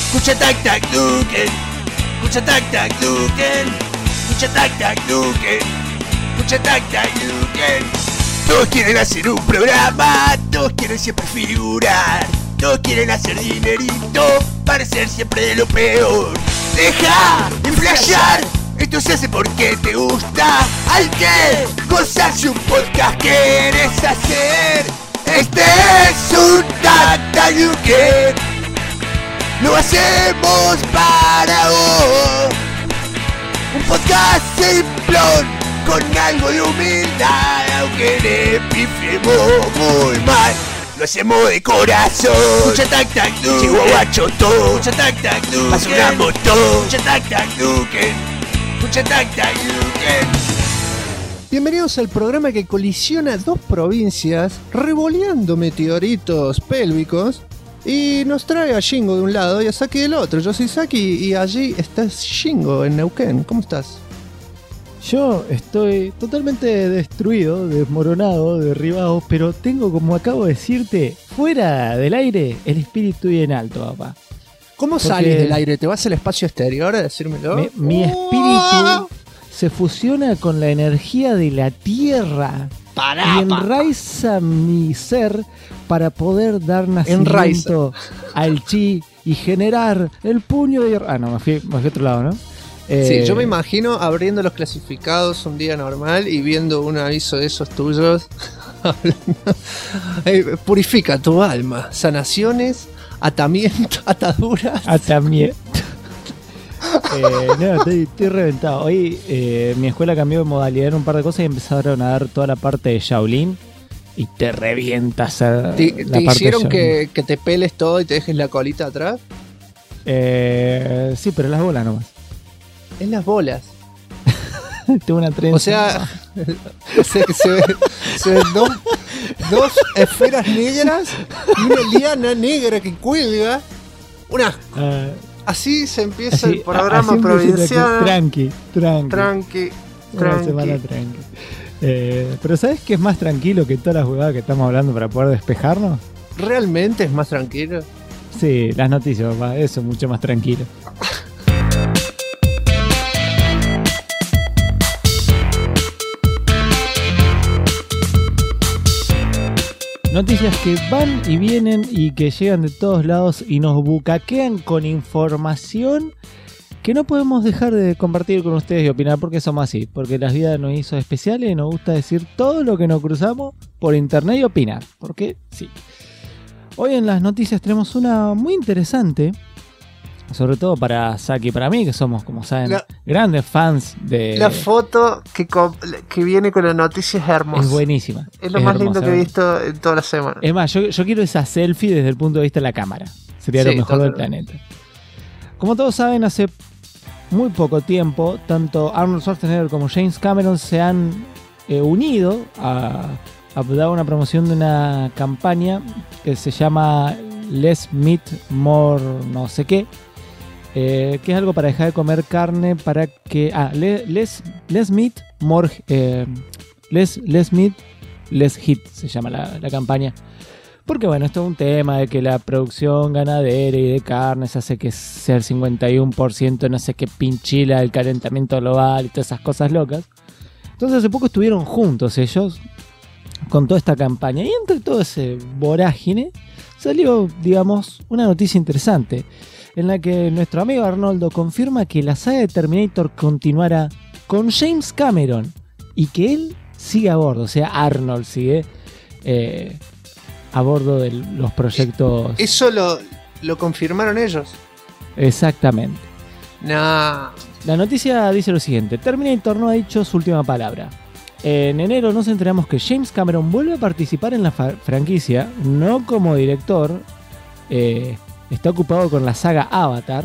Escucha tac tac Duken. Escucha tac tac Duken. Escucha tac tac Duken. Escucha tac tac Duken. Todos quieren hacer un programa, todos quieren siempre figurar, todos quieren hacer dinerito, parecer siempre de lo peor. Deja de flashear, esto se hace porque te gusta. Hay que gozarse un podcast que quieres hacer. Este es un Tac Tac Duken. Lo hacemos para vos. Un podcast simplón con algo de humildad, aunque le pifiemos muy mal. Lo hacemos de corazón. Escucha Tac Tac Duken. Llegó guacho todo. Escucha Tac Tac Duken. Basuramos todo. Escucha Tac Tac Duken. Escucha Tac Tac Duken. Bienvenidos al programa que colisiona dos provincias revoleando meteoritos pélvicos y nos trae a Shingo de un lado y a Saki del otro. Yo soy Saki y allí está Shingo en Neuquén. ¿Cómo estás? Yo estoy totalmente destruido, desmoronado, derribado, pero tengo, como acabo de decirte, fuera del aire, el espíritu bien alto, papá. ¿Cómo Porque salís del aire? ¿Te vas al espacio exterior a decírmelo? Mi espíritu se fusiona con la energía de la tierra y enraiza mi ser para poder dar nacimiento al chi y generar el puño de... Ah, no, me fui a otro lado, ¿no? Sí, yo me imagino abriendo los clasificados un día normal y viendo un aviso de esos tuyos. Purifica tu alma. Sanaciones, atamiento, ataduras. Atamiento. No, estoy reventado. Hoy mi escuela cambió de modalidad en un par de cosas y empezaron a dar toda la parte de Shaolin. Y te revientas ¿Te hicieron que te peles todo y te dejes la colita atrás? Sí, pero las bolas nomás. En las bolas. Tengo una trenza. O sea, se ven dos esferas negras y una liana negra que cuelga. Así se empieza el programa provincial. Tranqui. Una semana tranqui. Pero ¿sabes qué es más tranquilo que todas las huevadas que estamos hablando para poder despejarnos? ¿Realmente es más tranquilo? Sí, las noticias, papá. Eso es mucho más tranquilo. Noticias que van y vienen y que llegan de todos lados y nos bucaquean con información que no podemos dejar de compartir con ustedes y opinar porque somos así, porque la vida nos hizo especiales y nos gusta decir todo lo que nos cruzamos por internet y opinar, porque sí. Hoy en las noticias tenemos una muy interesante, sobre todo para Saki y para mí, que somos, como saben, grandes fans de... La foto que viene con la noticia es hermosa. Es buenísima. Es lo más lindo que he visto en toda la semana. Es más, yo quiero esa selfie desde el punto de vista de la cámara. Sería lo mejor del planeta. Como todos saben, hace muy poco tiempo, tanto Arnold Schwarzenegger como James Cameron se han unido a dar una promoción de una campaña que se llama Less Meat, More no sé qué. Que es algo para dejar de comer carne, para que less meat, more less meat, less heat se llama la campaña. Porque bueno, esto es un tema de que la producción ganadera y de carnes hace que sea el 51% no sé qué pinchila del calentamiento global y todas esas cosas locas. Entonces hace poco estuvieron juntos ellos con toda esta campaña y entre todo ese vorágine salió, digamos, una noticia interesante en la que nuestro amigo Arnoldo confirma que la saga de Terminator continuará con James Cameron y que él sigue a bordo, o sea, Arnold sigue a bordo de los proyectos. ¿Eso lo confirmaron ellos? Exactamente. No. La noticia dice lo siguiente: Terminator no ha dicho su última palabra. En enero nos enteramos que James Cameron vuelve a participar en la franquicia, no como director. Está ocupado con la saga Avatar.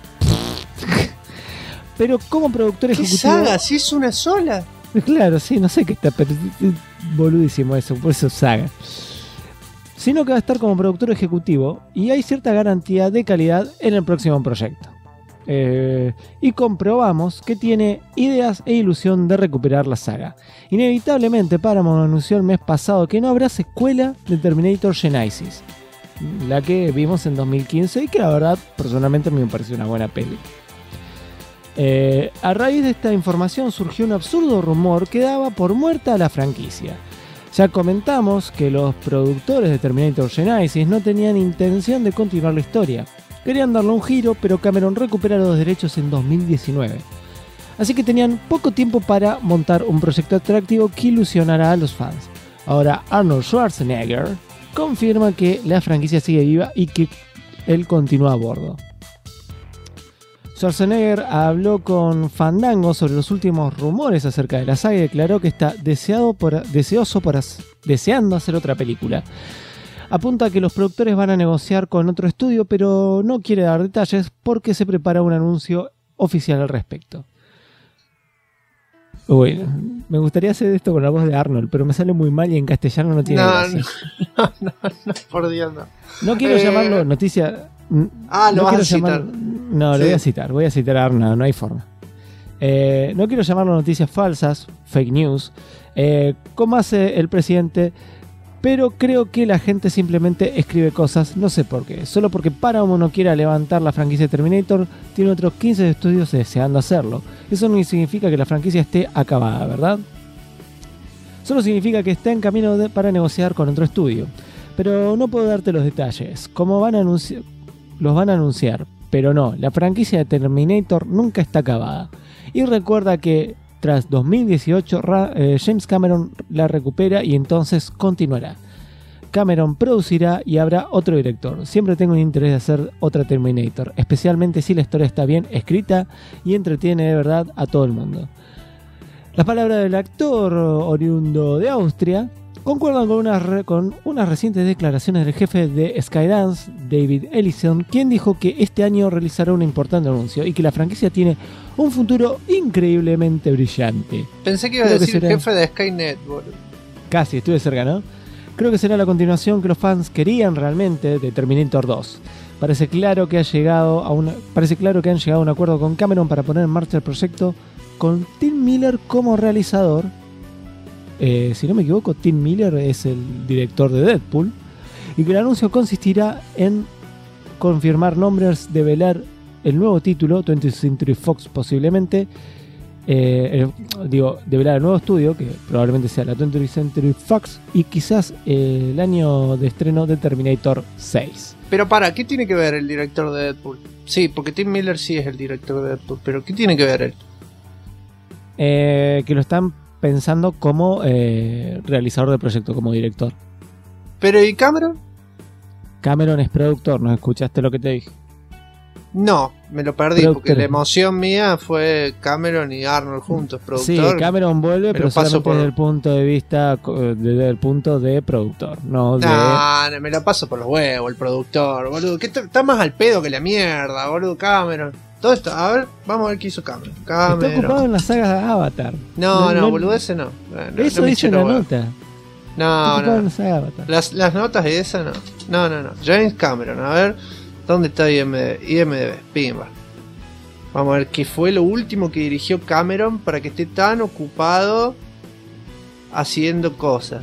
Pero como productor ejecutivo... ¿Qué saga? Si es una sola. Claro, sí, no sé qué está... Pero boludísimo eso, por eso saga. Sino que va a estar como productor ejecutivo y hay cierta garantía de calidad en el próximo proyecto. Y comprobamos que tiene ideas e ilusión de recuperar la saga. Inevitablemente Paramount anunció el mes pasado que no habrá secuela de Terminator Genisys. la que vimos en 2015 y que la verdad personalmente me pareció una buena peli. A raíz de esta información surgió un absurdo rumor que daba por muerta a la franquicia. Ya comentamos que los productores de Terminator Genisys no tenían intención de continuar la historia. Querían darle un giro, pero Cameron recupera los derechos en 2019. Así que tenían poco tiempo para montar un proyecto atractivo que ilusionara a los fans. Ahora Arnold Schwarzenegger confirma que la franquicia sigue viva y que él continúa a bordo. Schwarzenegger habló con Fandango sobre los últimos rumores acerca de la saga y declaró que está deseando hacer otra película. Apunta que los productores van a negociar con otro estudio, pero no quiere dar detalles porque se prepara un anuncio oficial al respecto. Uy, me gustaría hacer esto con la voz de Arnold, pero me sale muy mal y en castellano no tiene gracia. No, por Dios, no. No quiero llamarlo noticia... lo no vas quiero a citar. No, Sí. lo voy a citar a Arnold, no hay forma. No quiero llamarlo noticias falsas, fake news, como hace el presidente, pero creo que la gente simplemente escribe cosas, no sé por qué. Solo porque Paramount no quiera levantar la franquicia de Terminator, tiene otros 15 estudios deseando hacerlo. Eso no significa que la franquicia esté acabada, ¿verdad? Solo significa que está en camino para negociar con otro estudio. Pero no puedo darte los detalles. Como los van a anunciar, pero no, la franquicia de Terminator nunca está acabada. Y recuerda que tras 2018 James Cameron la recupera y entonces continuará. Cameron producirá y habrá otro director. Siempre tengo un interés de hacer otra Terminator, especialmente si la historia está bien escrita y entretiene de verdad a todo el mundo. Las palabras del actor oriundo de Austria concuerdan con unas recientes declaraciones del jefe de Skydance, David Ellison, quien dijo que este año realizará un importante anuncio y que la franquicia tiene un futuro increíblemente brillante. Pensé que iba a decir jefe de Skynet, boludo. Casi, estuve cerca, ¿no? Creo que será la continuación que los fans querían realmente de Terminator 2. Parece claro que han llegado a un acuerdo con Cameron para poner en marcha el proyecto con Tim Miller como realizador. Si no me equivoco, Tim Miller es el director de Deadpool. Y que el anuncio consistirá en confirmar nombres, develar el nuevo título, 20th Century Fox posiblemente. Develar el nuevo estudio, que probablemente sea la 20th Century Fox. Y quizás el año de estreno de Terminator 6. Pero ¿qué tiene que ver el director de Deadpool? Sí, porque Tim Miller sí es el director de Deadpool, pero ¿qué tiene que ver él? Que lo están pensando como realizador del proyecto, como director. ¿Pero y Cameron? Cameron es productor, ¿no escuchaste lo que te dije? No, me lo perdí, Productor. porque la emoción mía fue Cameron y Arnold juntos, productor. Sí, Cameron vuelve, pero solamente desde el punto de vista, desde el punto de productor, no de... No, me lo paso por los huevos el productor, boludo. Que está más al pedo que la mierda, boludo, Cameron. Todo esto, a ver, vamos a ver qué hizo Cameron. Está ocupado en la saga de Avatar. No, boludo, ese no. Eso dice la nota. No. En la saga de Avatar. Las notas de esa no. No. James Cameron, a ver, ¿dónde está IMDb? Pimba. Vamos a ver qué fue lo último que dirigió Cameron para que esté tan ocupado haciendo cosas.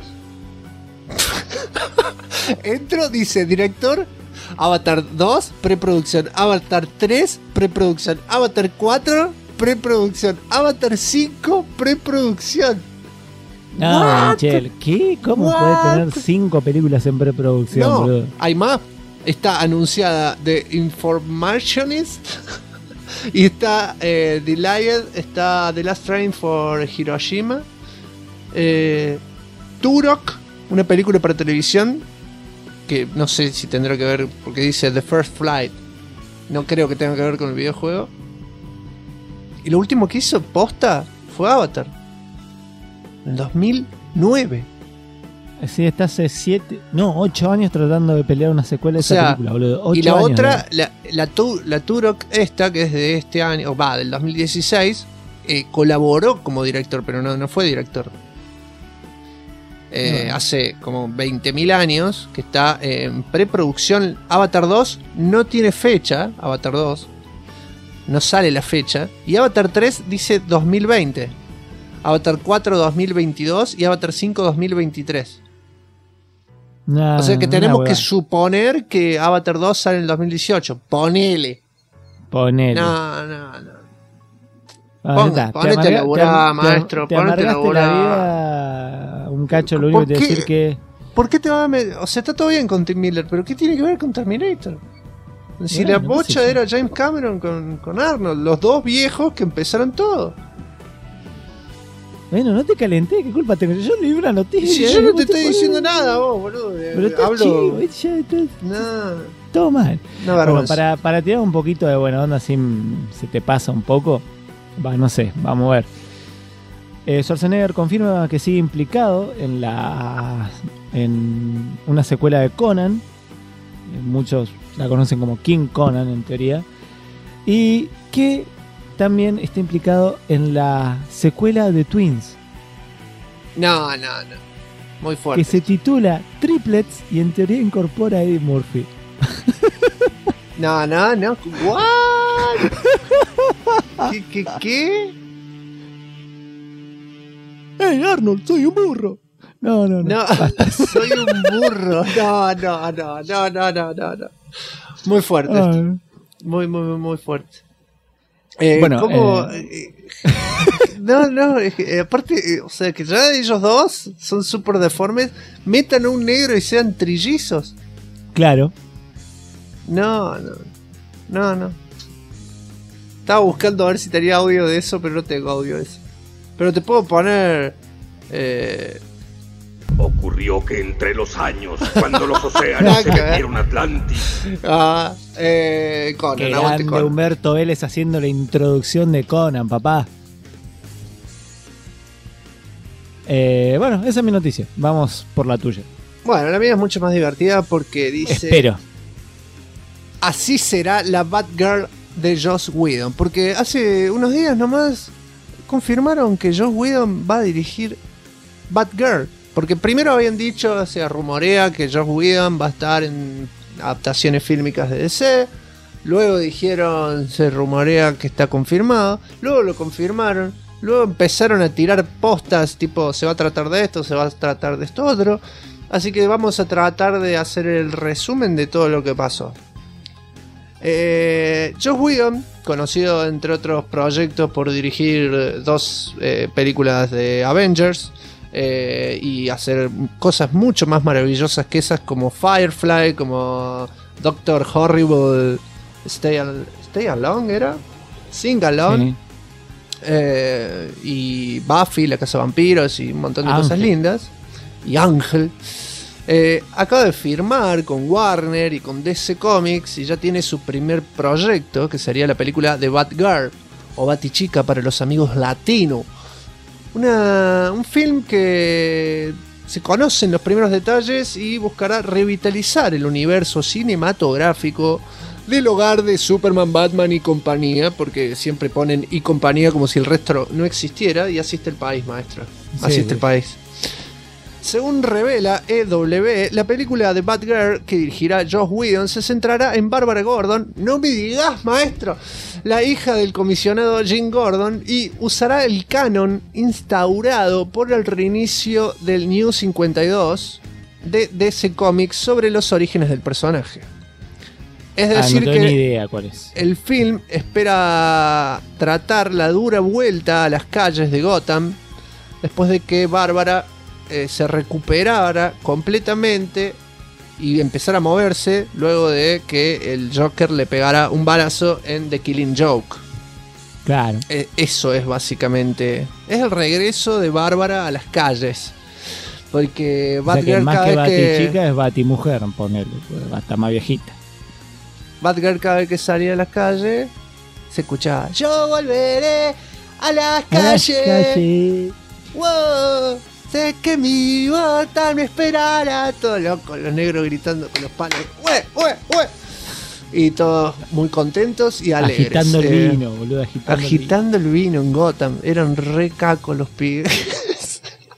Entro, dice director, Avatar 2, preproducción, Avatar 3, preproducción, Avatar 4, preproducción, Avatar 5, preproducción. No, Michelle, ¿qué? ¿Cómo puede tener 5 películas en preproducción, No, boludo? hay más. Está anunciada The Informationist y está Delayed, está The Last Train for Hiroshima, Turok, una película para televisión que no sé si tendrá que ver porque dice The First Flight, no creo que tenga que ver con el videojuego. Y lo último que hizo posta fue Avatar en 2009. Sí, está hace 8 años tratando de pelear una secuela de esa película, boludo. Y la años, otra, la Turok esta, que es de este año, del 2016, colaboró como director, pero no fue director. Hace como 20.000 años que está en preproducción. Avatar 2 no tiene fecha, Avatar 2 no sale la fecha, y Avatar 3 dice 2020, Avatar 4 2022 y Avatar 5 2023. O sea que tenemos que suponer que Avatar 2 sale en el 2018. Ponele. No. Ponete a laburar, maestro. Ponete a laburar. La vida un cacho, lo único que te voy a decir que... ¿Por qué te va a meter? O sea, está todo bien con Tim Miller, pero ¿qué tiene que ver con Terminator? Si la bocha era James Cameron con Arnold, los dos viejos que empezaron todo. Bueno, no te calenté, ¿qué culpa tengo? Yo leí una noticia. Si yo no te estoy diciendo nada, vos, boludo. Pero está chido, todo mal. Bueno, para tirar un poquito de buena onda, así se te pasa un poco. No sé, vamos a ver. Schwarzenegger confirma que sigue implicado en una secuela de Conan. Muchos la conocen como King Conan en teoría. Y que también está implicado en la secuela de Twins. No. Muy fuerte. Que se titula Triplets y en teoría incorpora a Eddie Murphy. No. ¿What? ¿Qué? ¡Hey, Arnold! ¡Soy un burro! No. Soy un burro. No. Muy fuerte. Muy fuerte. ¿Cómo? No, aparte, o sea, que ya ellos dos son súper deformes, metan a un negro y sean trillizos. Claro. No. Estaba buscando a ver si tenía audio de eso, pero no tengo audio de eso. Pero te puedo poner... Ocurrió que entre los años, cuando los océanos se metieron Atlantis. Conan, qué grande Conan. Humberto Vélez haciendo la introducción de Conan, papá. Esa es mi noticia. Vamos por la tuya. Bueno, la mía es mucho más divertida porque dice... Espero. Así será la Batgirl de Joss Whedon. Porque hace unos días nomás confirmaron que Joss Whedon va a dirigir Batgirl. Porque primero habían dicho, se rumorea que Joss Whedon va a estar en adaptaciones fílmicas de DC. Luego dijeron, se rumorea que está confirmado. Luego lo confirmaron. Luego empezaron a tirar postas tipo, se va a tratar de esto, se va a tratar de esto otro. Así que vamos a tratar de hacer el resumen de todo lo que pasó. Joss Whedon, conocido entre otros proyectos por dirigir 2 películas de Avengers, y hacer cosas mucho más maravillosas que esas, como Firefly, como Doctor Horrible, Stay Alone, ¿era? Sing Alone, y Buffy, la Casa de Vampiros, y un montón de cosas lindas, y Ángel. Acaba de firmar con Warner y con DC Comics y ya tiene su primer proyecto, que sería la película de Batgirl, o Batichica para los amigos latinos. Un film que se conocen los primeros detalles y buscará revitalizar el universo cinematográfico del hogar de Superman, Batman y compañía, porque siempre ponen y compañía como si el resto no existiera, y así está el país, maestro. Así está el país. Según revela EW, la película de Batgirl que dirigirá Joss Whedon se centrará en Bárbara Gordon, no me digas, maestro, la hija del comisionado Jim Gordon, y usará el canon instaurado por el reinicio del New 52 de DC Comics sobre los orígenes del personaje. Es decir, no tengo ni idea cuál es. El film espera tratar la dura vuelta a las calles de Gotham después de que Bárbara se recuperara completamente y empezara a moverse luego de que el Joker le pegara un balazo en The Killing Joke. Claro. Eso es básicamente. Es el regreso de Bárbara a las calles. Porque Batgirl, más que Batichica es Batimujer, ponerle, pues, está más viejita. Batgirl, cada vez que salía a las calles se escuchaba: yo volveré a las calles. Wow. Sé que mi Gotham me esperará. Todo loco, los negros gritando con los palos. ¡Ue! Y todos muy contentos y alegres. Agitando el vino, boludo. Agitando el vino en Gotham. Eran re cacos los pibes.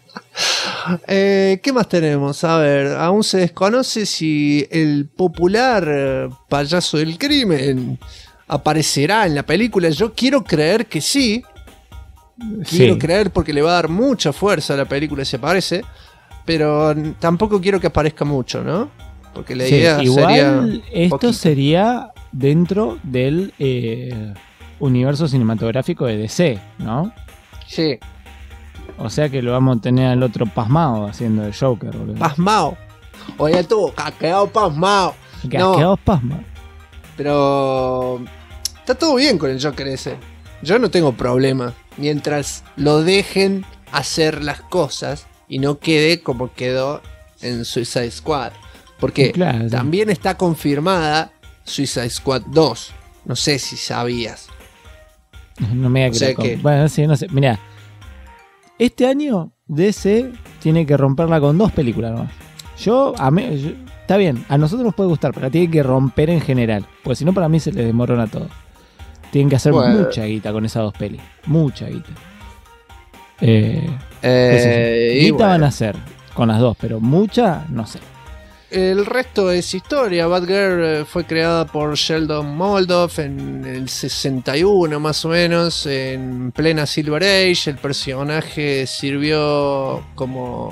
¿Qué más tenemos? A ver, aún se desconoce si el popular payaso del crimen aparecerá en la película. Yo quiero creer que sí. Quiero creer porque le va a dar mucha fuerza a la película si aparece. pero tampoco quiero que aparezca mucho, ¿no? Porque la Sí, idea igual sería esto poquito. sería dentro del universo cinematográfico de DC, ¿no? Sí, O sea que lo vamos a tener al otro pasmado haciendo de Joker, boludo. pasmao. Oye, tú, quedado pasmao. Que no. quedado pasma. Pero está todo bien con el Joker ese. Yo no tengo problema. Mientras lo dejen hacer las cosas y no quede como quedó en Suicide Squad. Porque Claro, sí. también está confirmada Suicide Squad 2. No sé si sabías. No me voy a O sea creer. que- Bueno, sí, no sé. Mirá, este año DC tiene que romperla con 2 películas nomás. Está bien, a nosotros nos puede gustar, pero la tiene que romper en general. Porque si no, para mí se les demorona todo. Tienen que hacer Bueno. mucha guita con esas 2 pelis. Mucha guita. Qué sé yo. Y Guita van bueno, a hacer con las 2, pero mucha, no sé. el resto es historia. Batgirl fue creada por Sheldon Moldoff en el 61 más o menos, en plena Silver Age. El personaje sirvió como...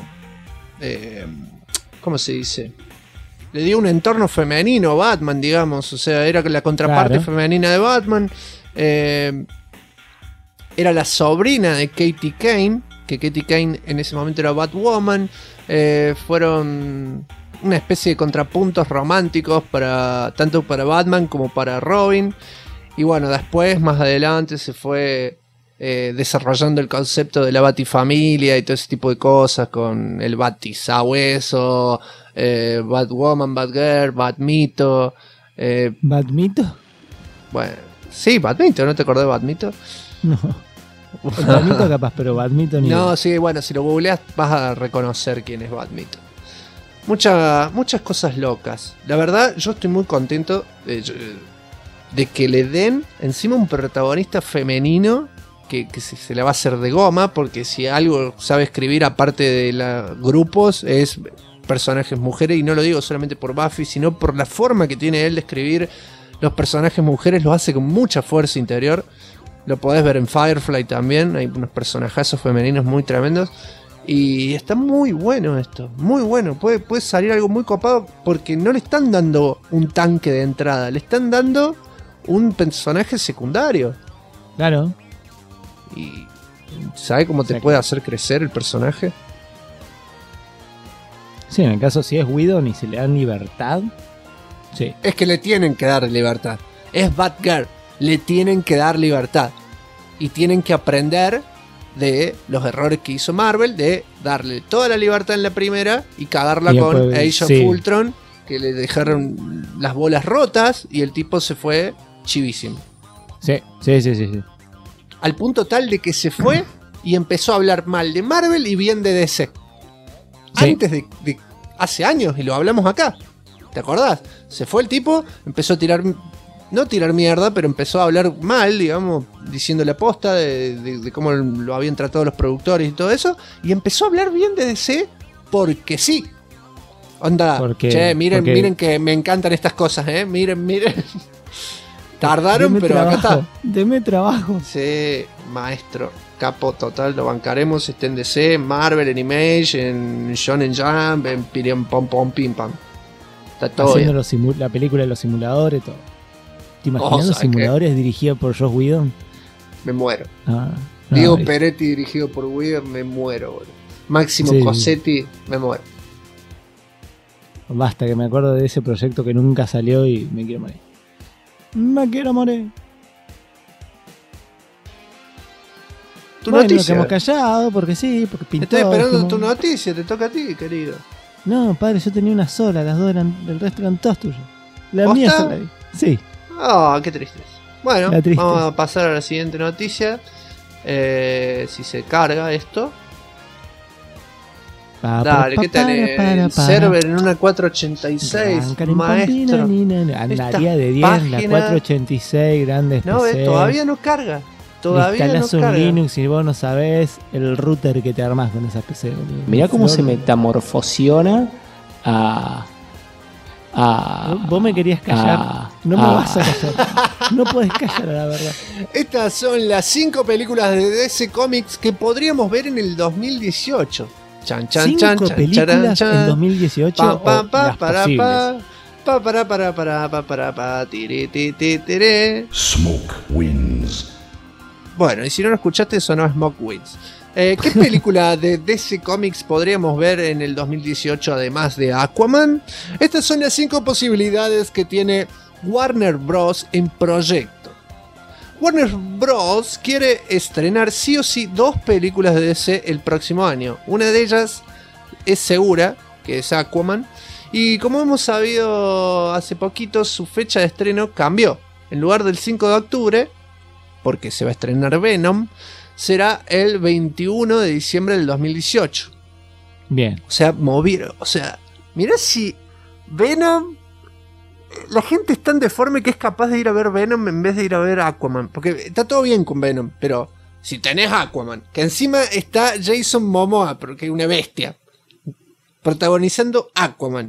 ¿cómo se dice? Le dio un entorno femenino a Batman, digamos. O sea, era la contraparte Claro. femenina de Batman. Era la sobrina de Katie Kane, que Katie Kane en ese momento era Batwoman. Fueron una especie de contrapuntos románticos tanto para Batman como para Robin. Y bueno, después, más adelante, se fue desarrollando el concepto de la Batifamilia y todo ese tipo de cosas, con el Batisabueso, Batwoman, Batgirl, Batmito. ¿Batmito? Bueno, sí, Batmito, ¿no te acordás de Batmito? No. Batmito capaz, pero Batmito ni. No, sí, bueno, si lo googleas vas a reconocer quién es Batmito. Muchas cosas locas. La verdad, yo estoy muy contento de que le den encima un protagonista femenino que se la va a hacer de goma, porque si algo sabe escribir aparte de grupos es personajes mujeres, y no lo digo solamente por Buffy, sino por la forma que tiene él de escribir los personajes mujeres, los hace con mucha fuerza interior. Lo podés ver en Firefly también, hay unos personajazos femeninos muy tremendos. Y está muy bueno esto, muy bueno. Puede salir algo muy copado porque no le están dando un tanque de entrada, le están dando un personaje secundario. Claro. Y ¿sabe cómo te puede hacer crecer el personaje? Sí, en el caso si es Whedon y se le dan libertad. Sí. Es que le tienen que dar libertad. Es Batgirl, le tienen que dar libertad. Y tienen que aprender de los errores que hizo Marvel, de darle toda la libertad en la primera y cagarla Y con después, Age of sí. Ultron, que le dejaron las bolas rotas y el tipo se fue chivísimo. Sí. Al punto tal de que se fue y empezó a hablar mal de Marvel y bien de DC. Sí. Antes de hace años, y lo hablamos acá. ¿Te acordás? Se fue el tipo, empezó a no tirar mierda, pero empezó a hablar mal, digamos, diciendo la posta de cómo lo habían tratado los productores y todo eso, y empezó a hablar bien de DC porque sí. Onda, che, miren que me encantan estas cosas, miren. Tardaron, Deme pero trabajo, acá está. Deme trabajo. Sí, maestro, capo total, lo bancaremos, esté en DC, en Marvel, en Image, en Shonen Jump, en Piriam Pom Pom Pim Pam. Está todo Haciendo bien. la película de los simuladores, todo. ¿Te imaginas los ¿sabes qué? simuladores dirigidos por Joss Whedon? Me muero. No, Diego es- Peretti dirigido por Whedon, me muero, boludo. Máximo Sí. Cossetti, me muero. Basta, que me acuerdo de ese proyecto que nunca salió y me quiero morir. Me quiero morir. Tu Bueno, noticia. Lo que hemos callado, porque sí, porque pintó. Estoy esperando dijimos- tu noticia, te toca a ti, querido. No, padre, yo tenía una sola, las dos el resto eran todas tuyas. La ¿Posta? mía sola. Sí. Ah, qué tristeza. Bueno, La tristeza. vamos a pasar a la siguiente noticia. Si se carga esto. Dale, ¿qué tenés? Server en una 486, maestro. Andaría de 10, la página- 486, grandes No, PC. todavía no carga. Todavía no Instalás un carga. Linux y vos no sabés el router que te armás con esa PC, boludo. Mirá cómo se No, metamorfosiona a Vos me querías callar. No me ah. vas a callar. No podés callar, la verdad. Estas son las 5 películas de DC Comics que podríamos ver en el 2018. Chan, chan, 5 chan, chan, películas charan, chan. en 2018 Pa, pa, o pa, las para, posibles. pa, tiri, ti, ti, tiri. Smoke wins. Bueno, y si no lo escuchaste, eso no es Smoke Wins. ¿Qué película de DC Comics podríamos ver en el 2018 además de Aquaman? Estas son las 5 posibilidades que tiene Warner Bros. En proyecto. Warner Bros. Quiere estrenar sí o sí 2 películas de DC el próximo año. Una de ellas es segura, que es Aquaman. Y como hemos sabido hace poquito, su fecha de estreno cambió. En lugar del 5 de octubre, porque se va a estrenar Venom, será el 21 de diciembre del 2018. Bien. O sea, mirá si Venom... La gente es tan deforme que es capaz de ir a ver Venom en vez de ir a ver Aquaman. Porque está todo bien con Venom, pero si tenés Aquaman, que encima está Jason Momoa, porque es una bestia, protagonizando Aquaman,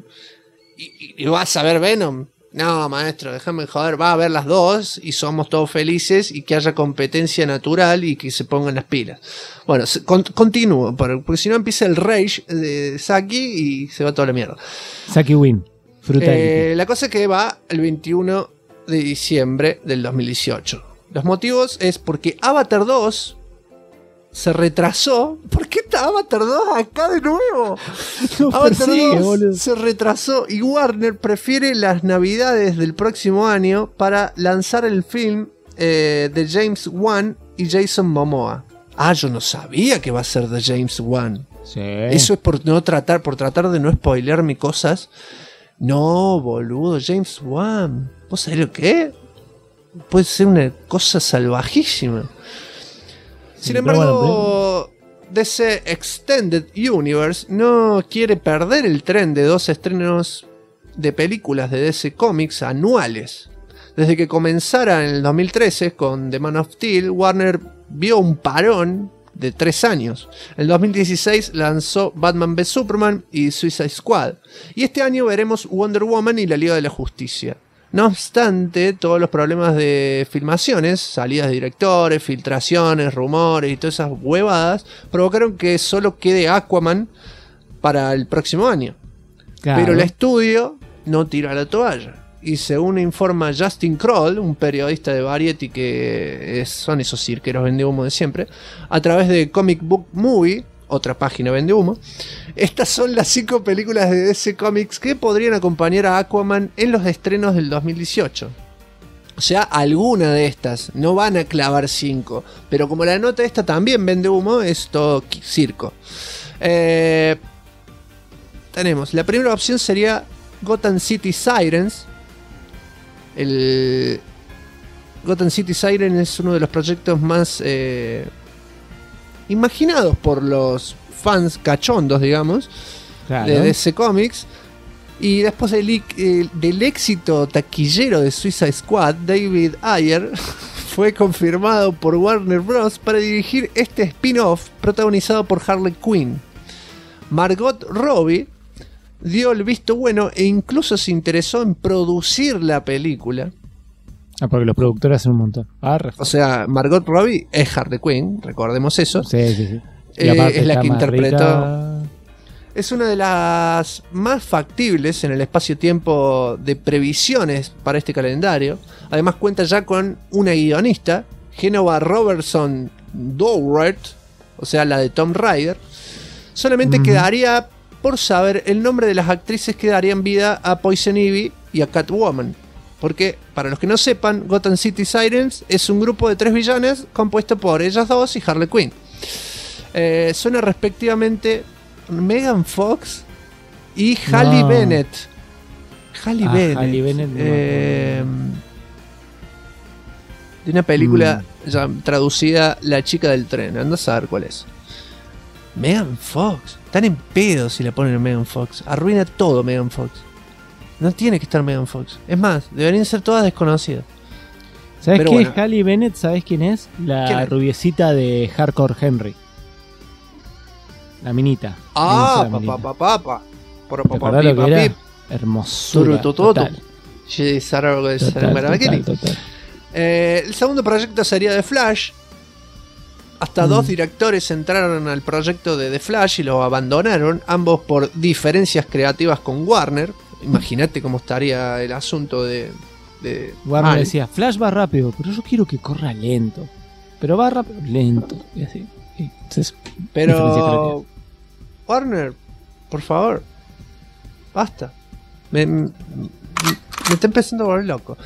y vas a ver Venom... No, maestro, déjame joder, va a ver las dos y somos todos felices y que haya competencia natural y que se pongan las pilas. Bueno, continúo, porque si no empieza el rage de Saki y se va toda la mierda. Saki Win, Frutality. La cosa es que va el 21 de diciembre del 2018. Los motivos es porque Avatar 2 se retrasó. ¿Por qué está Avatar 2 acá de nuevo? Avatar 2 se retrasó y Warner prefiere las navidades del próximo año para lanzar el film de James Wan y Jason Momoa. Ah, yo no sabía que va a ser de James Wan. Sí. Eso es por tratar de no spoilearme cosas. No, boludo, James Wan. ¿Vos sabés lo que es? Puede ser una cosa salvajísima. Sin embargo, DC Extended Universe no quiere perder el tren de 2 estrenos de películas de DC Comics anuales. Desde que comenzara en el 2013 con The Man of Steel, Warner vio un parón de 3 años. En el 2016 lanzó Batman v Superman y Suicide Squad. Y este año veremos Wonder Woman y la Liga de la Justicia. No obstante, todos los problemas de filmaciones, salidas de directores, filtraciones, rumores y todas esas huevadas, provocaron que solo quede Aquaman para el próximo año. Claro. Pero el estudio no tira la toalla. Y según informa Justin Kroll, un periodista de Variety que son esos cirqueros vendehumo de siempre, a través de Comic Book Movie, otra página vendehumo, estas son las 5 películas de DC Comics que podrían acompañar a Aquaman en los estrenos del 2018. O sea, alguna de estas, no van a clavar 5, pero como la nota esta también vende humo, es todo circo. Tenemos, la primera opción sería Gotham City Sirens. El Gotham City Sirens es uno de los proyectos más imaginados por los fans cachondos, digamos, claro, de DC Comics. Y después del éxito taquillero de Suicide Squad, David Ayer fue confirmado por Warner Bros. Para dirigir este spin-off protagonizado por Harley Quinn. Margot Robbie dio el visto bueno e incluso se interesó en producir la película. Ah, porque los productores hacen un montón. O sea, Margot Robbie es Harley Quinn, recordemos eso. Sí. Es la que interpretó. Es una de las más factibles en el espacio-tiempo de previsiones para este calendario. Además cuenta ya con una guionista, Genova Robertson Dowrett, o sea, la de Tomb Raider. Solamente quedaría por saber el nombre de las actrices que darían vida a Poison Ivy y a Catwoman. Porque, para los que no sepan, Gotham City Sirens es un grupo de 3 villanas compuesto por ellas dos y Harley Quinn. Suena respectivamente Megan Fox y Halle Bennett. Halle Bennett. De una película ya traducida La chica del tren. Anda a saber cuál es. Megan Fox. Están en pedo si le ponen a Megan Fox. Arruina todo Megan Fox. No tiene que estar Megan Fox. Es más, deberían ser todas desconocidas. ¿Sabes qué es Halle Bennett? ¿Sabes quién es? La rubiecita de Hardcore Henry. La minita. Ah, papá. Hermosura. Total. El segundo proyecto sería The Flash. Hasta 2 directores entraron al proyecto de The Flash y lo abandonaron, ambos por diferencias creativas con Warner. Imagínate cómo estaría el asunto de Warner decía, Flash va rápido, pero yo quiero que corra lento. Pero va rápido, lento. Y así. Entonces, pero Warner, por favor, basta. Me está empezando a volver loco.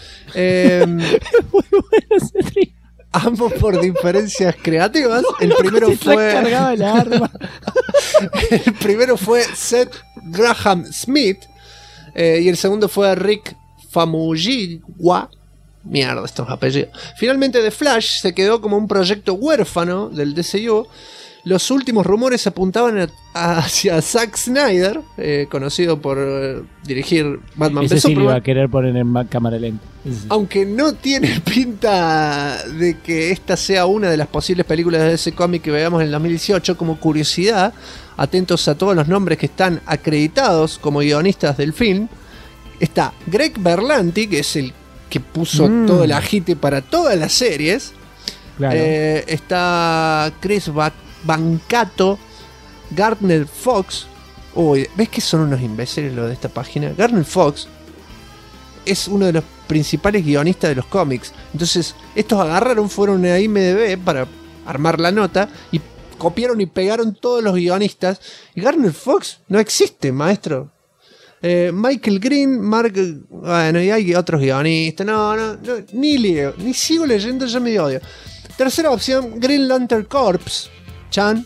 Muy bueno ese trío. Ambos por diferencias creativas. El primero fue. Cargaba el arma. El primero fue Seth Graham Smith. Y el segundo fue Rick Famuyiwa. Mierda, estos apellidos. Finalmente, The Flash se quedó como un proyecto huérfano del DCU. Los últimos rumores apuntaban hacia Zack Snyder, conocido por dirigir Batman v Ese sí Superman. le iba a querer poner en cámara lenta. Aunque no tiene pinta de que esta sea una de las posibles películas de ese cómic que veamos en el 2018. Como curiosidad, atentos a todos los nombres que están acreditados como guionistas del film. Está Greg Berlanti, que es el que puso todo el agite para todas las series. Claro. Está Chris Bancato, Gardner Fox. Uy, ¿ves que son unos imbéciles los de esta página? Gardner Fox es uno de los principales guionistas de los cómics. Entonces, estos fueron a IMDb para armar la nota y copiaron y pegaron todos los guionistas. Y Gardner Fox no existe, maestro. Michael Green, bueno, y hay otros guionistas. No, ni leo, ni sigo leyendo, ya me odio. Tercera opción, Green Lantern Corps. Chan,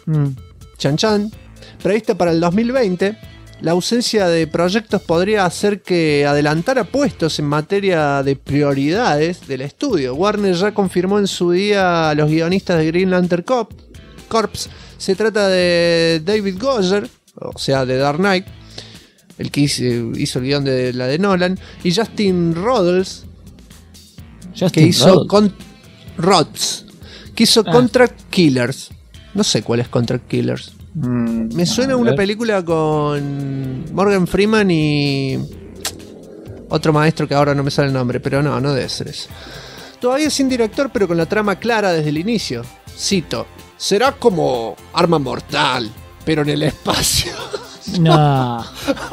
prevista para el 2020. La ausencia de proyectos podría hacer que adelantara puestos en materia de prioridades del estudio. Warner ya confirmó en su día a los guionistas de Green Lantern Corps. Se trata de David Goyer, o sea, de Dark Knight, el que hizo el guión de la de Nolan, y Justin Roiles, que hizo Contract Killers. No sé cuál es Contract Killers. Me suena a una película con Morgan Freeman y otro maestro que ahora no me sale el nombre, pero no debe ser eso. Todavía sin director, pero con la trama clara desde el inicio. Cito: será como Arma Mortal, pero en el espacio. No.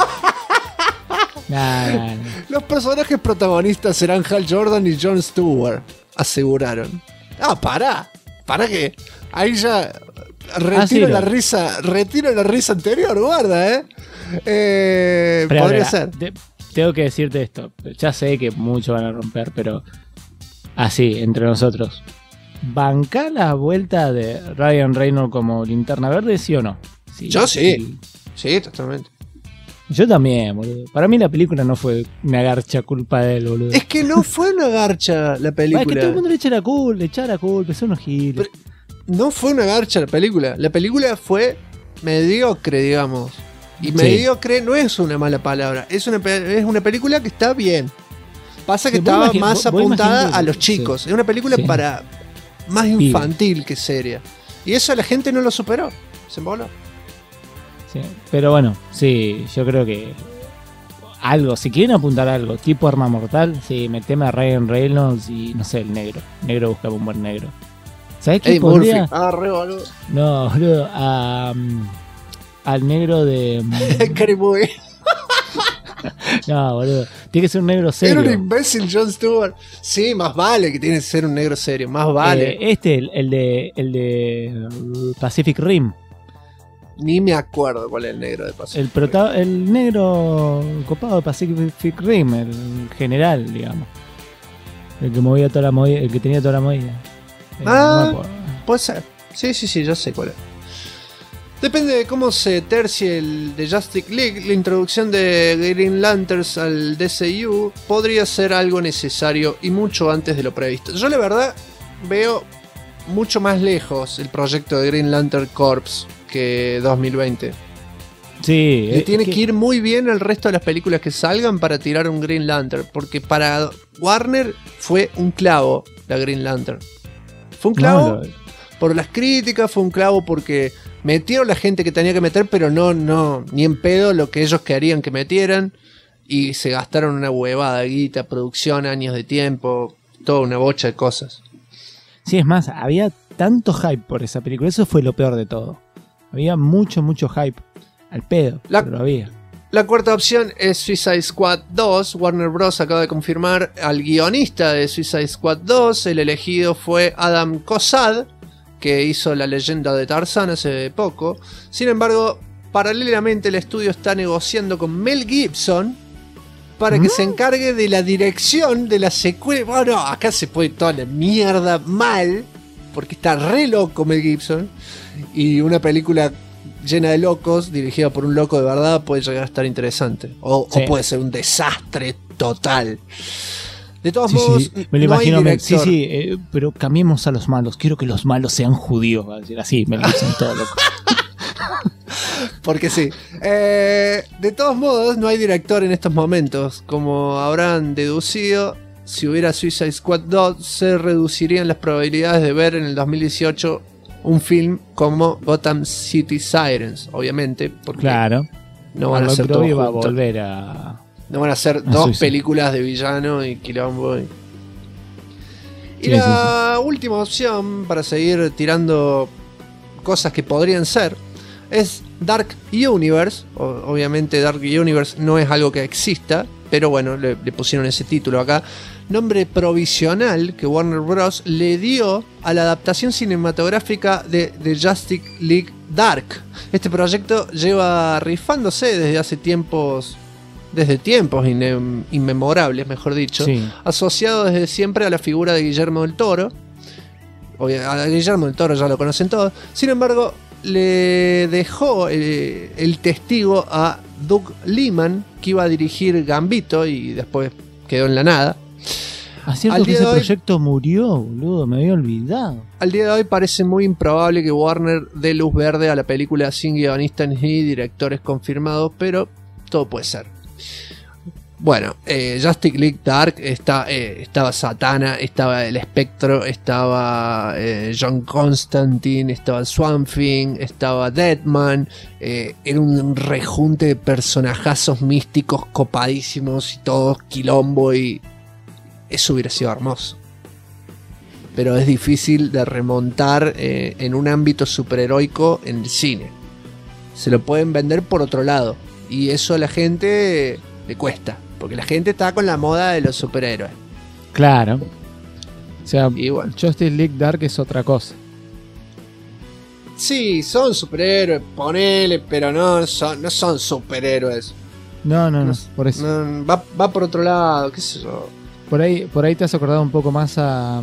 Los personajes protagonistas serán Hal Jordan y Jon Stewart, aseguraron. ¿Para qué? Ahí ya retiro la risa anterior, guarda, podría ser. Tengo que decirte esto. Ya sé que muchos van a romper, pero así, entre nosotros. ¿Banca la vuelta de Ryan Reynolds como Linterna Verde, sí o no? Sí, yo sí. Sí, totalmente. Yo también, boludo. Para mí la película no fue una garcha culpa de él, boludo. Es que no fue una garcha la película. Es que todo el mundo le echa la culpa, son unos giles. No fue una garcha la película. La película fue mediocre, digamos. Y mediocre no es una mala palabra. Es una película que está bien. Pasa que estaba más apuntada a los chicos. Sí. Es una película para más infantil que seria. Y eso la gente no lo superó. Se emboló. Sí, pero bueno, sí, yo creo que algo, si quieren apuntar algo tipo Arma Mortal, sí, meteme a Ryan Reynolds y no sé, el negro buscaba un buen negro. ¿Sabés qué podría? Re boludo. No, boludo, al negro de Scary Movie. No, boludo, tiene que ser un negro serio. Era un imbécil Jon Stewart. Sí, más vale que tiene que ser un negro serio, más vale. El de Pacific Rim. Ni me acuerdo cuál es el negro de Pacific Rim. El negro copado de Pacific Rim, el general, digamos. El que movía toda la movida, el que tenía toda la movida. No puede ser. Sí, yo sé cuál es. Depende de cómo se tercie el de Justice League. La introducción de Green Lanterns al DCU podría ser algo necesario y mucho antes de lo previsto. Yo la verdad veo mucho más lejos el proyecto de Green Lantern Corps que 2020. Sí, le tiene que ir muy bien el resto de las películas que salgan para tirar un Green Lantern, porque para Warner fue un clavo la Green Lantern. Fue un clavo por las críticas, fue un clavo porque metieron la gente que tenía que meter, pero no, ni en pedo lo que ellos querían que metieran, y se gastaron una huevada, guita, producción, años de tiempo, toda una bocha de cosas. Sí, es más, había tanto hype por esa película. Eso fue lo peor de todo. Había mucho hype. Al pedo, pero lo había. La cuarta opción es Suicide Squad 2. Warner Bros. Acaba de confirmar al guionista de Suicide Squad 2. El elegido fue Adam Kossad, que hizo La leyenda de Tarzán hace poco. Sin embargo, paralelamente el estudio está negociando con Mel Gibson para que se encargue de la dirección de la secuela. Bueno, acá se puede toda la mierda mal, porque está re loco Mel Gibson. Y una película llena de locos, dirigida por un loco de verdad, puede llegar a estar interesante. O puede ser un desastre total. De todos modos, me lo imagino. Director. Pero cambiemos a los malos. Quiero que los malos sean judíos. Va a decir así, me dicen todo loco. Porque sí. De todos modos, no hay director en estos momentos. Como habrán deducido, si hubiera Suicide Squad 2, se reducirían las probabilidades de ver en el 2018 un film como Gotham City Sirens, obviamente, porque claro, no van a ser todos va a juntos. volver a... No van a ser dos películas de villano y quilombo. Y la última opción para seguir tirando cosas que podrían ser es Dark Universe. Obviamente Dark Universe no es algo que exista, pero bueno, le pusieron ese título acá. Nombre provisional que Warner Bros. Le dio a la adaptación cinematográfica de Justice League Dark. Este proyecto lleva rifándose desde tiempos inmemorables, mejor dicho, asociado desde siempre a la figura de Guillermo del Toro. A Guillermo del Toro ya lo conocen todos. Sin embargo, le dejó el testigo a Doug Liman, que iba a dirigir Gambito y después quedó en la nada. Cierto que ese proyecto murió, boludo, me había olvidado. Al día de hoy parece muy improbable que Warner dé luz verde a la película sin guionistas ni directores confirmados, pero todo puede ser. Bueno, Justice League Dark estaba Satana, estaba el Espectro, estaba John Constantine, estaba Swamp Thing, estaba Deadman. Era un rejunte de personajazos místicos copadísimos y todos quilombo, y eso hubiera sido hermoso. Pero es difícil de remontar en un ámbito superheroico en el cine. Se lo pueden vender por otro lado, y eso a la gente le cuesta, porque la gente está con la moda de los superhéroes. Claro. O sea, bueno, Justice League Dark es otra cosa. Sí, son superhéroes, ponele, pero no son superhéroes. No, por eso. Va por otro lado, qué sé yo. Por ahí te has acordado un poco más a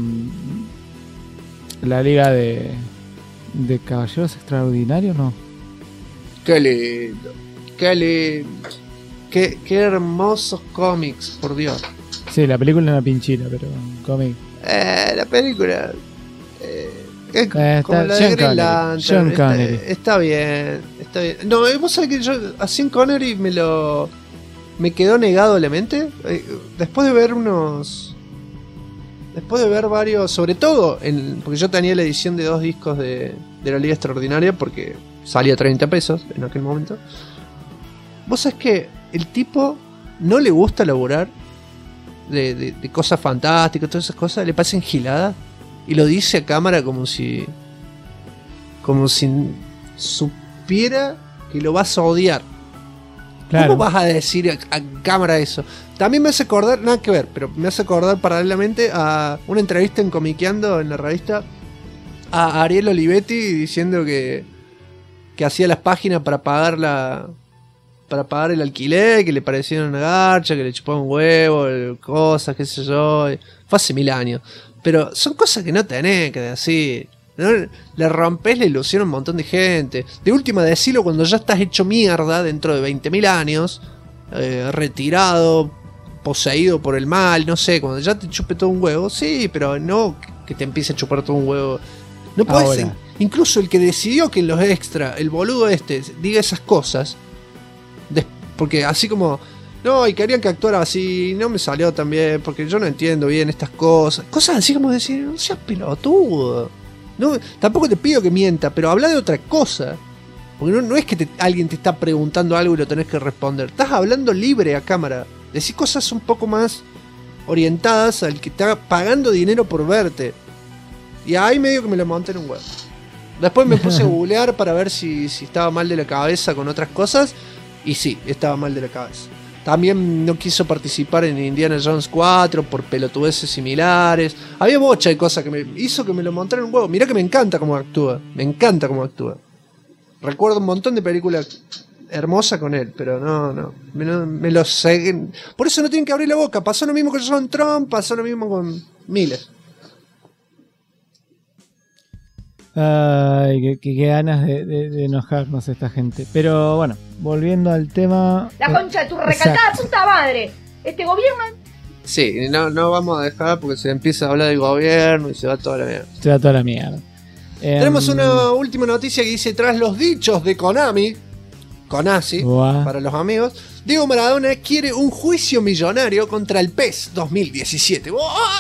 la liga de Caballeros Extraordinarios, ¿no? Qué lindo. Qué hermosos cómics, por Dios. Sí, la película es una pinchita, pero cómic. La película es como la de Green Lantern. Está bien. No, vos sabés que yo a Sean Connery me quedó negado la mente. Después de ver varios, sobre todo porque yo tenía la edición de 2 discos de la Liga Extraordinaria, porque salía 30 pesos en aquel momento. Vos sabés que el tipo no le gusta laburar de cosas fantásticas, todas esas cosas, le parecen giladas, y lo dice a cámara como si supiera que lo vas a odiar. Claro. ¿Cómo vas a decir a cámara eso? También me hace acordar, nada que ver, pero me hace acordar paralelamente a una entrevista en Comiqueando, en la revista, a Ariel Olivetti, diciendo que hacía las páginas para pagar el alquiler, que le parecía una garcha, que le chupaba un huevo, cosas, qué sé yo. Fue hace 1000 años. Pero son cosas que no tenés que decir. ¿No? Le rompes la ilusión a un montón de gente. De última, decilo cuando ya estás hecho mierda dentro de 20.000 años, retirado, poseído por el mal, no sé, cuando ya te chupe todo un huevo. Sí, pero no que te empiece a chupar todo un huevo. No puede ser. Incluso el que decidió que en los extra, el boludo diga esas cosas, porque así como, no, y querían que actuara así, no me salió tan bien, porque yo no entiendo bien estas cosas. Cosas así como decir, no seas pelotudo. No, tampoco te pido que mienta, pero habla de otra cosa. Porque no es que alguien te está preguntando algo y lo tenés que responder. Estás hablando libre a cámara. Decís cosas un poco más orientadas al que está pagando dinero por verte. Y ahí medio que me lo monté en un huevo. Después me puse a googlear para ver si estaba mal de la cabeza con otras cosas. Y sí, estaba mal de la cabeza. También no quiso participar en Indiana Jones 4 por pelotudeces similares. Había bocha de cosas que me hizo que me lo montara en un huevo. Mirá que me encanta cómo actúa. Me encanta cómo actúa. Recuerdo un montón de películas hermosas con él, pero no. Me lo seguen. Por eso no tienen que abrir la boca. Pasó lo mismo con John Trump, pasó lo mismo con miles. Ay, qué ganas de enojarnos esta gente. Pero bueno, volviendo al tema. La concha de tu recatada puta madre. Este gobierno. Sí, no vamos a dejar porque se empieza a hablar del gobierno y se va toda la mierda. Se va toda la mierda. Tenemos una última noticia que dice: tras los dichos de Konami, para los amigos, Diego Maradona quiere un juicio millonario contra el PES 2017.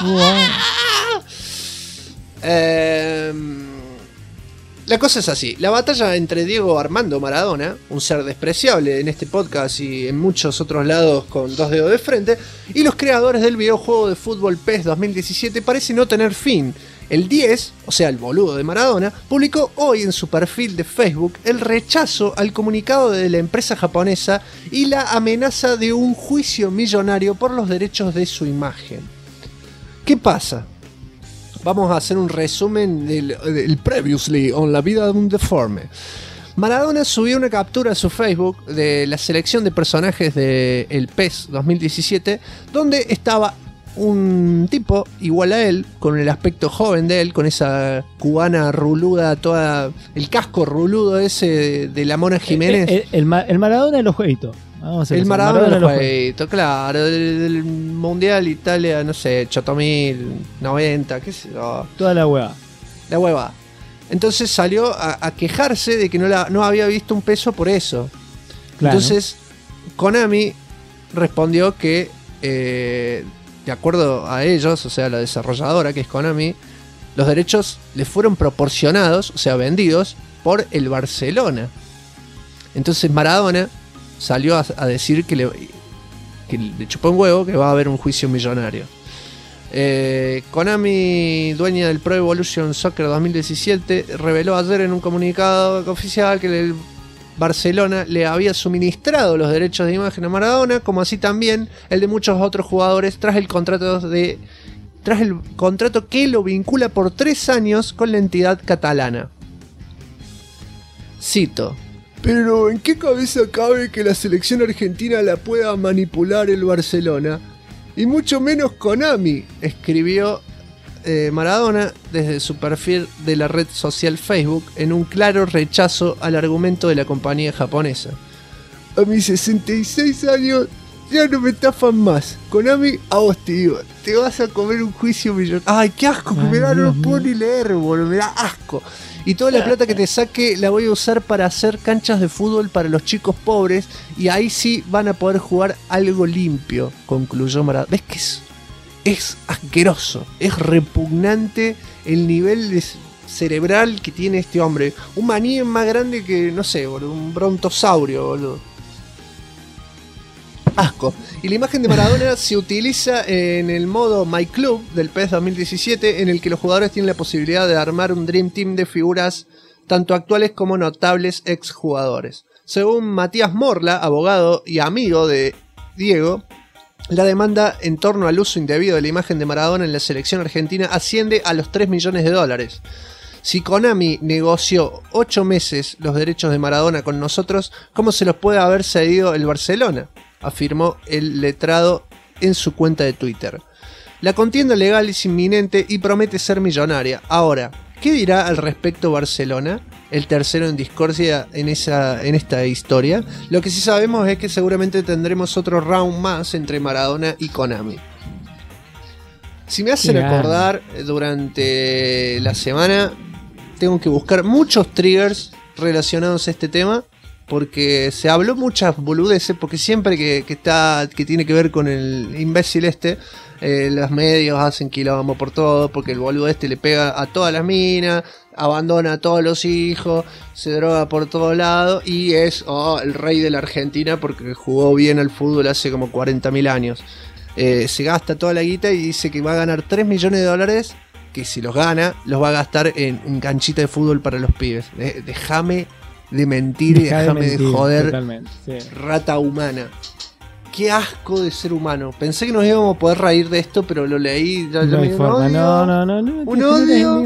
La cosa es así: la batalla entre Diego Armando Maradona, un ser despreciable en este podcast y en muchos otros lados con dos dedos de frente, y los creadores del videojuego de fútbol PES 2017 parece no tener fin. El 10, o sea el boludo de Maradona, publicó hoy en su perfil de Facebook el rechazo al comunicado de la empresa japonesa y la amenaza de un juicio millonario por los derechos de su imagen. ¿Qué pasa? Vamos a hacer un resumen del Previously on la vida de un deforme. Maradona subió una captura a su Facebook de la selección de personajes del PES 2017, donde estaba un tipo igual a él, con el aspecto joven de él, con esa cubana ruluda, toda el casco ruludo ese de la Mona Jiménez. El Maradona de los jueguitos. El Maradona de los jueguitos, claro, del Mundial Italia, no sé, 8090, qué sé yo. Toda la hueva. La hueva. Entonces salió a quejarse de que no había visto un peso por eso. Claro. Entonces Konami respondió que de acuerdo a ellos, o sea la desarrolladora que es Konami, los derechos les fueron proporcionados, o sea vendidos por el Barcelona. Entonces Maradona salió a decir que le chupó un huevo, que va a haber un juicio millonario. Konami, dueña del Pro Evolution Soccer 2017, reveló ayer en un comunicado oficial que el Barcelona le había suministrado los derechos de imagen a Maradona, como así también el de muchos otros jugadores, tras el contrato que lo vincula por 3 años con la entidad catalana. Cito: pero ¿en qué cabeza cabe que la selección argentina la pueda manipular el Barcelona? Y mucho menos Konami, escribió Maradona desde su perfil de la red social Facebook en un claro rechazo al argumento de la compañía japonesa. A mis 66 años ya no me estafan más. Konami, a vos te digo, te vas a comer un juicio millonario. Ay, qué asco que me da, no lo puedo ni leer, boludo, me da asco. Y toda la plata que te saque la voy a usar para hacer canchas de fútbol para los chicos pobres, y ahí sí van a poder jugar algo limpio, concluyó Maradona. ¿Ves que es asqueroso? Es repugnante el nivel cerebral que tiene este hombre. Un maní más grande que, no sé, boludo, un brontosaurio, boludo. Asco. Y la imagen de Maradona se utiliza en el modo My Club del PES 2017, en el que los jugadores tienen la posibilidad de armar un Dream Team de figuras tanto actuales como notables exjugadores. Según Matías Morla, abogado y amigo de Diego, la demanda en torno al uso indebido de la imagen de Maradona en la selección argentina asciende a los $3 millones. Si Konami negoció 8 meses los derechos de Maradona con nosotros, ¿cómo se los puede haber cedido el Barcelona?, afirmó el letrado en su cuenta de Twitter. La contienda legal es inminente y promete ser millonaria. Ahora, ¿qué dirá al respecto Barcelona, el tercero en discordia en esta historia? Lo que sí sabemos es que seguramente tendremos otro round más entre Maradona y Konami. Si me hacen acordar, durante la semana tengo que buscar muchos triggers relacionados a este tema, porque se habló muchas boludeces, porque siempre que tiene que ver con el imbécil los medios hacen quilombo por todo, porque el boludo le pega a todas las minas, abandona a todos los hijos, se droga por todos lados y es el rey de la Argentina porque jugó bien al fútbol hace como 40.000 años. Se gasta toda la guita y dice que va a ganar $3 millones que si los gana, los va a gastar en canchita de fútbol para los pibes. Déjame de mentir y déjame de joder, sí. Rata humana. Qué asco de ser humano. Pensé que nos íbamos a poder reír de esto, pero lo leí. Ya no hay forma. No. Un odio.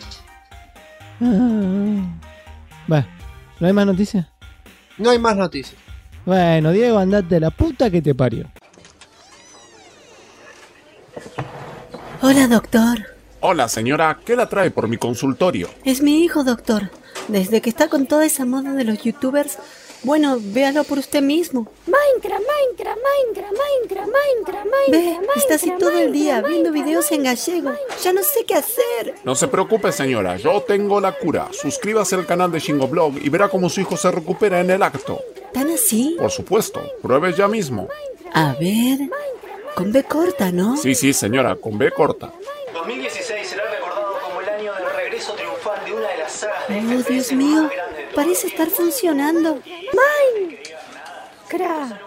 Bueno, ¿no hay más noticias? No hay más noticias. Bueno, Diego, andate a la puta que te parió. Hola, doctor. Hola, señora. ¿Qué la trae por mi consultorio? Es mi hijo, doctor. Desde que está con toda esa moda de los youtubers, bueno, véalo por usted mismo. Minecraft. Ve, está así todo el día viendo videos en gallego. Ya no sé qué hacer. No se preocupe, señora. Yo tengo la cura. Suscríbase al canal de Shingo Blog y verá cómo su hijo se recupera en el acto. ¿Tan así? Por supuesto. Pruebe ya mismo. A ver... Con B corta, ¿no? Sí, señora. Con B corta. 2016 será recordado como el año del regreso triunfal de una de las sagas de FPS Dios mío, parece estar funcionando. Minecraft.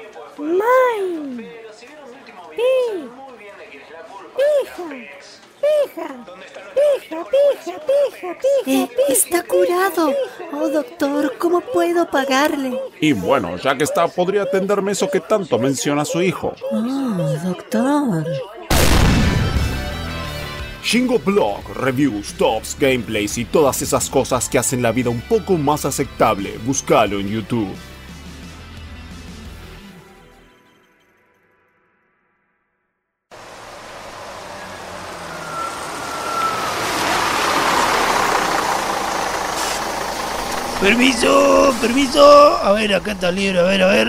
Pija. Está curado. Oh, doctor, ¿cómo puedo pagarle? Y bueno, ya que está, podría atenderme eso que tanto menciona su hijo. Oh, doctor. Shingo Blog, reviews, tops, gameplays y todas esas cosas que hacen la vida un poco más aceptable. Búscalo en YouTube. Permiso. A ver, acá está el libro, a ver.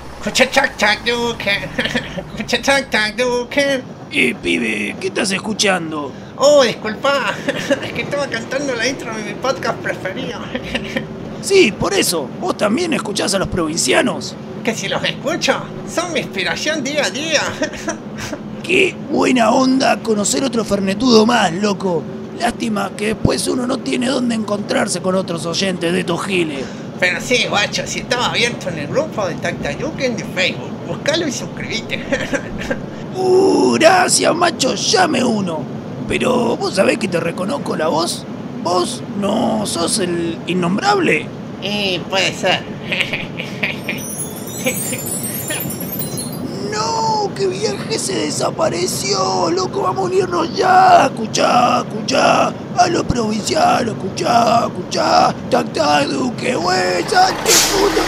Pibe, ¿qué estás escuchando? Oh, disculpa, es que estaba cantando la intro de mi podcast preferido. Sí, por eso, ¿vos también escuchás a los provincianos? Que si los escucho, son mi inspiración día a día. Qué buena onda conocer otro fernetudo más, loco. Lástima que después uno no tiene dónde encontrarse con otros oyentes de estos giles. Pero sí, guacho, si estaba abierto en el grupo de Tactayuken de Facebook, buscalo y suscribite. Gracias, macho, llame uno. Pero vos sabés que te reconozco la voz. ¿Vos no sos el innombrable? Puede ser. No, que viaje se desapareció, loco, vamos a unirnos ya. Escuchá, a los provincianos, escuchá, Tactaduque, güey, salte, puto,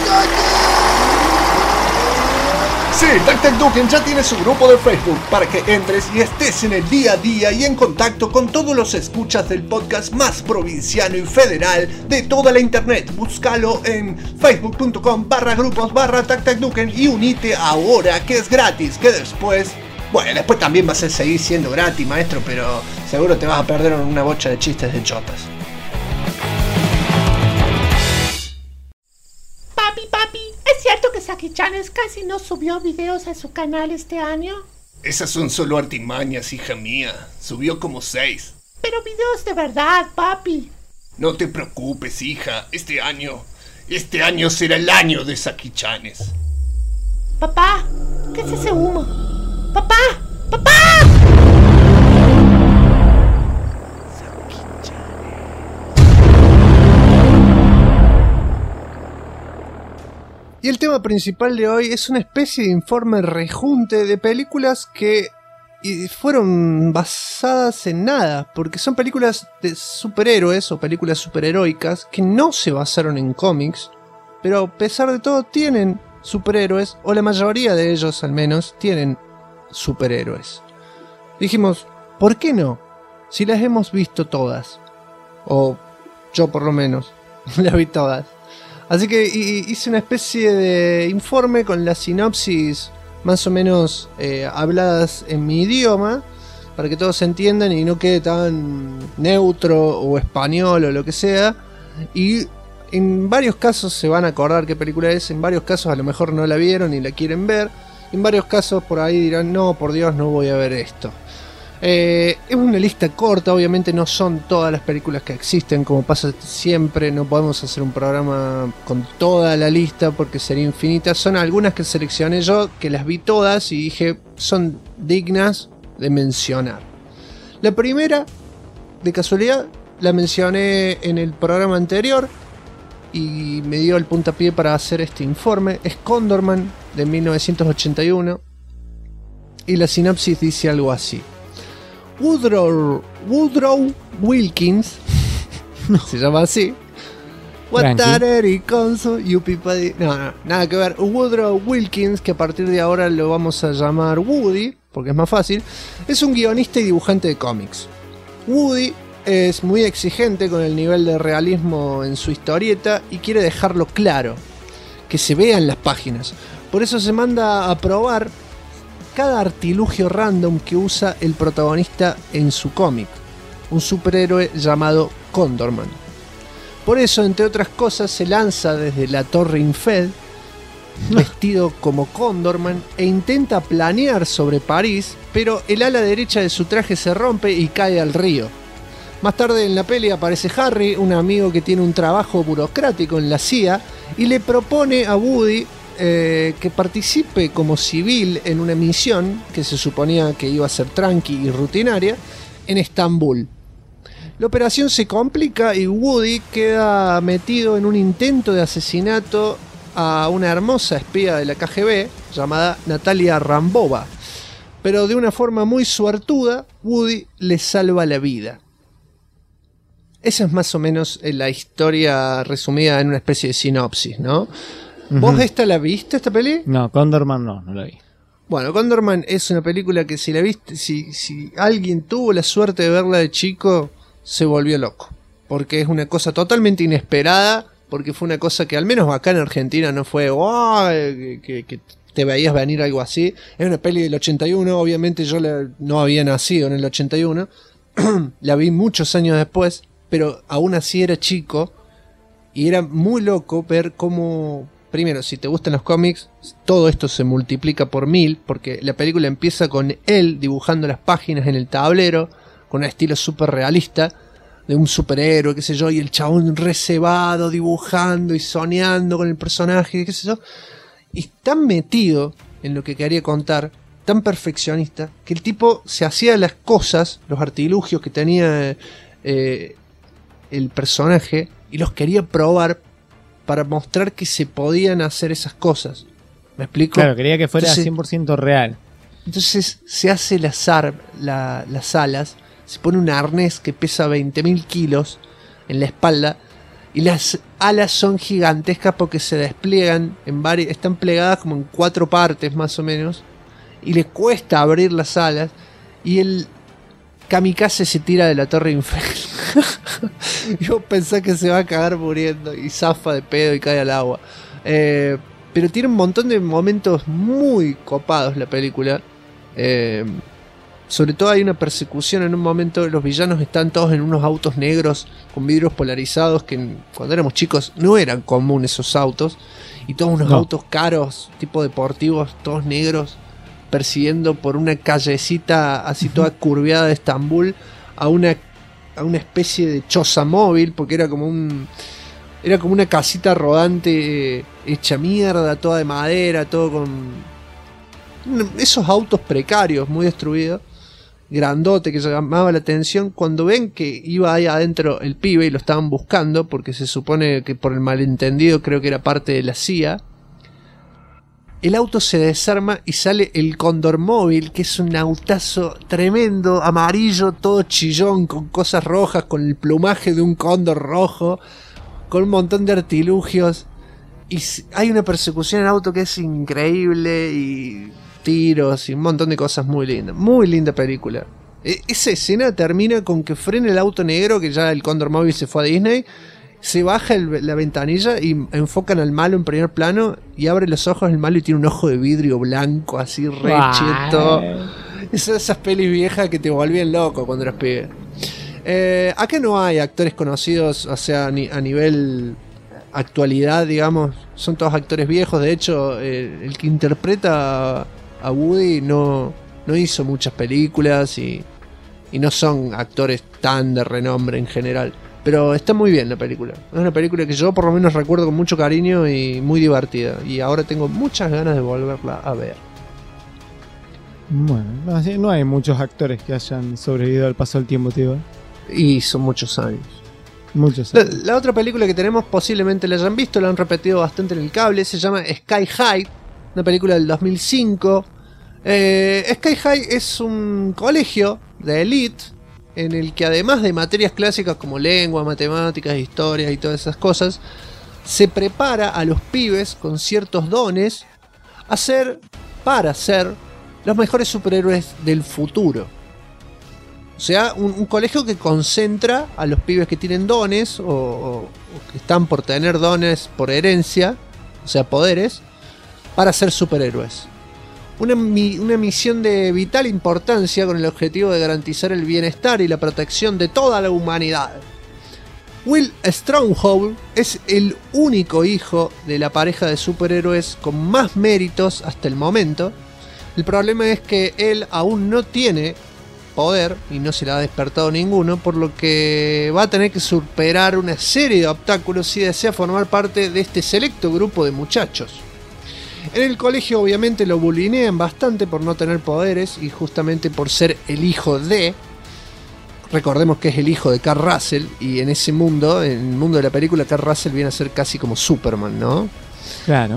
Sí, Tactaduken ya tiene su grupo de Facebook para que entres y estés en el día a día y en contacto con todos los escuchas del podcast más provinciano y federal de toda la internet. Búscalo en facebook.com/grupos/Tactaduken y unite ahora, que es gratis, que después también vas a seguir siendo gratis, maestro, pero seguro te vas a perder una bocha de chistes de chotas. Papi, ¿es cierto que Saki Channels casi no subió videos a su canal este año? Esas son solo artimañas, hija mía. Subió como 6. Pero videos de verdad, papi. No te preocupes, hija. Este año será el año de Saki Channels. Papá, ¿qué es ese humo? ¡Papá! Y el tema principal de hoy es una especie de informe rejunte de películas que fueron basadas en nada, porque son películas de superhéroes o películas superheroicas que no se basaron en cómics, pero a pesar de todo tienen superhéroes, o la mayoría de ellos al menos tienen superhéroes. Dijimos, ¿por qué no? Si las hemos visto todas, o yo por lo menos las vi todas. Así que hice una especie de informe con las sinopsis más o menos habladas en mi idioma, para que todos entiendan y no quede tan neutro o español o lo que sea. Y en varios casos se van a acordar qué película es, en varios casos a lo mejor no la vieron y la quieren ver, en varios casos por ahí dirán, no, por Dios, no voy a ver esto. Es una lista corta, obviamente no son todas las películas que existen, como pasa siempre, no podemos hacer un programa con toda la lista porque sería infinita. Son algunas que seleccioné yo, que las vi todas y dije son dignas de mencionar. La primera de casualidad la mencioné en el programa anterior y me dio el puntapié para hacer este informe. Es Condorman de 1981 y la sinopsis dice algo así. Woodrow Wilkins se llama así. Watari Conso Yuppie. No, nada que ver. Woodrow Wilkins, que a partir de ahora lo vamos a llamar Woody, porque es más fácil, es un guionista y dibujante de cómics. Woody es muy exigente con el nivel de realismo en su historieta y quiere dejarlo claro, que se vea en las páginas. Por eso se manda a probar cada artilugio random que usa el protagonista en su cómic, un superhéroe llamado Condorman. Por eso, entre otras cosas, se lanza desde la Torre Eiffel vestido como Condorman e intenta planear sobre París, pero el ala derecha de su traje se rompe y cae al río. Más tarde en la peli aparece Harry, un amigo que tiene un trabajo burocrático en la CIA, y le propone a Woody que participe como civil en una misión que se suponía que iba a ser tranqui y rutinaria en Estambul. La operación se complica y Woody queda metido en un intento de asesinato a una hermosa espía de la KGB llamada Natalia Rambova, pero de una forma muy suertuda Woody le salva la vida. Esa es más o menos la historia resumida en una especie de sinopsis, ¿no? ¿Vos esta la viste, esta peli? No, Condorman no la vi. Bueno, Condorman es una película que si la viste, si alguien tuvo la suerte de verla de chico, se volvió loco. Porque es una cosa totalmente inesperada, porque fue una cosa que al menos acá en Argentina no fue que te veías venir algo así. Es una peli del 81, obviamente yo no había nacido en el 81, la vi muchos años después, pero aún así era chico y era muy loco ver cómo, primero, si te gustan los cómics, todo esto se multiplica por 1000, porque la película empieza con él dibujando las páginas en el tablero, con un estilo súper realista, de un superhéroe, qué sé yo, y el chabón recebado, dibujando y soñando con el personaje, qué sé yo, y tan metido en lo que quería contar, tan perfeccionista, que el tipo se hacía las cosas, los artilugios que tenía el personaje, y los quería probar para mostrar que se podían hacer esas cosas. ¿Me explico? Claro, quería que fuera 100% real. Entonces se hace las alas, se pone un arnés que pesa 20.000 kilos en la espalda, y las alas son gigantescas porque se despliegan están plegadas como en 4 partes más o menos, y le cuesta abrir las alas, y el kamikaze se tira de la Torre Eiffel. Yo pensé que se va a cagar muriendo y zafa de pedo y cae al agua. Pero tiene un montón de momentos muy copados la película. Sobre todo hay una persecución en un momento. Los villanos están todos en unos autos negros con vidrios polarizados, que cuando éramos chicos no eran comunes esos autos, y todos unos autos caros, tipo deportivos, todos negros, persiguiendo por una callecita así toda curveada de Estambul a una especie de choza móvil, porque era como una casita rodante hecha mierda, toda de madera, todo con esos autos precarios, muy destruidos, grandote, que llamaba la atención. Cuando ven que iba ahí adentro el pibe y lo estaban buscando, porque se supone que por el malentendido creo que era parte de la CIA, el auto se desarma y sale el Condor Móvil, que es un autazo tremendo, amarillo, todo chillón, con cosas rojas, con el plumaje de un cóndor rojo, con un montón de artilugios. Y hay una persecución en auto que es increíble, y tiros y un montón de cosas muy lindas. Muy linda película. Esa escena termina con que frena el auto negro, que ya el Condor Móvil se fue a Disney. Se baja la ventanilla y enfocan al malo en primer plano, y abre los ojos el malo y tiene un ojo de vidrio blanco así re cheto. Esas pelis viejas que te volvían loco cuando eras pibe. Acá no hay actores conocidos, o sea, a nivel actualidad, digamos. Son todos actores viejos. De hecho, el que interpreta a Woody no hizo muchas películas y no son actores tan de renombre en general. Pero está muy bien la película. Es una película que yo por lo menos recuerdo con mucho cariño y muy divertida. Y ahora tengo muchas ganas de volverla a ver. Bueno, no hay muchos actores que hayan sobrevivido al paso del tiempo, tío. Y son muchos años. Muchos años. La otra película que tenemos, posiblemente la hayan visto, la han repetido bastante en el cable, se llama Sky High, una película del 2005. Sky High es un colegio de élite en el que, además de materias clásicas como lengua, matemáticas, historia y todas esas cosas, se prepara a los pibes con ciertos dones para ser los mejores superhéroes del futuro. O sea, un colegio que concentra a los pibes que tienen dones o que están por tener dones por herencia, o sea, poderes, para ser superhéroes. Una misión de vital importancia con el objetivo de garantizar el bienestar y la protección de toda la humanidad. Will Stronghold es el único hijo de la pareja de superhéroes con más méritos hasta el momento. El problema es que él aún no tiene poder y no se le ha despertado ninguno, por lo que va a tener que superar una serie de obstáculos si desea formar parte de este selecto grupo de muchachos. En el colegio obviamente lo bulinean bastante por no tener poderes y justamente por ser el hijo de... Recordemos que es el hijo de Kurt Russell, y en ese mundo, en el mundo de la película, Kurt Russell viene a ser casi como Superman, ¿no? Claro.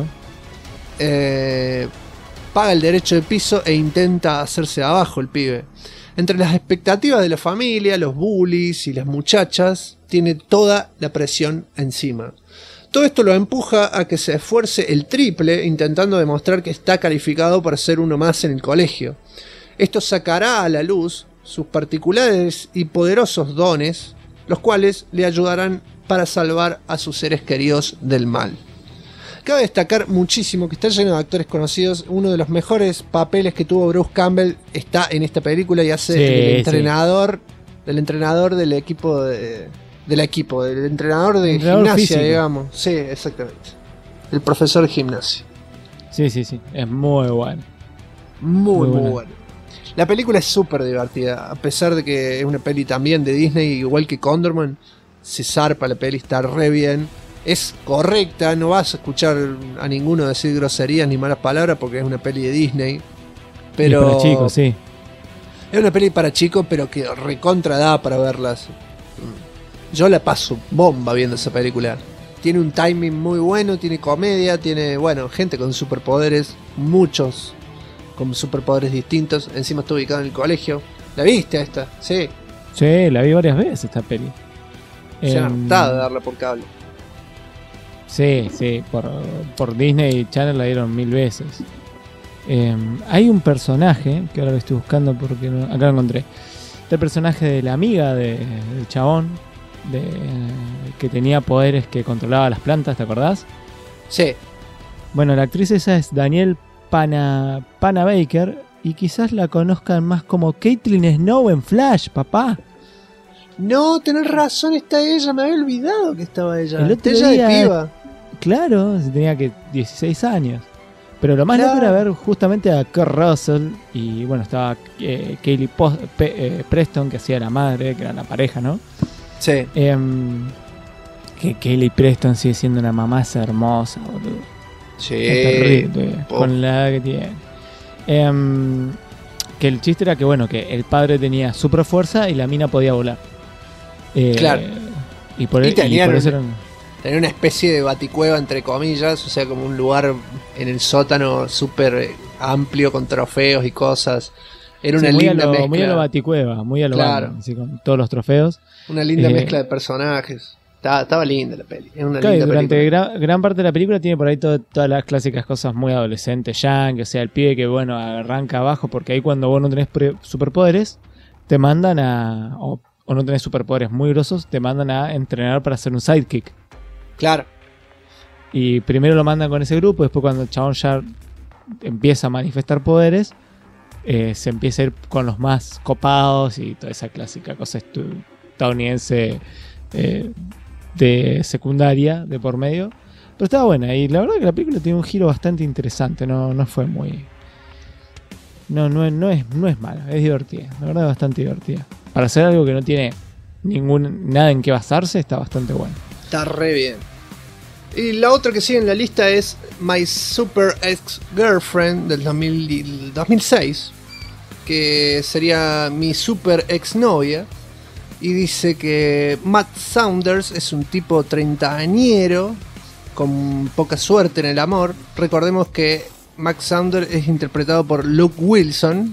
Paga el derecho de piso e intenta hacerse abajo el pibe. Entre las expectativas de la familia, los bullies y las muchachas, tiene toda la presión encima. Todo esto lo empuja a que se esfuerce el triple, intentando demostrar que está calificado para ser uno más en el colegio. Esto sacará a la luz sus particulares y poderosos dones, los cuales le ayudarán para salvar a sus seres queridos del mal. Cabe destacar muchísimo que está lleno de actores conocidos. Uno de los mejores papeles que tuvo Bruce Campbell está en esta película y hace del entrenador del equipo del entrenador de gimnasia, físico, digamos. Sí, exactamente. El profesor de gimnasia. Sí, es muy bueno. Muy bueno. La película es súper divertida, a pesar de que es una peli también de Disney, igual que Condorman. Se zarpa la peli, está re bien. Es correcta, no vas a escuchar a ninguno decir groserías ni malas palabras porque es una peli de Disney. Pero y para chicos, sí. Es una peli para chicos, pero que recontra da para verlas. Yo la paso bomba viendo esa película. Tiene un timing muy bueno, tiene comedia, tiene, bueno, gente con superpoderes, muchos con superpoderes distintos. Encima está ubicado en el colegio. ¿La viste esta? Sí. Sí, la vi varias veces esta peli. Se han hartado de darla por cable. Sí, por Disney Channel la dieron 1000 veces. Hay un personaje, que ahora lo estoy buscando porque acá lo encontré. El personaje de la amiga del chabón, que tenía poderes, que controlaba las plantas, ¿te acordás? Sí. Bueno, la actriz esa es Danielle Panabaker, y quizás la conozcan más como Caitlin Snow en Flash, papá. No, tenés razón, está ella, me había olvidado que estaba ella. El otro ella día, de piba. Claro, tenía que 16 años. Pero lo más loco era ver justamente a Kurt Russell, y bueno, estaba Kaylee Preston, que hacía la madre, que era la pareja, ¿no? Sí. Que Kaylee Preston sigue siendo una mamá hermosa, boludo. Sí. Es terrible, con la edad que tiene. Que el chiste era que, bueno, que el padre tenía super fuerza y la mina podía volar. Claro. Y por eso eran... Tenía una especie de baticueva, entre comillas, o sea, como un lugar en el sótano súper amplio con trofeos y cosas. Era una linda mezcla. Muy a lo baticueva, muy a lo claro. Batman, así, con todos los trofeos. Una linda mezcla de personajes. Estaba linda la peli. Era una linda durante película. gran parte de la película tiene por ahí todas las clásicas cosas muy adolescentes, yankee, o sea, el pibe que, bueno, arranca abajo, porque ahí cuando vos no tenés superpoderes, te mandan o no tenés superpoderes muy grosos, te mandan a entrenar para hacer un sidekick. Claro. Y primero lo mandan con ese grupo, después cuando el chabón ya empieza a manifestar poderes, se empieza a ir con los más copados y toda esa clásica cosa estadounidense de secundaria, de por medio. Pero estaba buena, y la verdad que la película tiene un giro bastante interesante, no fue muy... No es mala, es divertida, la verdad es bastante divertida. Para hacer algo que no tiene nada en qué basarse, está bastante bueno. Está re bien. Y la otra que sigue en la lista es My Super Ex-Girlfriend del 2006, que sería mi super ex-novia. y dice que Matt Saunders es un tipo treintañero con poca suerte en el amor. Recordemos que Matt Saunders es interpretado por Luke Wilson.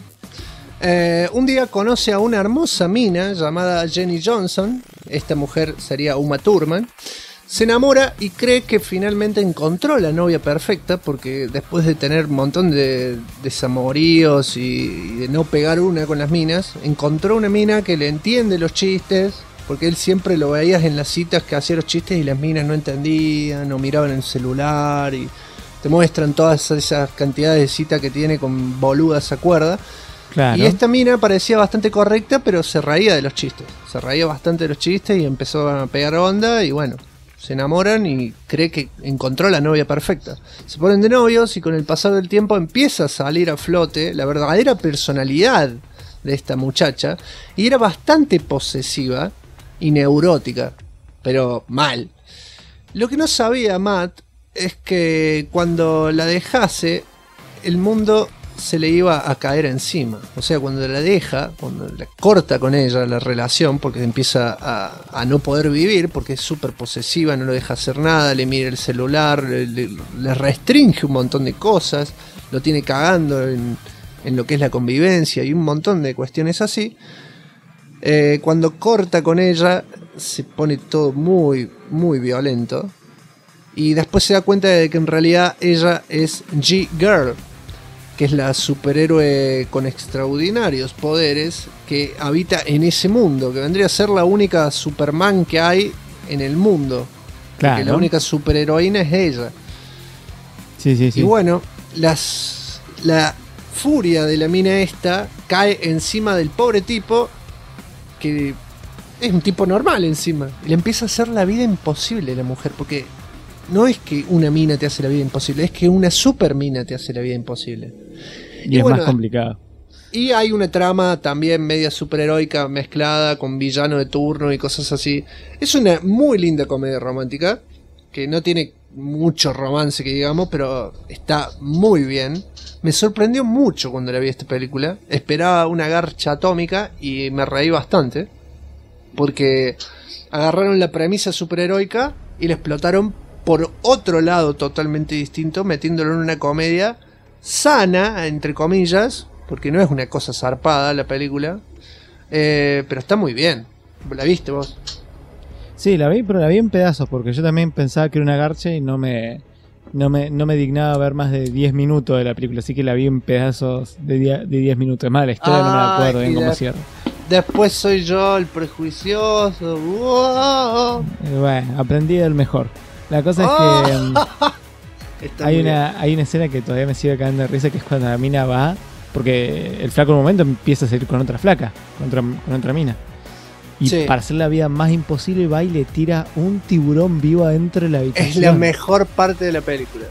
Un día conoce a una hermosa mina llamada Jenny Johnson. Esta mujer sería Uma Thurman. Se enamora y cree que finalmente encontró la novia perfecta, porque después de tener un montón de desamoríos y de no pegar una con las minas, encontró una mina que le entiende los chistes, porque él siempre lo veías en las citas que hacía los chistes y las minas no entendían, no miraban el celular y te muestran todas esas cantidades de citas que tiene con boludas a cuerda. Claro. Y esta mina parecía bastante correcta, pero se reía de los chistes, se reía bastante de los chistes y empezó a pegar onda y bueno, se enamoran y cree que encontró la novia perfecta. Se ponen de novios y con el pasar del tiempo empieza a salir a flote la verdadera personalidad de esta muchacha. Y era bastante posesiva y neurótica, pero mal. Lo que no sabía Matt es que cuando la dejase, el mundo se le iba a caer encima. O sea, cuando la deja, cuando la corta con ella la relación, porque empieza a no poder vivir, porque es súper posesiva, no lo deja hacer nada, le mira el celular, le restringe un montón de cosas, lo tiene cagando en lo que es la convivencia y un montón de cuestiones así. Cuando corta con ella se pone todo muy, muy violento y después se da cuenta de que en realidad ella es G-Girl, que es la superhéroe con extraordinarios poderes que habita en ese mundo, que vendría a ser la única Superman que hay en el mundo. Claro. Porque la única superheroína es ella. Sí, sí, sí. Y bueno, la furia de la mina esta cae encima del pobre tipo, que es un tipo normal encima. Le empieza a hacer la vida imposible a la mujer, porque no es que una mina te hace la vida imposible, es que una super mina te hace la vida imposible. Y es bueno, más complicado. Y hay una trama también media superheroica mezclada con villano de turno y cosas así. Es una muy linda comedia romántica, que no tiene mucho romance que digamos, pero está muy bien. Me sorprendió mucho cuando la vi esta película. Esperaba una garcha atómica y me reí bastante, porque agarraron la premisa superheroica y la explotaron por otro lado totalmente distinto, metiéndolo en una comedia sana, entre comillas, porque no es una cosa zarpada la película, pero está muy bien. ¿La viste vos? Sí, la vi, pero la vi en pedazos, porque yo también pensaba que era una garcha y no me dignaba ver más de 10 minutos de la película, así que la vi en pedazos de 10 minutos. Más, la historia no me la acuerdo bien cómo cierra. Después soy yo el prejuicioso. ¡Wow! Bueno, aprendí del mejor. La cosa es que hay una escena que todavía me sigue cagando de risa, que es cuando la mina va, porque el flaco en un momento empieza a salir con otra flaca, con otra mina. Y sí, para hacer la vida más imposible va y le tira un tiburón vivo adentro de la habitación. Es la mejor parte de la película.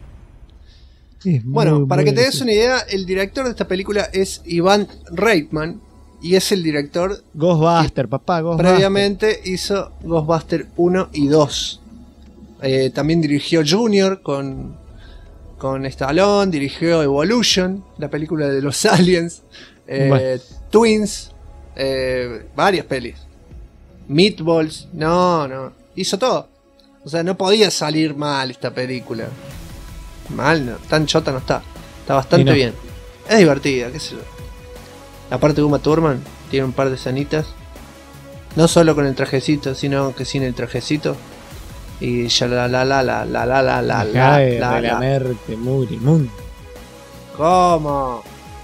Bueno, para que te des una idea, el director de esta película es Ivan Reitman, y es el director Ghostbuster, papá, Ghostbuster. Previamente hizo Ghostbuster 1 y 2. También dirigió Junior con Stallone, dirigió Evolution, la película de los aliens, Twins, varias pelis, Meatballs, no, hizo todo. O sea, no podía salir mal esta película. Mal, no, tan chota no está. Está bastante bien. Es divertida, qué sé yo. Aparte de Uma Thurman, tiene un par de escenitas. No solo con el trajecito, sino que sin el trajecito. Y ya Mundo. ¿Cómo?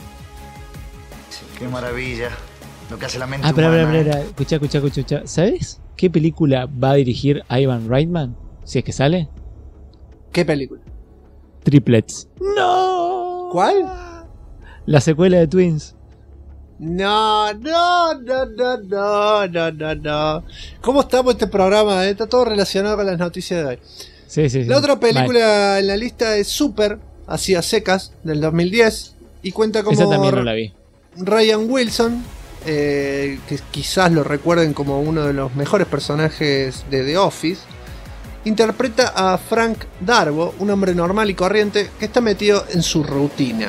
Qué maravilla. Lo que hace la mente humana. Escucha. ¿Sabes qué película va a dirigir Ivan Reitman? Si es que sale. ¿Qué película? Triplets. ¡No! ¿Cuál? La secuela de Twins. No. ¿Cómo estamos este programa? Está todo relacionado con las noticias de hoy. Sí. La otra película en la lista es Super, así a secas, del 2010. Y cuenta como... Esa también no la vi. Ryan Wilson, que quizás lo recuerden como uno de los mejores personajes de The Office, interpreta a Frank Darbo, un hombre normal y corriente que está metido en su rutina.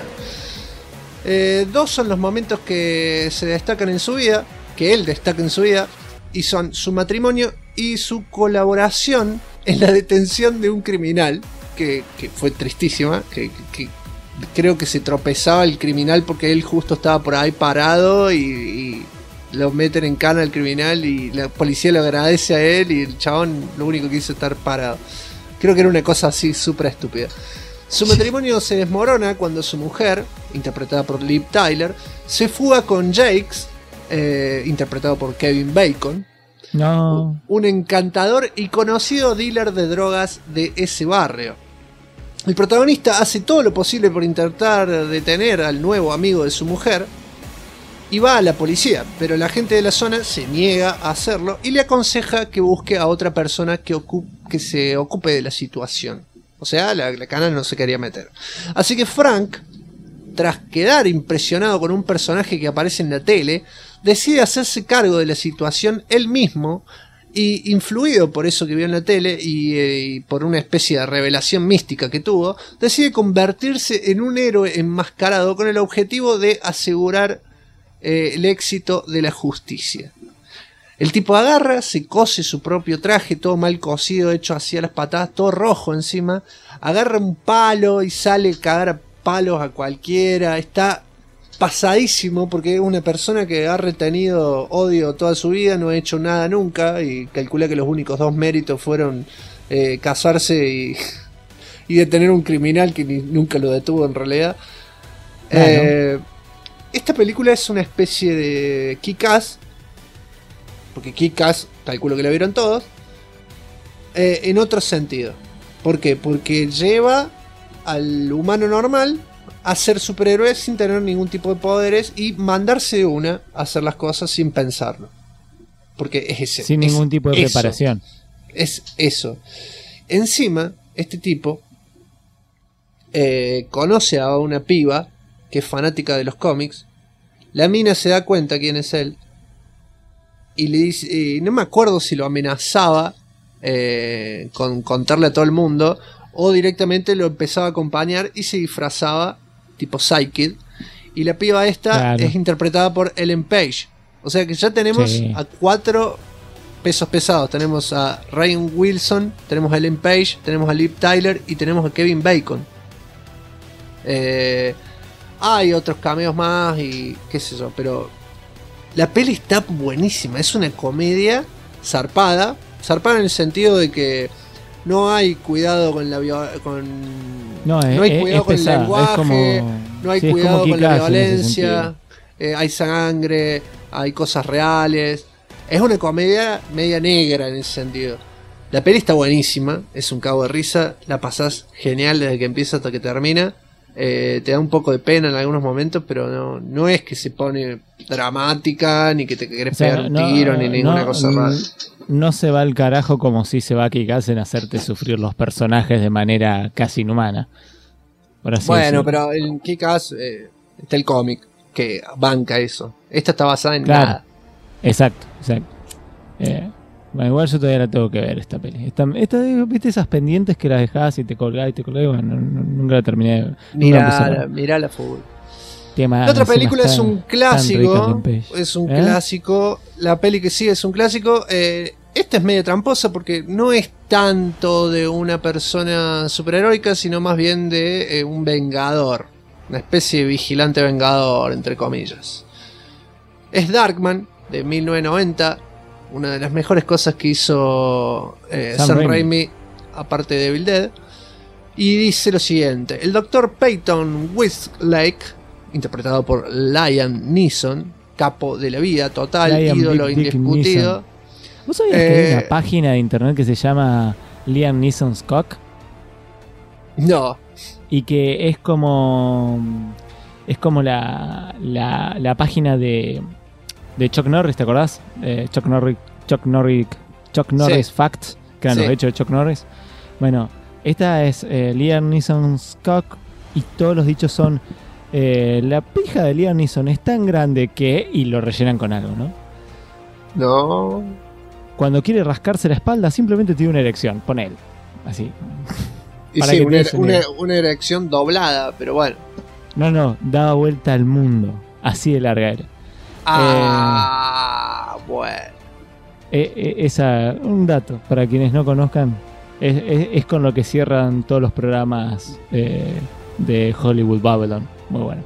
Dos son los momentos que se destacan en su vida, que él destaca en su vida. y son su matrimonio y su colaboración en la detención de un criminal que fue tristísima, que creo que se tropezaba el criminal porque él justo estaba por ahí parado y lo meten en cana al criminal y la policía le agradece a él y el chabón lo único que hizo es estar parado. Creo que era una cosa así súper estúpida. Su matrimonio se desmorona cuando su mujer, interpretada por Liv Tyler, se fuga con Jakes, interpretado por Kevin Bacon, un encantador y conocido dealer de drogas de ese barrio. El protagonista hace todo lo posible por intentar detener al nuevo amigo de su mujer y va a la policía, pero la gente de la zona se niega a hacerlo y le aconseja que busque a otra persona que se ocupe de la situación. O sea, la cana no se quería meter. Así que Frank, tras quedar impresionado con un personaje que aparece en la tele, decide hacerse cargo de la situación él mismo y, influido por eso que vio en la tele y por una especie de revelación mística que tuvo, decide convertirse en un héroe enmascarado con el objetivo de asegurar el éxito de la justicia. El tipo agarra, se cose su propio traje, todo mal cosido, hecho así a las patadas, todo rojo encima, agarra un palo y sale a cagar a palos a cualquiera. Está pasadísimo porque es una persona que ha retenido odio toda su vida, no ha hecho nada nunca y calcula que los únicos 2 méritos fueron casarse y detener un criminal que nunca lo detuvo en realidad. Esta película es una especie de Kick-Ass, porque Kick-Ass calculo que la vieron todos, en otro sentido. ¿Por qué? Porque lleva al humano normal a ser superhéroe sin tener ningún tipo de poderes y mandarse a hacer las cosas sin pensarlo. Porque es ese. Sin ningún tipo de preparación. Es eso. Encima, este tipo conoce a una piba que es fanática de los cómics. La mina se da cuenta quién es él y le dice, no me acuerdo si lo amenazaba con contarle a todo el mundo o directamente lo empezaba a acompañar y se disfrazaba tipo Psykid, y la piba esta es interpretada por Ellen Page. O sea que ya tenemos a 4 pesos pesados. Tenemos a Rainn Wilson, tenemos a Ellen Page, tenemos a Liv Tyler y tenemos a Kevin Bacon. Hay otros cameos más y qué sé yo, pero la peli está buenísima. Es una comedia zarpada en el sentido de que no hay cuidado con la no hay cuidado con el lenguaje, no hay cuidado con la violencia, hay sangre, hay cosas reales. Es una comedia media negra en ese sentido. La peli está buenísima, es un cago de risa, la pasás genial desde que empieza hasta que termina. Te da un poco de pena en algunos momentos, pero no es que se pone dramática, ni que te querés pegar un tiro, ni ninguna cosa rara. No se va al carajo como si se va a Kick-Ass en hacerte sufrir los personajes de manera casi inhumana. Bueno, pero en Kick-Ass está el cómic que banca eso. Esta está basada en nada. Exacto. Bueno, igual yo todavía la tengo que ver esta peli. ¿Viste esas pendientes que las dejabas y te colgás y te colgás? Bueno, nunca la terminé. Mirá la fútbol. La otra película es un clásico. Es un clásico. La peli que sigue es un clásico. Esta es medio tramposa porque no es tanto de una persona superheroica, sino más bien de un vengador. Una especie de vigilante vengador, entre comillas. Es Darkman, de 1990. Una de las mejores cosas que hizo Sam Raimi, aparte de Evil Dead. Y dice lo siguiente: el Dr. Peyton Westlake, interpretado por Liam Neeson, capo de la vida total, ídolo indiscutido. ¿Vos sabías que hay una página de internet que se llama Liam Neeson's Cock? No. Y que es como la página de Chuck Norris, ¿te acordás? Chuck Norris Facts, que eran los hechos de Chuck Norris. Bueno, esta es Liam Neeson's Cock y todos los dichos son la pija de Liam Neeson es tan grande que... y lo rellenan con algo, ¿no? No. Cuando quiere rascarse la espalda simplemente tiene una erección, pon él. Así. Y sí, una erección doblada, pero bueno. No, daba vuelta al mundo. Así de larga era. Bueno. Un dato, para quienes no conozcan, es con lo que cierran todos los programas de Hollywood Babylon. Muy bueno.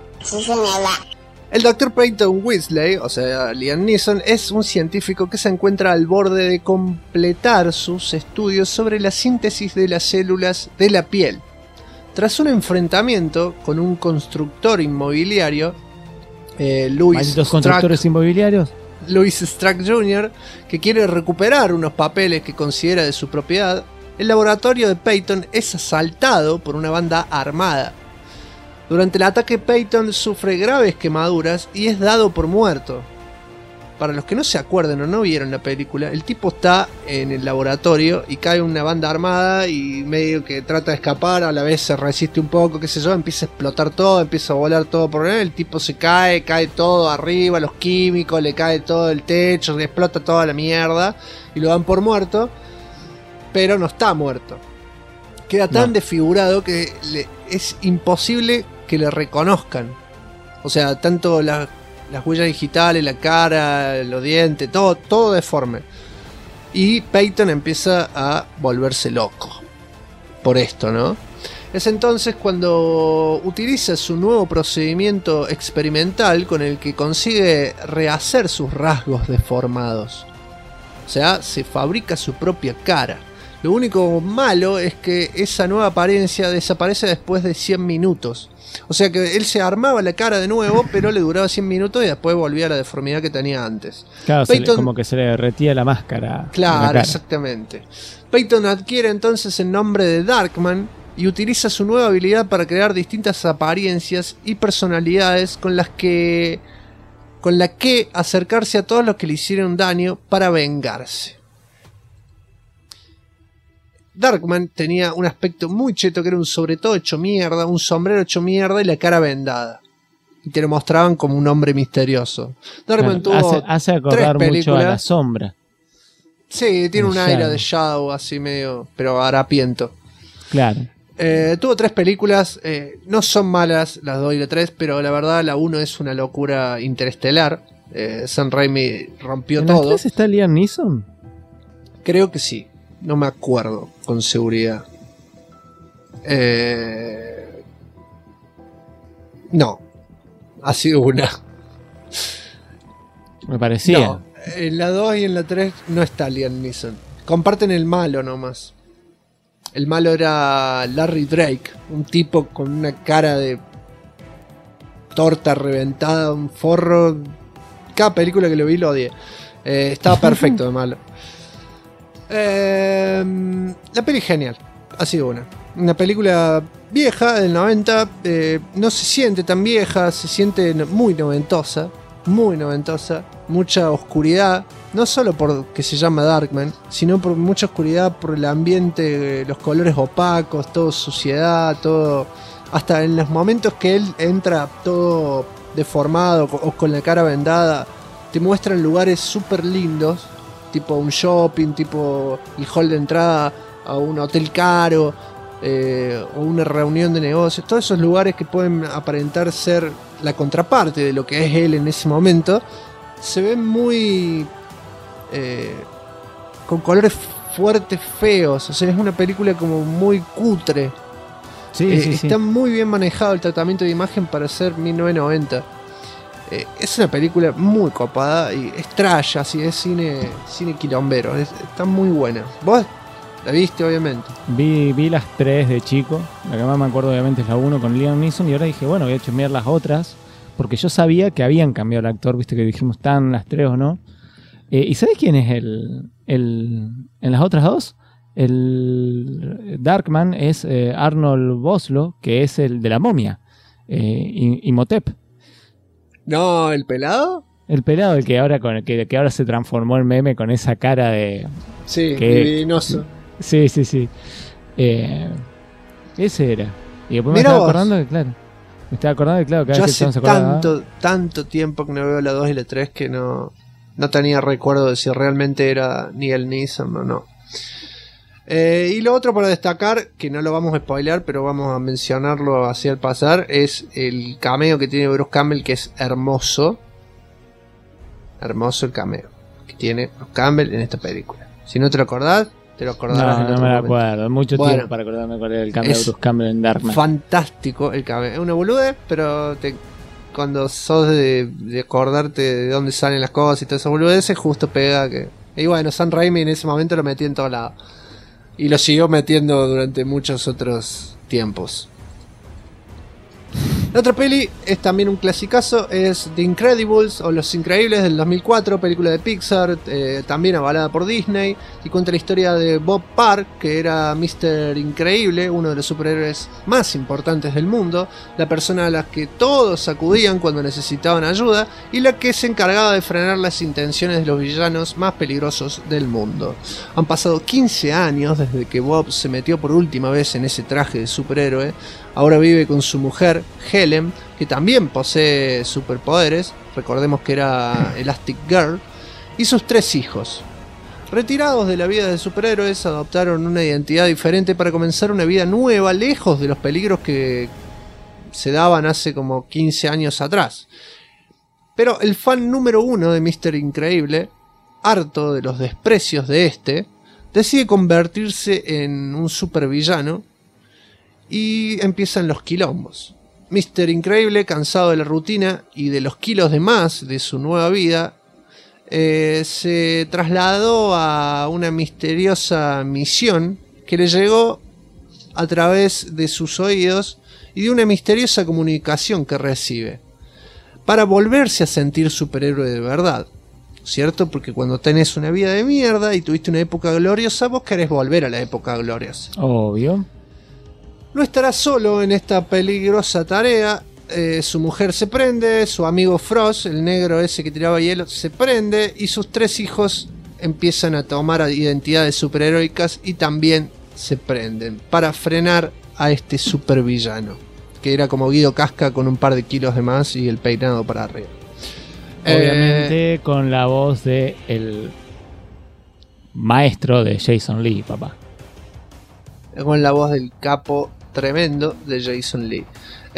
El Dr. Peyton Weasley, o sea, Liam Neeson, es un científico que se encuentra al borde de completar sus estudios sobre la síntesis de las células de la piel. Tras un enfrentamiento con un constructor inmobiliario, ¿Malditos constructores inmobiliarios? Louis Strack Jr., que quiere recuperar unos papeles que considera de su propiedad, el laboratorio de Peyton es asaltado por una banda armada. Durante el ataque, Peyton sufre graves quemaduras y es dado por muerto. Para los que no se acuerdan o no vieron la película, el tipo está en el laboratorio y cae una banda armada y medio que trata de escapar, a la vez se resiste un poco, qué sé yo, empieza a explotar todo, empieza a volar todo por él, el tipo se cae todo arriba, los químicos, le cae todo el techo, le explota toda la mierda y lo dan por muerto, pero no está muerto. Queda tan desfigurado que es imposible que le reconozcan. O sea, tanto las huellas digitales, la cara, los dientes, todo deforme. Y Peyton empieza a volverse loco por esto, ¿no? Es entonces cuando utiliza su nuevo procedimiento experimental con el que consigue rehacer sus rasgos deformados. O sea, se fabrica su propia cara. Lo único malo es que esa nueva apariencia desaparece después de 100 minutos. O sea que él se armaba la cara de nuevo, pero le duraba 100 minutos y después volvía a la deformidad que tenía antes. Claro, como que se le derretía la máscara. Claro, exactamente. Peyton adquiere entonces el nombre de Darkman y utiliza su nueva habilidad para crear distintas apariencias y personalidades con la que acercarse a todos los que le hicieron daño para vengarse. Darkman tenía un aspecto muy cheto, que era un sobre todo hecho mierda, un sombrero hecho mierda y la cara vendada. Y te lo mostraban como un hombre misterioso. Darkman tuvo hace acordar 3 películas. Mucho a La Sombra. Sí, tiene un aire de Shadow así medio, pero harapiento. Claro. Tuvo 3 películas, no son malas las 2 y la 3, pero la verdad la 1 es una locura interestelar. Sam Raimi rompió ¿En todo. las 3 está Liam Neeson? Creo que sí. No me acuerdo con seguridad. No. Ha sido una. Me parecía. No, en la 2 y en la 3 no está Liam Neeson. Comparten el malo nomás. El malo era Larry Drake. Un tipo con una cara de torta reventada, un forro. Cada película que lo vi lo odié. Estaba perfecto de malo. La peli genial. Ha sido una película vieja del 90. No se siente tan vieja, se siente muy noventosa. Muy noventosa. Mucha oscuridad. No solo porque se llama Darkman, sino por mucha oscuridad, por el ambiente, los colores opacos, todo suciedad, todo. Hasta en los momentos que él entra todo deformado o con la cara vendada, te muestran lugares súper lindos. Tipo un shopping, tipo el hall de entrada a un hotel caro, o una reunión de negocios. Todos esos lugares que pueden aparentar ser la contraparte de lo que es él en ese momento, se ven muy con colores fuertes, feos. O sea, es una película como muy cutre. Sí. Está muy bien manejado el tratamiento de imagen para ser 1990. Es una película muy copada y es trash, así es cine quilombero. Está muy buena. ¿Vos la viste, obviamente? Vi las 3 de chico. La que más me acuerdo, obviamente, es la 1 con Liam Neeson. Y ahora dije, bueno, voy a chusmear las otras. Porque yo sabía que habían cambiado el actor, viste que dijimos, ¿están las 3 o no? ¿Y sabés quién es en las otras 2? El Darkman es Arnold Vosloo, que es el de la momia. Imhotep. No, ¿el pelado? El pelado, el que ahora que ahora se transformó en meme con esa cara de. Sí, divinoso. Sí. Ese era. Y después me estaba acordando que, claro. Que yo hace tanto tiempo que no veo la 2 y la 3 que no tenía recuerdo de si realmente era Liam Neeson o no. Y lo otro para destacar, que no lo vamos a spoilear, pero vamos a mencionarlo así al pasar, es el cameo que tiene Bruce Campbell, que es hermoso. Hermoso el cameo. que tiene Bruce Campbell en esta película. Si no te lo acordás, te lo acordarás. No me acuerdo. Mucho tiempo para acordarme cuál era el cameo de Bruce Campbell en Dark Knight. Fantástico el cameo. Es una boludez, pero cuando sos de acordarte de dónde salen las cosas y todas esas boludeces, justo pega que... Y bueno, Sam Raimi en ese momento lo metí en todos lados. Y lo siguió metiendo durante muchos otros tiempos. La otra peli es también un clasicazo, es The Incredibles o Los Increíbles del 2004, película de Pixar, también avalada por Disney, y cuenta la historia de Bob Park, que era Mr. Increíble, uno de los superhéroes más importantes del mundo, la persona a la que todos acudían cuando necesitaban ayuda y la que se encargaba de frenar las intenciones de los villanos más peligrosos del mundo. Han pasado 15 años desde que Bob se metió por última vez en ese traje de superhéroe. Ahora vive con su mujer, Helen, que también posee superpoderes, recordemos que era Elastic Girl, y sus 3 hijos. Retirados de la vida de superhéroes, adoptaron una identidad diferente para comenzar una vida nueva, lejos de los peligros que se daban hace como 15 años atrás. Pero el fan número 1 de Mr. Increíble, harto de los desprecios de decide convertirse en un supervillano. Y empiezan los quilombos. Mr. Increíble, cansado de la rutina y de los kilos de más de su nueva vida, se trasladó a una misteriosa misión que le llegó a través de sus oídos y de una misteriosa comunicación que recibe, para volverse a sentir superhéroe de verdad, ¿cierto? Porque cuando tenés una vida de mierda y tuviste una época gloriosa, vos querés volver a la época gloriosa. Obvio. No estará solo en esta peligrosa tarea. Su mujer se prende, su amigo Frost, el negro ese que tiraba hielo, se prende, y sus 3 hijos empiezan a tomar identidades superheroicas y también se prenden para frenar a este supervillano, que era como Guido Casca con un par de kilos de más y el peinado para arriba. Obviamente con la voz de el maestro de Jason Lee, papá. Con la voz del capo tremendo de Jason Lee.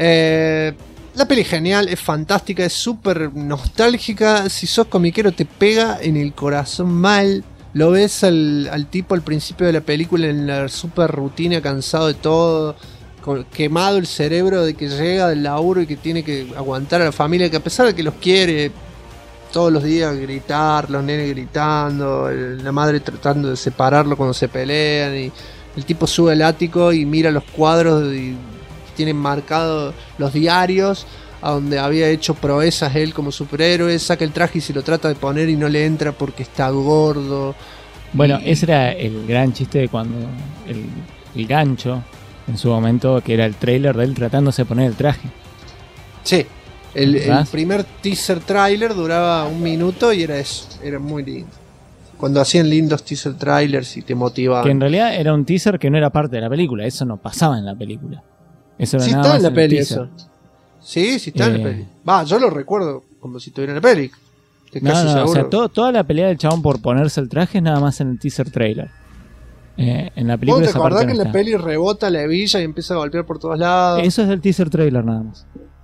La peli es genial, es fantástica, es súper nostálgica. Si sos comiquero te pega en el corazón mal. Lo ves al tipo al principio de la película en la super rutina, cansado de todo, quemado el cerebro de que llega del laburo y que tiene que aguantar a la familia, que a pesar de que los quiere todos los días gritar, los nenes gritando, la madre tratando de separarlo cuando se pelean, y el tipo sube al ático y mira los cuadros y tienen marcados los diarios a donde había hecho proezas él como superhéroe, saca el traje y se lo trata de poner y no le entra porque está gordo. Bueno, ese era el gran chiste de cuando el gancho en su momento, que era el tráiler de él tratándose de poner el traje. Sí, el primer teaser trailer duraba 1 minuto y era eso, era muy lindo. Cuando hacían lindos teaser trailers y te motivaban. Que en realidad era un teaser que no era parte de la película, eso no pasaba en la película. Eso era sí, nada está más en la peli teaser. eso. Sí, está en la peli. Va, yo lo recuerdo como si estuviera en la peli. No, o sea, toda la pelea del chabón por ponerse el traje es nada más en el teaser trailer. En la película ¿Vos te esa acordás parte que no en la peli rebota la hebilla y empieza a golpear por todos lados? Eso es del teaser trailer nada más.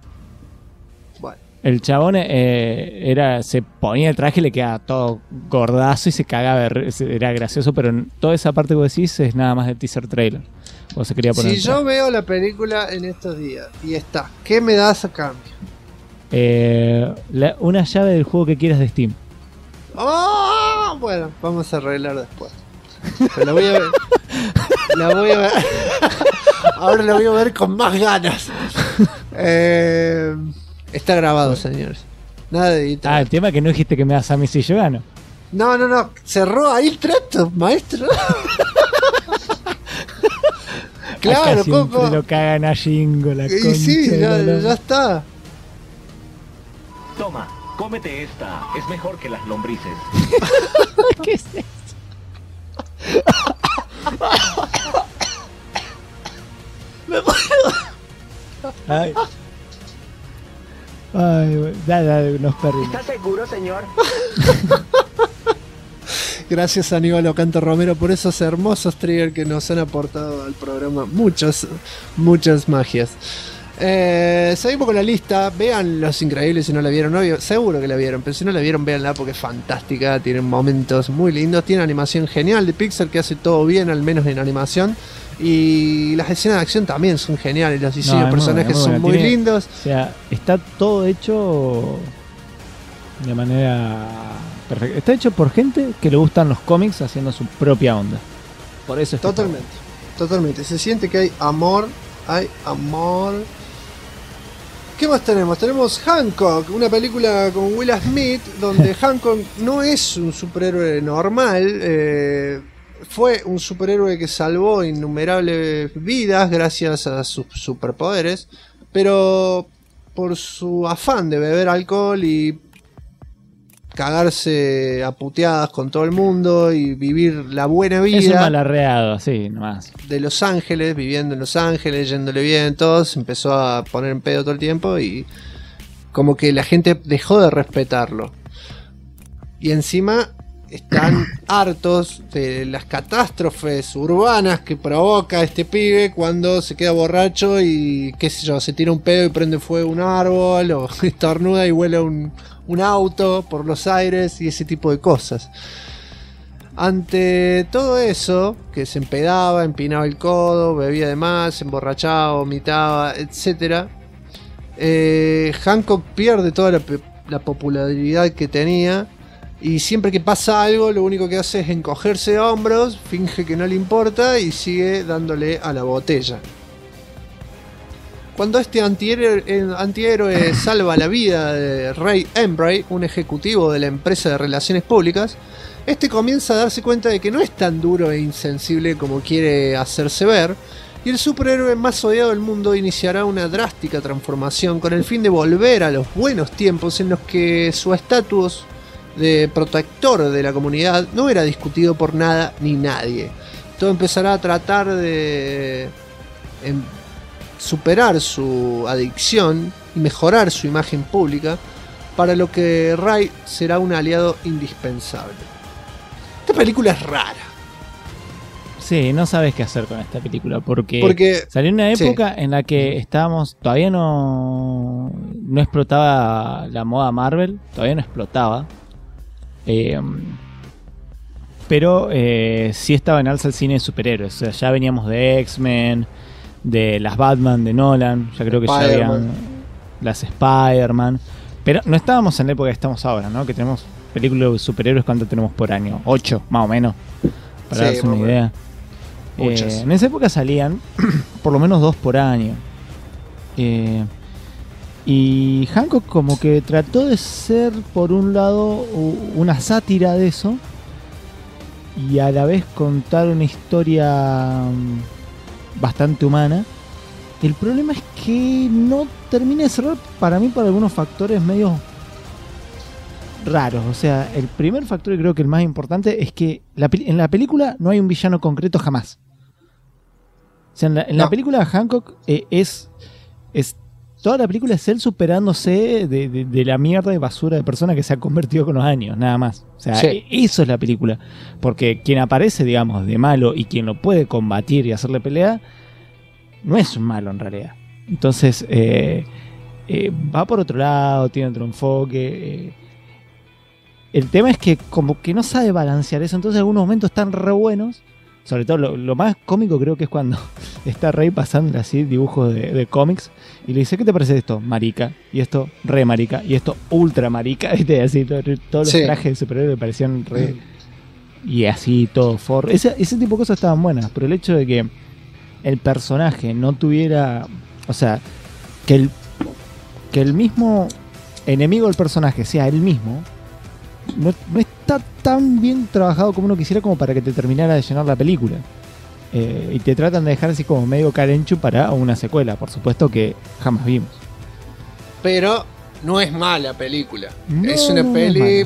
Bueno. El chabón se ponía el traje y le quedaba todo gordazo y se cagaba, era gracioso, pero toda esa parte que vos decís es nada más del teaser trailer. O se quería poner si yo veo la película en estos días y está, ¿qué me das a cambio? Una llave del juego que quieras de Steam. Oh, bueno, vamos a arreglar después. Pero la voy a ver. La voy a ver. Ahora la voy a ver con más ganas. Está grabado, señores. Nada de editar. El tema es que no dijiste que me das a mí si yo gano. No. Cerró ahí el trato, maestro. Claro, acá siempre lo cagan a Jingo, la concha. Y sí, ya está. Toma, cómete esta. Es mejor que las lombrices. ¿Qué es eso? Me muero. Ay, dale, nos perdimos. ¿Estás seguro, señor? Gracias a Aníbal Ocanto Romero por esos hermosos triggers que nos han aportado al programa. Muchas magias. Seguimos con la lista. Vean Los Increíbles si no la vieron. Seguro que la vieron, pero si no la vieron, véanla porque es fantástica. Tienen momentos muy lindos. Tiene animación genial de Pixar que hace todo bien, al menos en animación. Y las escenas de acción también son geniales. Los diseños de personajes son muy lindos. O sea, está todo hecho de manera perfecta. Está hecho por gente que le gustan los cómics haciendo su propia onda. Por eso es Totalmente. Se siente que hay amor. ¿Qué más tenemos? Tenemos Hancock, una película con Will Smith, donde Hancock no es un superhéroe normal. Fue un superhéroe que salvó innumerables vidas gracias a sus superpoderes, pero por su afán de beber alcohol y cagarse a puteadas con todo el mundo y vivir la buena vida. Es un malarreado, sí, nomás. De Los Ángeles, viviendo en Los Ángeles, yéndole bien, todos, empezó a poner en pedo todo el tiempo y como que la gente dejó de respetarlo. Y encima están hartos de las catástrofes urbanas que provoca este pibe cuando se queda borracho y qué sé yo, se tira un pedo y prende fuego un árbol o estornuda y vuela un auto por los aires y ese tipo de cosas. Ante todo eso, que se empedaba, empinaba el codo, bebía de más, se emborrachaba, vomitaba, etc., Hancock pierde toda la popularidad que tenía y siempre que pasa algo lo único que hace es encogerse de hombros, finge que no le importa y sigue dándole a la botella. Cuando este antihéroe salva la vida de Ray Embry, un ejecutivo de la empresa de relaciones públicas, este comienza a darse cuenta de que no es tan duro e insensible como quiere hacerse ver, y el superhéroe más odiado del mundo iniciará una drástica transformación con el fin de volver a los buenos tiempos en los que su estatus de protector de la comunidad no era discutido por nada ni nadie. Todo empezará a tratar de superar su adicción y mejorar su imagen pública, para lo que Ray será un aliado indispensable. Esta película es rara. Sí, no sabes qué hacer con esta película porque salió en una época en la que estábamos, todavía no explotaba la moda Marvel, todavía no explotaba, pero sí estaba en alza el cine de superhéroes. O sea, ya veníamos de X-Men, de las Batman de Nolan, ya creo que ya habían las Spider-Man, pero no estábamos en la época que estamos ahora, ¿no? Que tenemos películas de superhéroes, ¿cuánto tenemos por año? 8, más o menos, para darse una idea. En esa época salían por lo menos 2 por año. Y Hancock como que trató de ser, por un lado, una sátira de eso, y a la vez contar una historia bastante humana. El problema es que no termina de cerrar para mí por algunos factores medio raros. O sea, el primer factor, y creo que el más importante, es que en la película no hay un villano concreto jamás. O sea, en la película Hancock es toda la película es él superándose de la mierda de basura de persona que se ha convertido con los años, nada más. O sea, eso es la película. Porque quien aparece, digamos, de malo y quien lo puede combatir y hacerle pelea, no es un malo en realidad. Entonces, va por otro lado, tiene otro enfoque. El tema es que como que no sabe balancear eso, entonces algunos momentos están re buenos. Sobre todo lo más cómico creo que es cuando está Rey pasando así dibujos de cómics y le dice, ¿qué te parece esto? Marica. Y esto re marica. Y esto ultra marica. ¿Viste? Así todos los trajes de superhéroe parecían re... Y así todo forro. Ese tipo de cosas estaban buenas. Pero el hecho de que el personaje no tuviera... O sea, que el mismo enemigo del personaje sea él mismo, no está tan bien trabajado como uno quisiera, como para que te terminara de llenar la película. Y te tratan de dejar así como medio carenchu para una secuela, por supuesto, que jamás vimos. Pero no es mala película. Es una peli...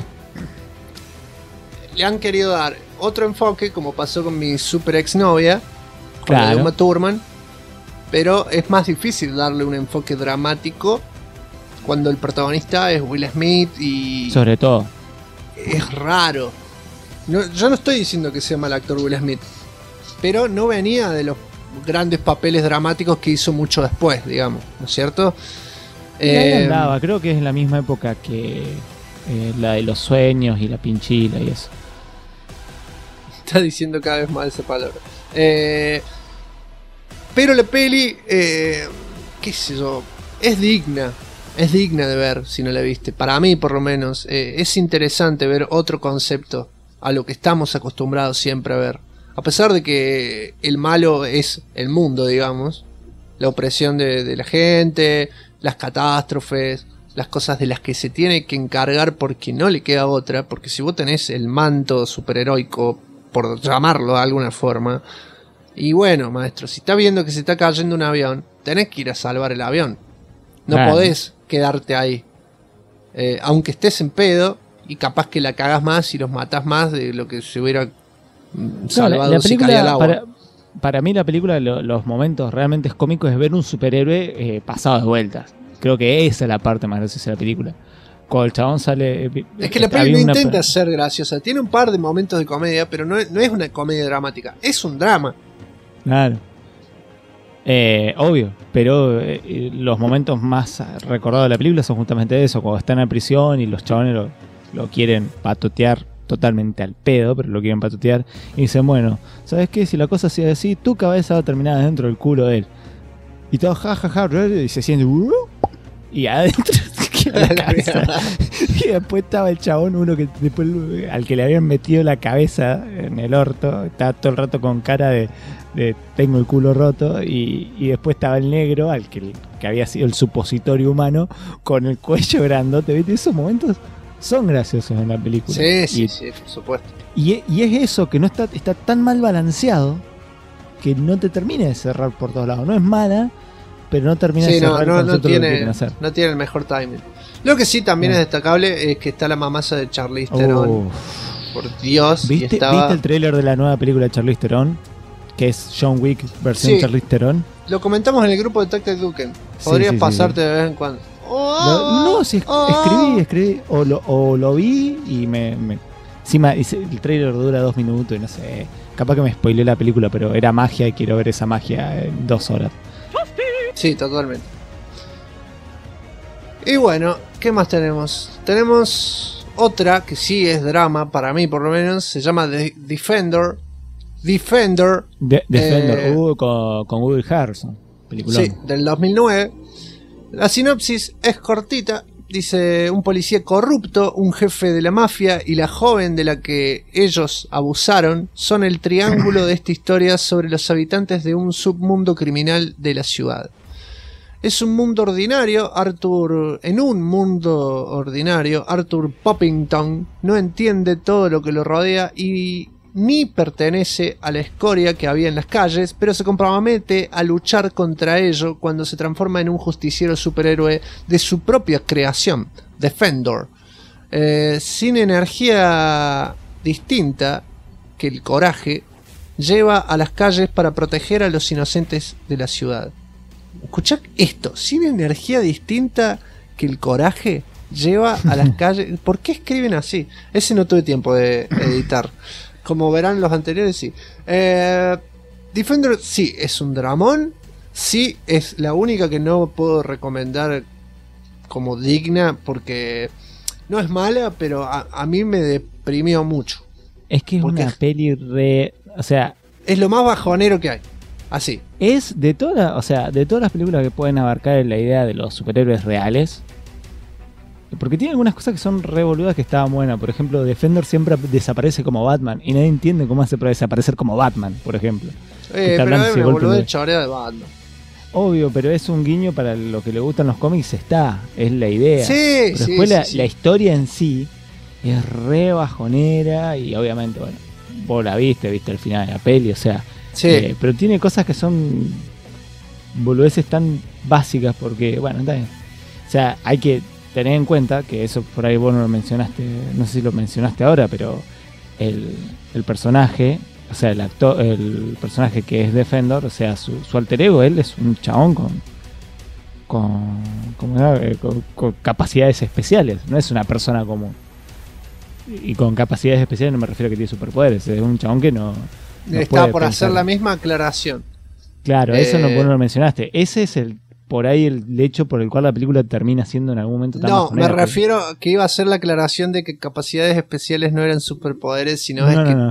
Le han querido dar otro enfoque, como pasó con mi super exnovia, con la de Uma Thurman, pero es más difícil darle un enfoque dramático cuando el protagonista es Will Smith y... Sobre todo. Es raro. Yo no estoy diciendo que sea mal actor Will Smith, pero no venía de los grandes papeles dramáticos que hizo mucho después, digamos, ¿no es cierto? Y ahí andaba, creo que es en la misma época que la de los sueños y la pinchila y eso. Está diciendo cada vez más esa palabra. Pero la peli, qué sé yo, es digna de ver si no la viste. Para mí, por lo menos, es interesante ver otro concepto a lo que estamos acostumbrados siempre a ver. A pesar de que el malo es el mundo, digamos, la opresión de la gente, las catástrofes, las cosas de las que se tiene que encargar porque no le queda otra, porque si vos tenés el manto superheroico, por llamarlo de alguna forma, y bueno, maestro, si está viendo que se está cayendo un avión, tenés que ir a salvar el avión. No podés quedarte ahí. Aunque estés en pedo, y capaz que la cagás más y los matás más de lo que se hubiera salvado la si película, caía al agua. Para mí la película, los momentos realmente cómicos es ver un superhéroe pasado de vueltas. Creo que esa es la parte más graciosa de la película. Cuando el chabón sale... Es que la película no intenta ser graciosa. Tiene un par de momentos de comedia, pero no es una comedia dramática. Es un drama. Claro. Obvio. Pero los momentos más recordados de la película son justamente eso. Cuando está en la prisión y los chabones lo quieren patotear totalmente al pedo, pero lo quieren patotear. Y dicen, bueno, ¿sabes qué? Si la cosa sigue así, tu cabeza va a terminar dentro del culo de él. Y todo jajaja, y se siente... y adentro la cabeza. Y después estaba el chabón, uno que después al que le habían metido la cabeza en el orto, estaba todo el rato con cara de tengo el culo roto, y después estaba el negro, al que había sido el supositorio humano, con el cuello grandote. ¿Viste? Esos momentos son graciosos en la película. Sí, por supuesto. Y es eso, que no está tan mal balanceado que no te termina de cerrar por todos lados. No es mala, pero no termina de cerrar el concepto de lo que quieren hacer. No tiene el mejor timing. Lo que sí también es destacable es que está la mamaza de Charlize Theron. Por Dios. ¿Viste el tráiler de la nueva película de Charlize Theron? Que es John Wick versión Charlize Theron. Lo comentamos en el grupo de Tactic Duken. Podrías pasarte de vez en cuando. Escribí. O lo vi y encima el tráiler dura 2 minutos y no sé. Capaz que me spoileé la película, pero era magia y quiero ver esa magia en 2 horas. Sí, totalmente. Y bueno, ¿qué más tenemos? Tenemos otra que sí es drama, para mí por lo menos. Se llama Defender. Con Woody Harrelson. Peliculón. Sí, del 2009. La sinopsis es cortita. Dice: un policía corrupto, un jefe de la mafia y la joven de la que ellos abusaron son el triángulo de esta historia sobre los habitantes de un submundo criminal de la ciudad. Es un mundo ordinario. En un mundo ordinario, Arthur Poppington no entiende todo lo que lo rodea y ni pertenece a la escoria que había en las calles, pero se compromete a luchar contra ello cuando se transforma en un justiciero superhéroe de su propia creación, Defender. Sin energía distinta que el coraje, lleva a las calles para proteger a los inocentes de la ciudad. Escuchad esto: sin energía distinta que el coraje, lleva a las calles. ¿Por qué escriben así? Ese no tuve tiempo de editar. Como verán los anteriores, sí. Defender, sí, es un dramón. Sí, es la única que no puedo recomendar como digna, porque no es mala, pero a mí me deprimió mucho. Es que es una peli o sea... Es lo más bajonero que hay. Así. Es de todas las películas que pueden abarcar la idea de los superhéroes reales. Porque tiene algunas cosas que son revoludas que estaban buenas. Por ejemplo, Defender siempre desaparece como Batman y nadie entiende cómo hace para desaparecer como Batman, por ejemplo. Pero me volvió de chorea de Batman. Obvio, pero es un guiño para lo que le gustan los cómics. Es la idea. Sí, pero después la historia en sí es re bajonera. Y obviamente, bueno, vos la viste el final de la peli, o sea. Sí. Pero tiene cosas que son boludeces tan básicas porque, bueno, está bien. O sea, hay que tener en cuenta que eso por ahí vos no lo mencionaste, no sé si lo mencionaste ahora, pero el personaje, o sea, el personaje que es Defender, o sea, su alter ego, él es un chabón con capacidades especiales, no es una persona común. Y con capacidades especiales no me refiero a que tiene superpoderes, es un chabón que no está por hacer la misma aclaración. Claro, eso no lo mencionaste. Ese es por ahí el hecho por el cual la película termina siendo en algún momento tan No, me refiero a que iba a hacer la aclaración de que capacidades especiales no eran superpoderes, sino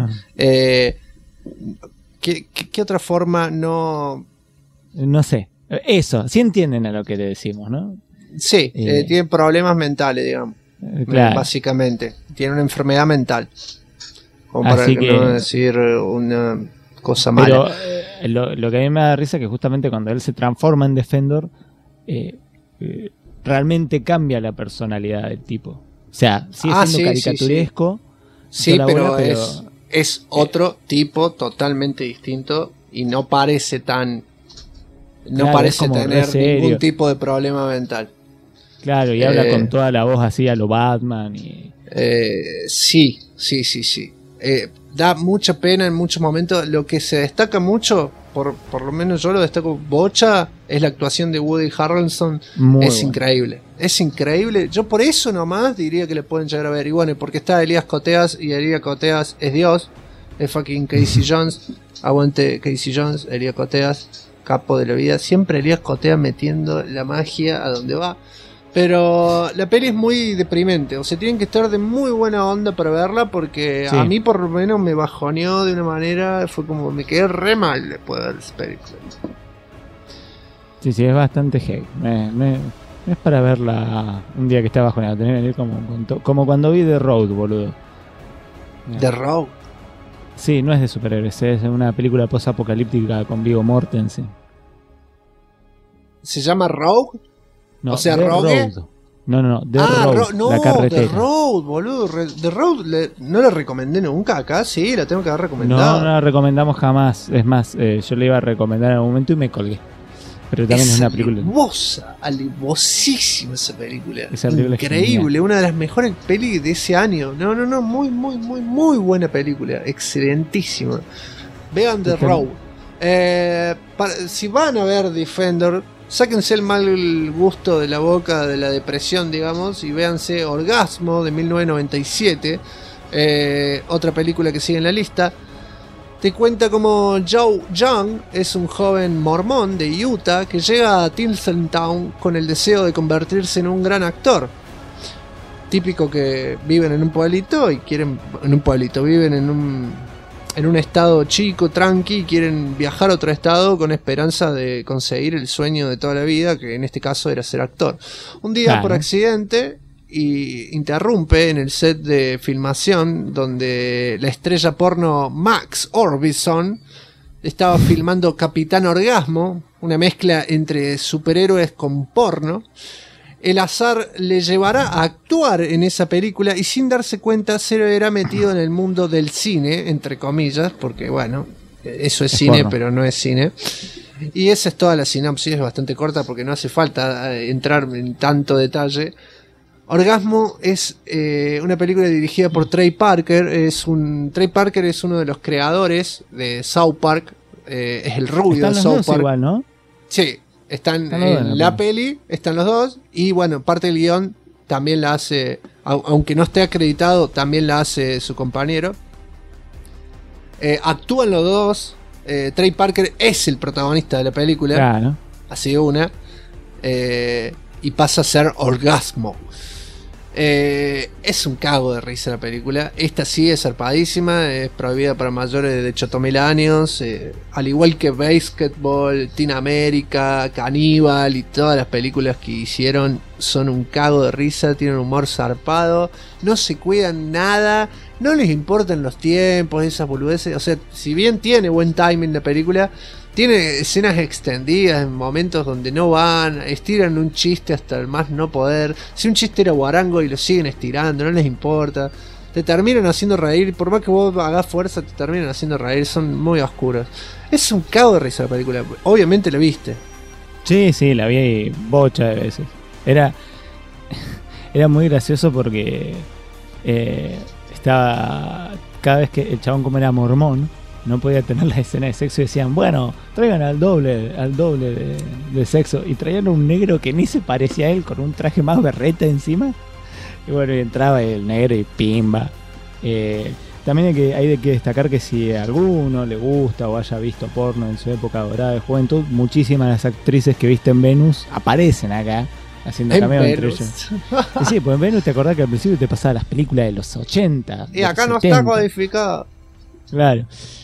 ¿qué otra forma no...? No sé. Eso, sí entienden a lo que le decimos, ¿no? Sí, tienen problemas mentales, digamos. Claro. Básicamente. Tiene una enfermedad mental. Como para no decir una cosa mala. Pero lo que a mí me da risa es que justamente cuando él se transforma en Defender, realmente cambia la personalidad del tipo. O sea, sigue siendo caricaturesco. Sí, pero es otro tipo totalmente distinto y no parece tan... No parece tener ningún tipo de problema mental. Claro, y habla con toda la voz así a lo Batman. Sí. Da mucha pena en muchos momentos. Lo que se destaca mucho, por lo menos yo lo destaco bocha, es la actuación de Woody Harrelson. Increíble. Es increíble. Yo por eso nomás diría que le pueden llegar a ver. Y bueno, porque está Elías Coteas, y Elías Coteas es Dios. Es fucking Casey Jones. Aguante Casey Jones, Elías Coteas, capo de la vida. Siempre Elías Coteas metiendo la magia a donde va. Pero la peli es muy deprimente, o sea, tienen que estar de muy buena onda para verla, porque a mí por lo menos me bajoneó de una manera, fue como, me quedé re mal después de ver esa película. Sí, es bastante heavy. Es para verla un día que está bajoneado, tenés que venir como cuando vi The Road, boludo. ¿The Road? Sí, no es de superhéroes, es una película post-apocalíptica con Viggo Mortensen. ¿Se llama Rogue? No, o sea, The Rogue. Road. No, The Road, la carretera. The Road, boludo. The Road no la recomendé nunca acá, sí, la tengo que haber recomendado. No la recomendamos jamás. Es más, yo le iba a recomendar en algún momento y me colgué. Pero también es una película alivosísima esa película. Increíble, una de las mejores pelis de ese año. No, muy buena película, excelentísima. Vean The Road. Si van a ver Defender, sáquense el mal gusto de la boca de la depresión, digamos, y véanse Orgasmo de 1997, otra película que sigue en la lista. Te cuenta como Joe Young es un joven mormón de Utah que llega a Tinseltown con el deseo de convertirse en un gran actor. Típico que viven en un pueblito y viven en un estado chico, tranqui, y quieren viajar a otro estado con esperanza de conseguir el sueño de toda la vida, que en este caso era ser actor. Un día, por accidente, interrumpe en el set de filmación donde la estrella porno Max Orbison estaba filmando Capitán Orgasmo, una mezcla entre superhéroes con porno. El azar le llevará a actuar en esa película y sin darse cuenta se verá metido en el mundo del cine, entre comillas, porque bueno, eso es cine, porno. Pero no es cine. Y esa es toda la sinopsis, es bastante corta porque no hace falta entrar en tanto detalle. Orgasmo es una película dirigida por Trey Parker. Trey Parker es uno de los creadores de South Park, es el rubio de South Park. Igual, ¿no? Sí. Están en la peli, están los dos, y bueno, parte del guión también la hace, aunque no esté acreditado, también la hace su compañero. Actúan los dos. Trey Parker es el protagonista de la película, claro. Así una, y pasa a ser Orgasmo. Es un cago de risa la película. Esta sí es zarpadísima, es prohibida para mayores de 8.000 años, al igual que Basketball, Teen America, Caníbal y todas las películas que hicieron son un cago de risa, tienen humor zarpado, no se cuidan nada, no les importan los tiempos, esas boludeces. O sea, si bien tiene buen timing la película, tiene escenas extendidas en momentos donde no van, estiran un chiste hasta el más no poder. Si un chiste era guarango y lo siguen estirando, no les importa. Te terminan haciendo reír, por más que vos hagas fuerza, te terminan haciendo reír, son muy oscuros. Es un cago de risa la película, obviamente la viste. Sí, la vi bocha de veces. Era muy gracioso porque estaba, cada vez que el chabón, como era mormón, no podía tener la escena de sexo y decían, bueno, traigan al doble de sexo, y traían un negro que ni se parecía a él, con un traje más berreta encima, y bueno, y entraba el negro y pimba. también hay que destacar que si a alguno le gusta o haya visto porno en su época dorada de juventud, muchísimas de las actrices que viste en Venus aparecen acá haciendo cameo entre ellos. Y sí, pues en Venus te acordás que al principio te pasaba las películas de los 80. Y acá no está codificado. Claro.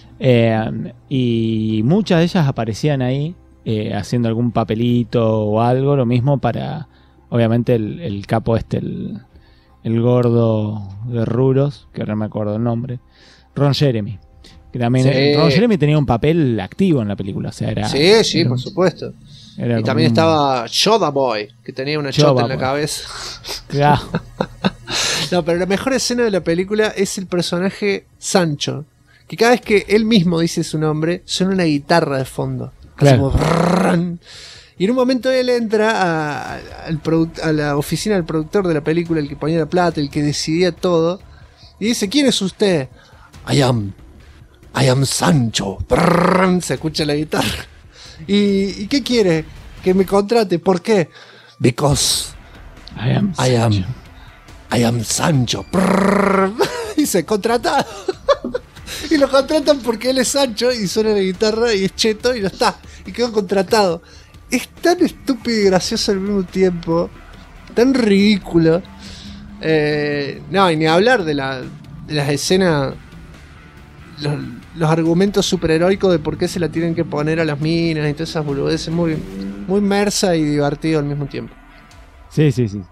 Y muchas de ellas aparecían ahí haciendo algún papelito o algo, lo mismo para, obviamente, el capo el gordo de rulos, que ahora no me acuerdo el nombre, Ron Jeremy. Que también Ron Jeremy tenía un papel activo en la película, o sea, era... Sí, por supuesto. Y también estaba Yoda Boy, que tenía una chota en la cabeza. Claro. No, pero la mejor escena de la película es el personaje Sancho, que cada vez que él mismo dice su nombre, suena una guitarra de fondo. Claro. Como... Y en un momento él entra a la oficina del productor de la película, el que ponía la plata, el que decidía todo, y dice: ¿quién es usted? I am Sancho. Se escucha la guitarra. ¿Y qué quiere? Que me contrate. ¿Por qué? Because I am Sancho. Y se contrata. Y lo contratan porque él es Sancho y suena la guitarra y es cheto y no está. Y quedó contratado. Es tan estúpido y gracioso al mismo tiempo. Tan ridículo. No, y ni hablar de las escenas. Los argumentos superheroicos de por qué se la tienen que poner a las minas y todas esas boludeces. Muy, muy mersa y divertido al mismo tiempo. Sí.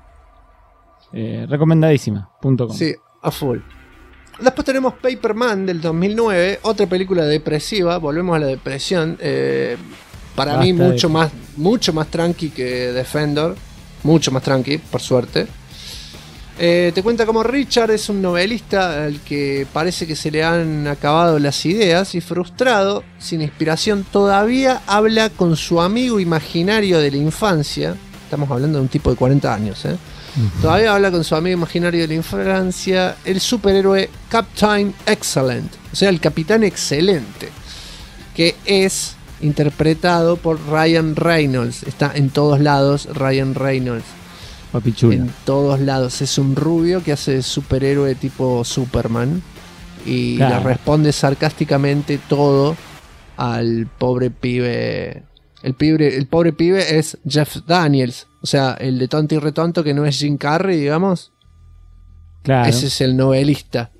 Recomendadísima.com. Sí, a full. Después tenemos Paperman del 2009, otra película depresiva. Volvemos a la depresión. Para mí mucho más tranqui que Defender. Mucho más tranqui, por suerte. Te cuenta cómo Richard es un novelista al que parece que se le han acabado las ideas y, frustrado, sin inspiración, todavía habla con su amigo imaginario de la infancia. Estamos hablando de un tipo de 40 años, ¿eh? Todavía habla con su amigo imaginario de la infancia, el superhéroe Captain Excellent, o sea, el Capitán Excelente, que es interpretado por Ryan Reynolds. Está en todos lados Ryan Reynolds. Papichulo. En todos lados. Es un rubio que hace de superhéroe tipo Superman. Y le responde sarcásticamente todo al pobre pibe. El pobre pibe es Jeff Daniels. O sea, el de tonto y retonto, que no es Jim Carrey, digamos. Claro. Ese es el novelista.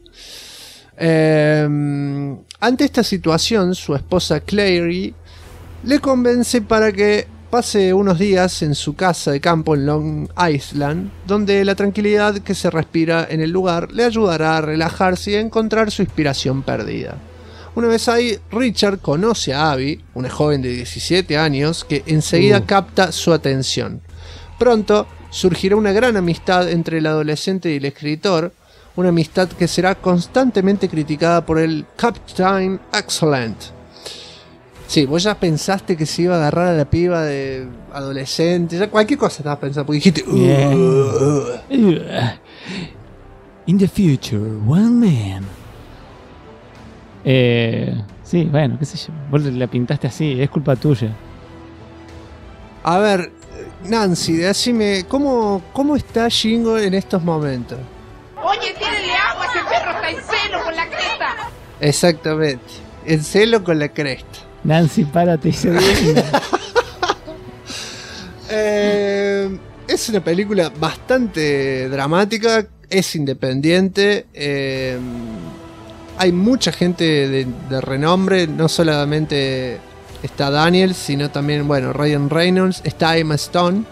Ante esta situación, su esposa Clary le convence para que pase unos días en su casa de campo en Long Island, donde la tranquilidad que se respira en el lugar le ayudará a relajarse y a encontrar su inspiración perdida. Una vez ahí, Richard conoce a Abby, una joven de 17 años, que enseguida capta su atención. Pronto surgirá una gran amistad entre el adolescente y el escritor, una amistad que será constantemente criticada por el Captain Excellent. Sí, vos ya pensaste que se iba a agarrar a la piba de adolescente, ya cualquier cosa estabas pensando, porque dijiste In the future, one man. Sí, bueno, qué sé yo. Vos la pintaste así, es culpa tuya. A ver, Nancy, decime, ¿cómo está Jingo en estos momentos? Oye, tírenle agua, ese perro está en celo con la cresta. Exactamente, en celo con la cresta. Nancy, párate y se viene. Es una película bastante dramática, es independiente. Hay mucha gente de renombre, no solamente está Daniel, sino también, bueno, Ryan Reynolds, está Emma Stone,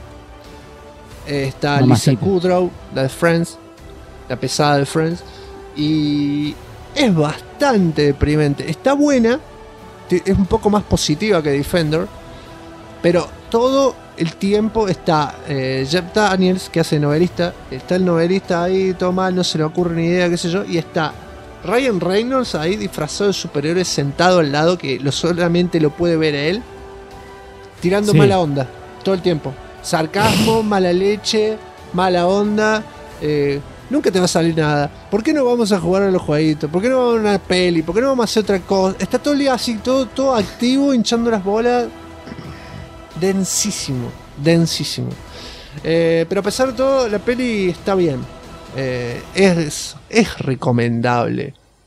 está Lisa Kudrow, la de Friends, la pesada de Friends, y es bastante deprimente. Está buena, es un poco más positiva que Defender, pero todo el tiempo está Jeff Daniels, que hace novelista, está el novelista ahí, todo mal, no se le ocurre ni idea, qué sé yo, y está Ryan Reynolds ahí disfrazado de superhéroe sentado al lado, que solamente lo puede ver a él, tirando mala onda todo el tiempo. Sarcasmo, mala leche, mala onda. Nunca te va a salir nada. ¿Por qué no vamos a jugar a los jueguitos? ¿Por qué no vamos a una peli? ¿Por qué no vamos a hacer otra cosa? Está todo el día así, todo activo, hinchando las bolas. Densísimo. Pero a pesar de todo, la peli está bien. Es recomendable.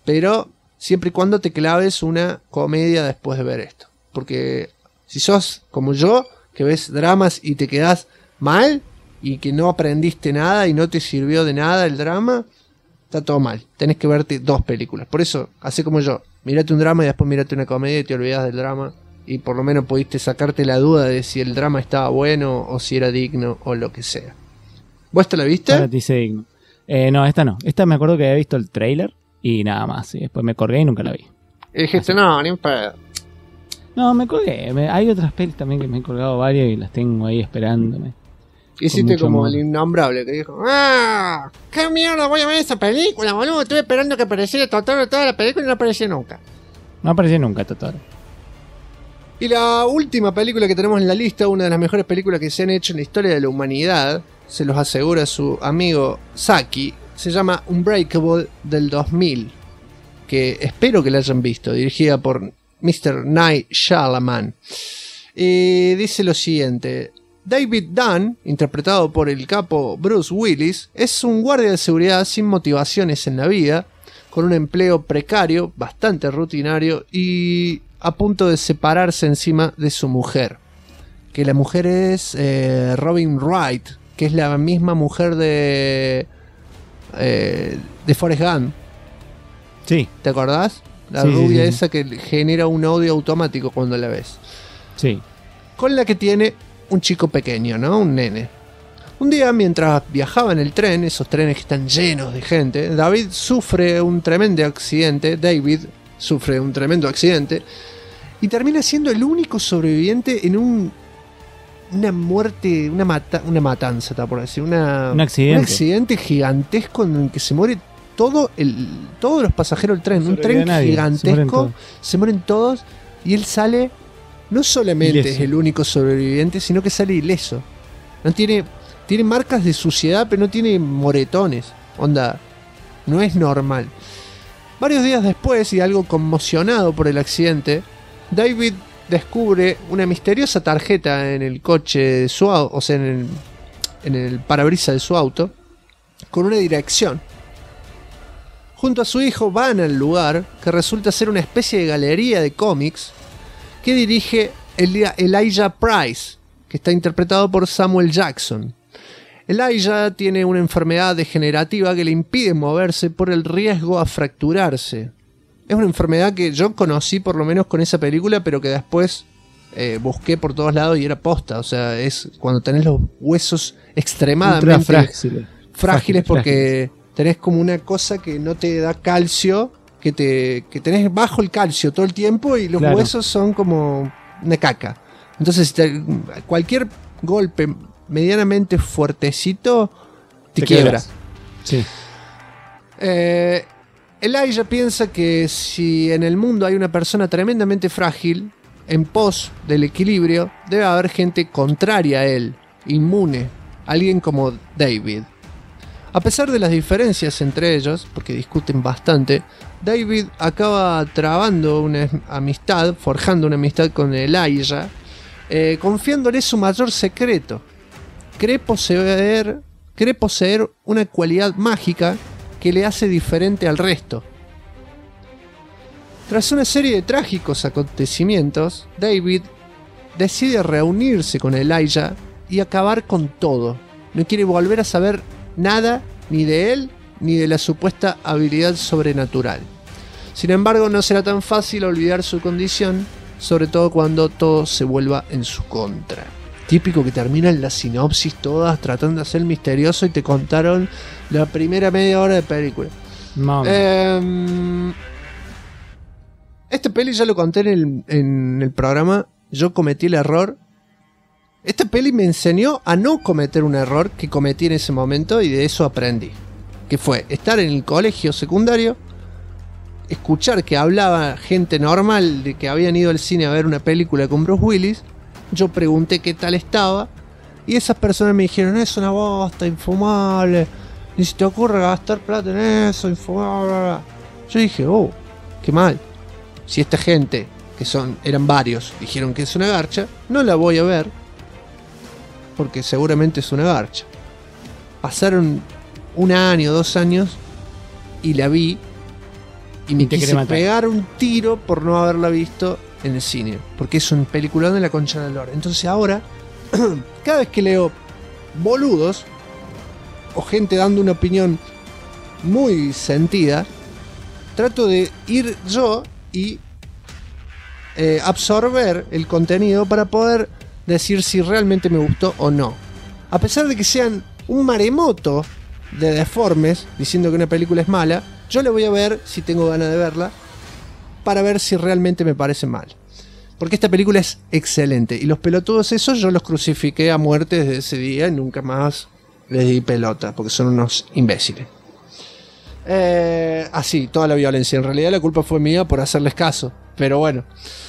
pero siempre y cuando te claves una comedia después de ver esto. Porque si sos como yo, que ves dramas y te quedás mal y que no aprendiste nada y no te sirvió de nada el drama, está todo mal. Tenés que verte 2 películas. Por eso, así como yo, mírate un drama y después mírate una comedia y te olvidás del drama. Y por lo menos pudiste sacarte la duda de si el drama estaba bueno o si era digno o lo que sea. ¿Vos te la viste? Ahora te dice digno. No, esta no. Esta me acuerdo que había visto el tráiler y nada más. Y después me colgué y nunca la vi. Y dijiste, no, ni un pedo. No, me colgué. Hay otras pelis también que me he colgado varias y las tengo ahí esperándome. Hiciste como el innombrable que dijo, ¡ah! ¡Qué mierda voy a ver esa película, boludo! Estuve esperando que apareciera Totoro toda la película y no apareció nunca. No apareció nunca Totoro. Y la última película que tenemos en la lista, una de las mejores películas que se han hecho en la historia de la humanidad, se los asegura su amigo Saki, se llama Unbreakable del 2000, que espero que la hayan visto, dirigida por Mr. Night Shyamalan. Y dice lo siguiente: David Dunn, interpretado por el capo Bruce Willis, es un guardia de seguridad sin motivaciones en la vida, con un empleo precario, bastante rutinario y a punto de separarse encima de su mujer. Que la mujer es Robin Wright, que es la misma mujer de Forrest Gump. Sí. ¿Te acordás? La Sí, rubia sí. esa que genera un odio automático cuando la ves. Sí. Con la que tiene un chico pequeño, ¿no? Un nene. Un día, mientras viajaba en el tren, esos trenes que están llenos de gente, David sufre un tremendo accidente y termina siendo el único sobreviviente en una muerte, una matanza, está por decir, un accidente gigantesco en el que se muere todos los pasajeros del tren, un tren gigantesco, se mueren todos y él sale, no solamente ileso. es el único sobreviviente, sino que sale ileso. No tiene marcas de suciedad, pero no tiene moretones. Onda, no es normal. Varios días después, y algo conmocionado por el accidente, David descubre una misteriosa tarjeta en el coche de su auto, o sea, en el parabrisas de su auto, con una dirección. Junto a su hijo van al lugar, que resulta ser una especie de galería de cómics, que dirige Elijah Price, que está interpretado por Samuel Jackson. Elijah tiene una enfermedad degenerativa que le impide moverse por el riesgo a fracturarse. Es una enfermedad que yo conocí por lo menos con esa película, pero que después busqué por todos lados y era posta. O sea, es cuando tenés los huesos extremadamente frágiles porque tenés como una cosa que no te da calcio, que tenés bajo el calcio todo el tiempo y los huesos son como una caca. Entonces cualquier golpe medianamente fuertecito te quiebra. Sí. Elijah piensa que si en el mundo hay una persona tremendamente frágil, en pos del equilibrio, debe haber gente contraria a él, inmune, alguien como David. A pesar de las diferencias entre ellos, porque discuten bastante, David acaba forjando una amistad con Elijah, confiándole su mayor secreto. Cree poseer una cualidad mágica que le hace diferente al resto. Tras una serie de trágicos acontecimientos, David decide reunirse con Elijah y acabar con todo. No quiere volver a saber nada ni de él ni de la supuesta habilidad sobrenatural. Sin embargo, no será tan fácil olvidar su condición, sobre todo cuando todo se vuelva en su contra. Típico que terminan la sinopsis todas tratando de ser misterioso y te contaron la primera media hora de película. Esta peli ya lo conté en el programa. Yo cometí el error. Esta peli me enseñó a no cometer un error que cometí en ese momento y de eso aprendí. Que fue estar en el colegio secundario, escuchar que hablaba gente normal de que habían ido al cine a ver una película con Bruce Willis. Yo pregunté qué tal estaba y esas personas me dijeron: es una bosta, infumable, ni se te ocurre gastar plata en eso, infumable. Yo dije: oh, qué mal. Si esta gente, que eran varios, dijeron que es una garcha, no la voy a ver porque seguramente es una garcha. Pasaron 1 año, 2 años y la vi y me quise pegar un tiro por no haberla visto en el cine, porque es un peliculón de la concha de la lora. Entonces ahora, cada vez que leo boludos o gente dando una opinión muy sentida, trato de ir yo y absorber el contenido para poder decir si realmente me gustó o no. A pesar de que sean un maremoto de deformes diciendo que una película es mala, yo le voy a ver si tengo ganas de verla para ver si realmente me parece mal. Porque esta película es excelente y los pelotudos esos yo los crucifiqué a muerte desde ese día y nunca más les di pelota porque son unos imbéciles. Así, toda la violencia. En realidad la culpa fue mía por hacerles caso, pero bueno.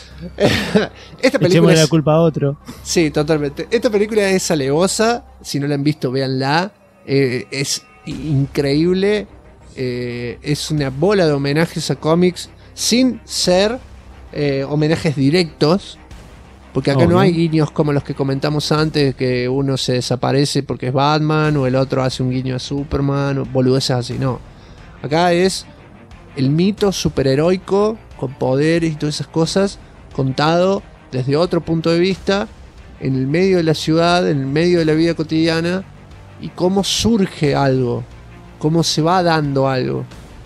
Esta película la culpa a otro. Sí, totalmente. Esta película es alevosa. Si no la han visto, véanla. Es increíble. Es una bola de homenajes a cómics sin ser homenajes directos. Porque acá no hay guiños como los que comentamos antes, que uno se desaparece porque es Batman o el otro hace un guiño a Superman o boludeces así. No. Acá es el mito superheroico con poderes y todas esas cosas contado desde otro punto de vista, en el medio de la ciudad, en el medio de la vida cotidiana, y cómo surge algo, cómo se va dando algo.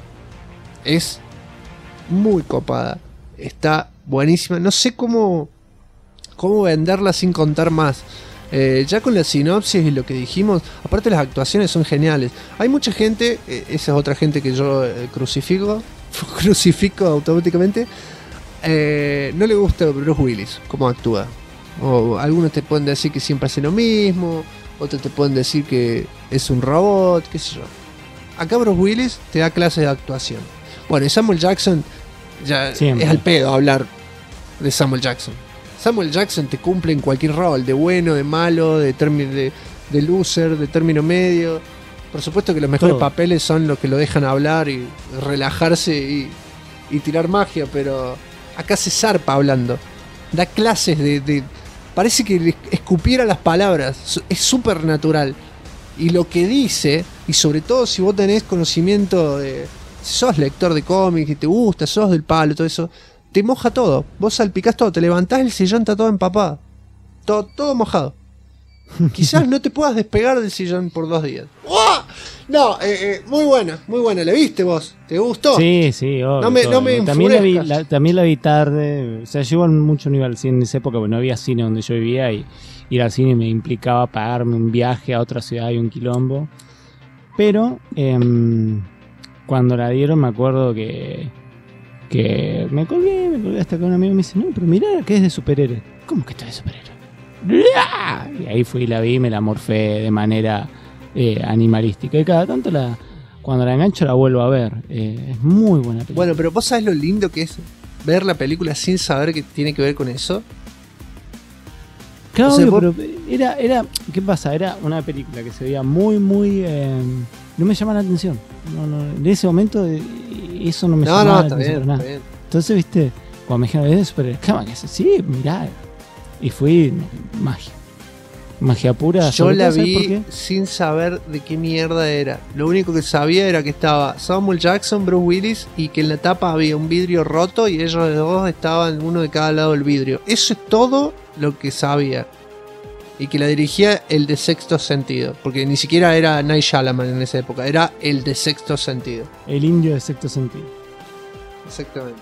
Es muy copada, está buenísima. No sé cómo venderla sin contar más. Ya con la sinopsis y lo que dijimos, aparte las actuaciones son geniales. Hay mucha gente, esa es otra gente que yo crucifico automáticamente. No le gusta Bruce Willis cómo actúa, o algunos te pueden decir que siempre hace lo mismo, otros te pueden decir que es un robot, qué sé yo. Acá Bruce Willis te da clases de actuación. Bueno, y Samuel Jackson ya siempre. Es al pedo hablar de Samuel Jackson. Samuel Jackson te cumple en cualquier rol, de bueno, de malo, de loser, de término medio. Por supuesto que los mejores papeles son los que lo dejan hablar y relajarse y tirar magia, pero acá se zarpa hablando. Da clases de parece que le escupiera las palabras. Es súper natural. Y lo que dice, y sobre todo si vos tenés conocimiento de... Si sos lector de cómics y te gusta, sos del palo, todo eso, te moja todo. Vos salpicás todo, te levantás, el sillón está todo empapado. Todo mojado. Quizás no te puedas despegar del sillón por 2 días. ¡Oh! No, muy buena. ¿La viste vos? ¿Te gustó? Sí, obvio. No me también la vi tarde. O sea, yo mucho no iba al cine en esa época porque no había cine donde yo vivía y ir al cine me implicaba pagarme un viaje a otra ciudad y un quilombo. Pero cuando la dieron me acuerdo que me colgué hasta que un amigo me dice, no, pero mirá que es de superhéroes. ¿Cómo que está de superhéroes? Y ahí fui y la vi y me la morfé de manera animalística. Y cada tanto cuando la engancho la vuelvo a ver. Es muy buena película. Bueno, pero vos sabés lo lindo que es ver la película sin saber que tiene que ver con eso. Claro, o sea, pero era ¿qué pasa? Era una película que se veía muy no me llama la atención. No, en ese momento eso no me llamaba la atención. Está bien. Entonces, viste, cuando me dijeron, es super cama, que hace, sí, mirá. Y fui magia pura. Yo la vi sin saber de qué mierda era. Lo único que sabía era que estaba Samuel Jackson, Bruce Willis, y que en la tapa había un vidrio roto y ellos dos estaban uno de cada lado del vidrio. Eso es todo lo que sabía. Y que la dirigía el de Sexto Sentido, porque ni siquiera era Night Shyamalan en esa época, era el de Sexto Sentido. El indio de Sexto Sentido. Exactamente.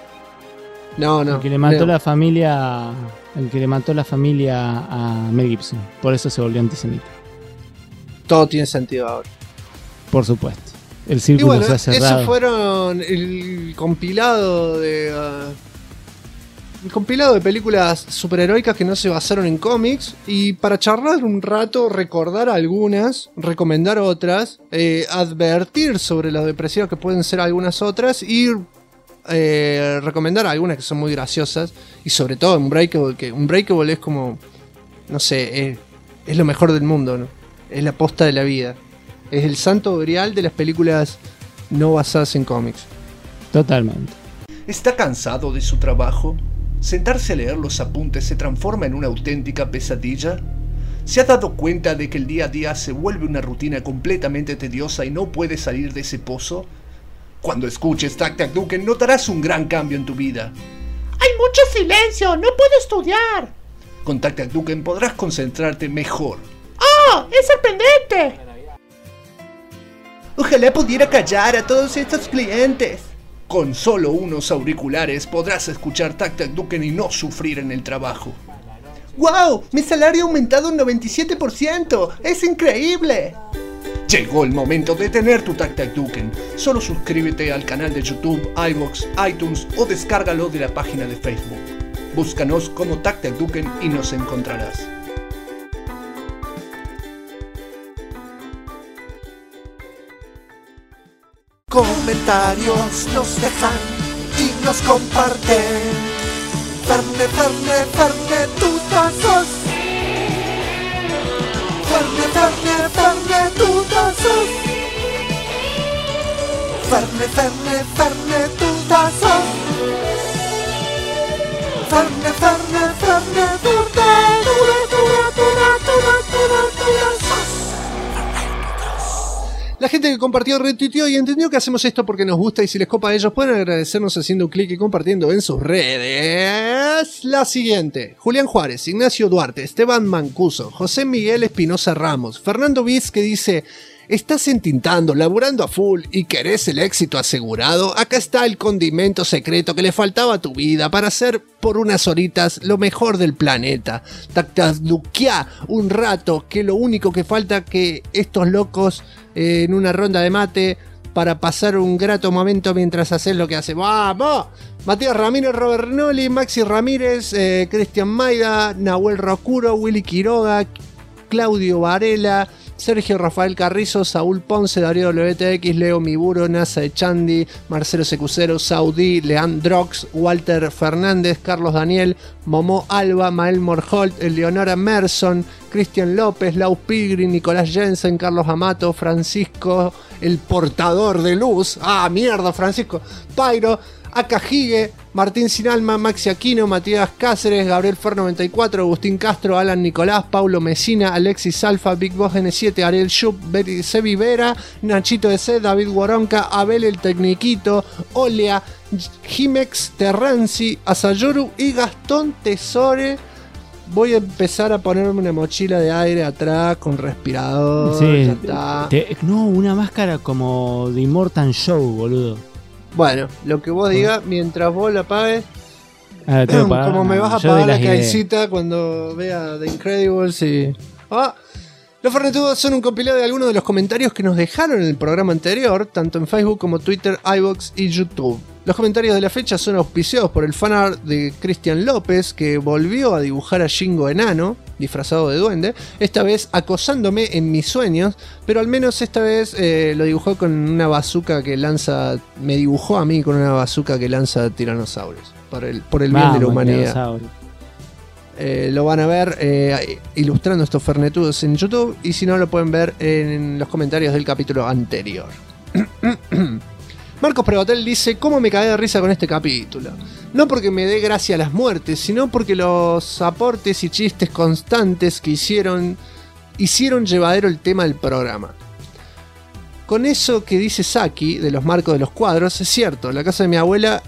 No. El que le mató la familia. El que le mató la familia a Mel Gibson. Por eso se volvió antisemita. Todo tiene sentido ahora. Por supuesto. El círculo se ha cerrado. Esos fueron el compilado de... el compilado de películas superheroicas que no se basaron en cómics. Y para charlar un rato, recordar algunas, recomendar otras, advertir sobre los depresivos que pueden ser algunas otras y... recomendar algunas que son muy graciosas y sobre todo Unbreakable, que Unbreakable es como, no sé, es lo mejor del mundo, ¿no? Es la posta de la vida, es el santo grial de las películas no basadas en cómics. Totalmente. ¿Está cansado de su trabajo? ¿Sentarse a leer los apuntes se transforma en una auténtica pesadilla? ¿Se ha dado cuenta de que el día a día se vuelve una rutina completamente tediosa y no puede salir de ese pozo? Cuando escuches Tac Tac Duken notarás un gran cambio en tu vida. Hay mucho silencio, no puedo estudiar. Con Tac Tac Duken podrás concentrarte mejor. ¡Oh! ¡Es sorprendente! Ojalá pudiera callar a todos estos clientes. Con solo unos auriculares podrás escuchar Tac Tac Duken y no sufrir en el trabajo. ¡Wow! Mi salario ha aumentado un 97%. ¡Es increíble! Llegó el momento de tener tu Tac Tac Duken. Solo suscríbete al canal de YouTube, iVoox, iTunes o descárgalo de la página de Facebook. Búscanos como Tac Tac Duken y nos encontrarás. Comentarios nos dejan y nos comparten. Ferne, tutazos. Ferne, tutazos. Ferne, tutazos. Ferne, La gente que compartió, retuiteó y entendió que hacemos esto porque nos gusta y si les copa a ellos pueden agradecernos haciendo un clic y compartiendo en sus redes. La siguiente: Julián Juárez, Ignacio Duarte, Esteban Mancuso, José Miguel Espinosa Ramos, Fernando Viz que dice: ¿estás entintando, laburando a full y querés el éxito asegurado? Acá está el condimento secreto que le faltaba a tu vida para hacer por unas horitas lo mejor del planeta. Tactaduqueá un rato, que lo único que falta que estos locos en una ronda de mate para pasar un grato momento mientras haces lo que hace. ¡Vamos! Matías Ramírez, Robert Noli, Maxi Ramírez, Cristian Maida, Nahuel Rocuro, Willy Quiroga, Claudio Varela, Sergio Rafael Carrizo, Saúl Ponce, Darío WTX, Leo Miburo, Nasa Echandi, Marcelo Secucero, Saudí, Leandrox, Walter Fernández, Carlos Daniel, Momo Alba, Mael Morholt, Eleonora Merson, Cristian López, Lau Pigri, Nicolás Jensen, Carlos Amato, Francisco, el portador de luz, mierda Francisco, Pairo, Acajigue, Martín Sinalma, Maxi Aquino, Matías Cáceres, Gabriel Fer 94, Agustín Castro, Alan Nicolás, Paulo Mesina, Alexis Alfa, Big Boss N7, Ariel Schupp, Sebi Vera, Nachito DC, David Guaronca, Abel el Tecniquito, Olea, Jimex Terranzi, Asayoru y Gastón Tesore. Voy a empezar a ponerme una mochila de aire atrás con respirador. Sí, ya está. No, una máscara como de Immortal Show, boludo. Bueno, lo que vos digas, mientras vos la pagues. Pagar, como me vas a pagar la calcita cuando vea The Incredibles y... Los Fernetudos son un compilado de algunos de los comentarios que nos dejaron en el programa anterior, tanto en Facebook como Twitter, iVoox y YouTube. Los comentarios de la fecha son auspiciados por el fanart de Cristian López, que volvió a dibujar a Shingo enano, disfrazado de duende, esta vez acosándome en mis sueños, pero al menos esta vez lo dibujó con una bazooka que lanza, me dibujó a mí con una bazooka que lanza tiranosaurios, por el bien de la humanidad. Lo van a ver ilustrando estos fernetudos en YouTube, y si no lo pueden ver en los comentarios del capítulo anterior. Marcos Prevotel dice: ¿cómo me cagué de risa con este capítulo? No porque me dé gracia a las muertes, sino porque los aportes y chistes constantes que hicieron llevadero el tema del programa. Con eso que dice Saki de los marcos de los cuadros, es cierto, en la casa de mi abuela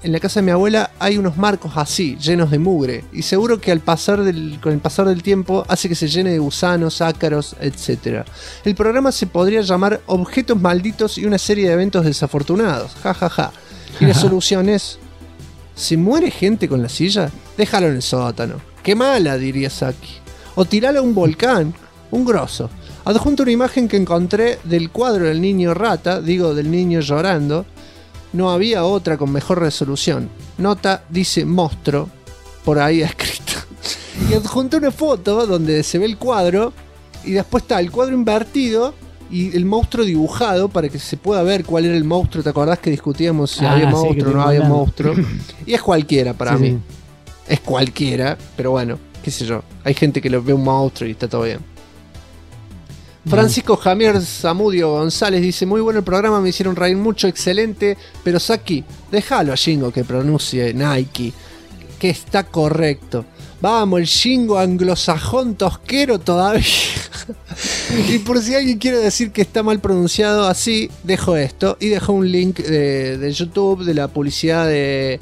hay unos marcos así, llenos de mugre, y seguro que con el pasar del tiempo hace que se llene de gusanos, ácaros, etc. El programa se podría llamar Objetos Malditos y una serie de eventos desafortunados, jajaja. Y la solución es: ¿se muere gente con la silla? Déjalo en el sótano. ¡Qué mala!, diría Saki. O tiralo a un volcán, un grosso. Adjunto una imagen que encontré del cuadro del niño rata, del niño llorando. No había otra con mejor resolución. Nota, dice monstruo, por ahí escrito. Y adjunté una foto donde se ve el cuadro y después está el cuadro invertido y el monstruo dibujado para que se pueda ver cuál era el monstruo. ¿Te acordás que discutíamos si había monstruo o no había monstruo? Y es cualquiera para mí. Sí. Es cualquiera, pero bueno, qué sé yo. Hay gente que lo ve un monstruo y está todo bien. Francisco Javier Zamudio González dice: muy bueno el programa, me hicieron reír mucho, excelente, pero Saki, déjalo a Shingo que pronuncie Nike. que está correcto. Vamos, el Shingo anglosajón tosquero todavía. Y por si alguien quiere decir que está mal pronunciado así, dejo esto. Y dejo un link de YouTube de la publicidad de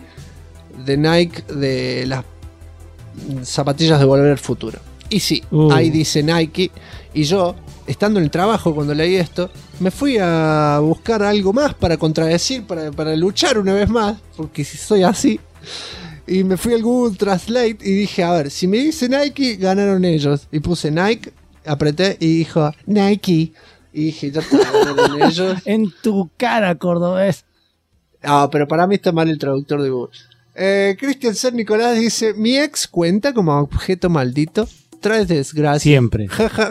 Nike de las zapatillas de Volver al Futuro. Y sí, ahí dice Nike. Y yo, estando en el trabajo cuando leí esto, me fui a buscar algo más para contradecir, para luchar una vez más, porque si soy así. Y me fui al Google Translate y dije, a ver, si me dice Nike, ganaron ellos. Y puse Nike, apreté y dijo Nike. Y dije, ya está, ganaron ellos. En tu cara, cordobés. Ah, pero para mí está mal el traductor de Google. Cristian Ser Nicolás dice, mi ex cuenta como objeto maldito. Trae desgracia. Siempre.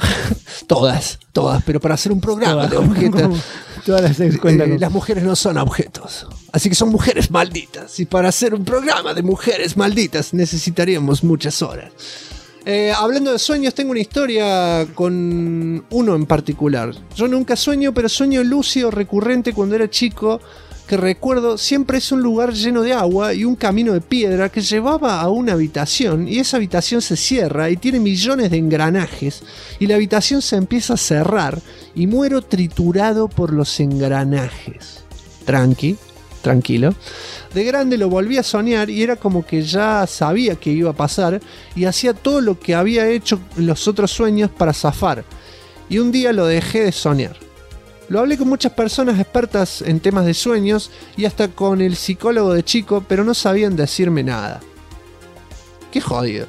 Todas, pero para hacer un programa de objetos. Todas las ex cuentan. Las mujeres no son objetos. Así que son mujeres malditas. Y para hacer un programa de mujeres malditas necesitaríamos muchas horas. Hablando de sueños, tengo una historia con uno en particular. Yo nunca sueño, pero sueño lúcido recurrente cuando era chico. Que recuerdo siempre es un lugar lleno de agua y un camino de piedra que llevaba a una habitación, y esa habitación se cierra y tiene millones de engranajes y la habitación se empieza a cerrar y muero triturado por los engranajes. Tranquilo. De grande lo volví a soñar y era como que ya sabía que iba a pasar y hacía todo lo que había hecho en los otros sueños para zafar, y un día lo dejé de soñar. Lo hablé con muchas personas expertas en temas de sueños y hasta con el psicólogo de chico, pero no sabían decirme nada. Qué jodido.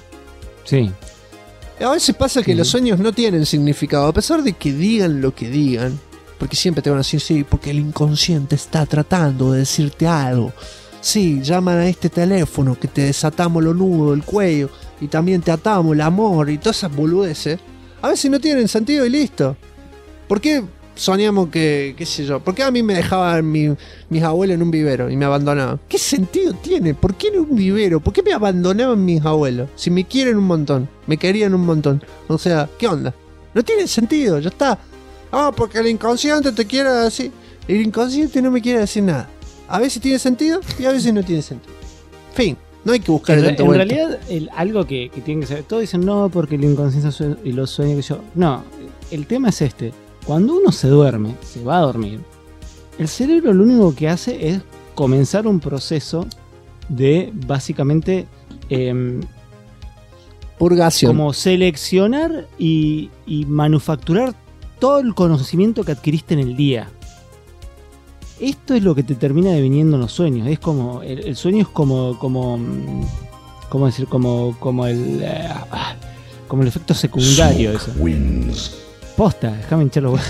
Sí. A veces pasa que los sueños no tienen significado, a pesar de que digan lo que digan. Porque siempre te van a decir, sí, porque el inconsciente está tratando de decirte algo. Sí, llaman a este teléfono que te desatamos los nudos del cuello y también te atamos el amor y todas esas boludeces. A veces no tienen sentido y listo. ¿Por qué soñamos que, qué sé yo, por qué a mí me dejaban mis abuelos en un vivero y me abandonaban? ¿Qué sentido tiene? ¿Por qué en un vivero? ¿Por qué me abandonaban mis abuelos? Si me quieren un montón, me querían un montón. O sea, ¿qué onda? No tiene sentido, ya está. Ah, porque el inconsciente te quiere decir. El inconsciente no me quiere decir nada. A veces tiene sentido y a veces no tiene sentido. Fin. No hay que buscar tanto vuelta. En realidad, algo que tienen que saber, todos dicen no, porque el inconsciente y los sueños que yo. No, el tema es este. Cuando uno se duerme, se va a dormir, el cerebro lo único que hace es comenzar un proceso de básicamente purgación. Como seleccionar y manufacturar todo el conocimiento que adquiriste en el día. Esto es lo que te termina deviniendo en los sueños. Es como el sueño es como ¿cómo decir? Como el efecto secundario de eso. Posta, déjame hinchar los huevos.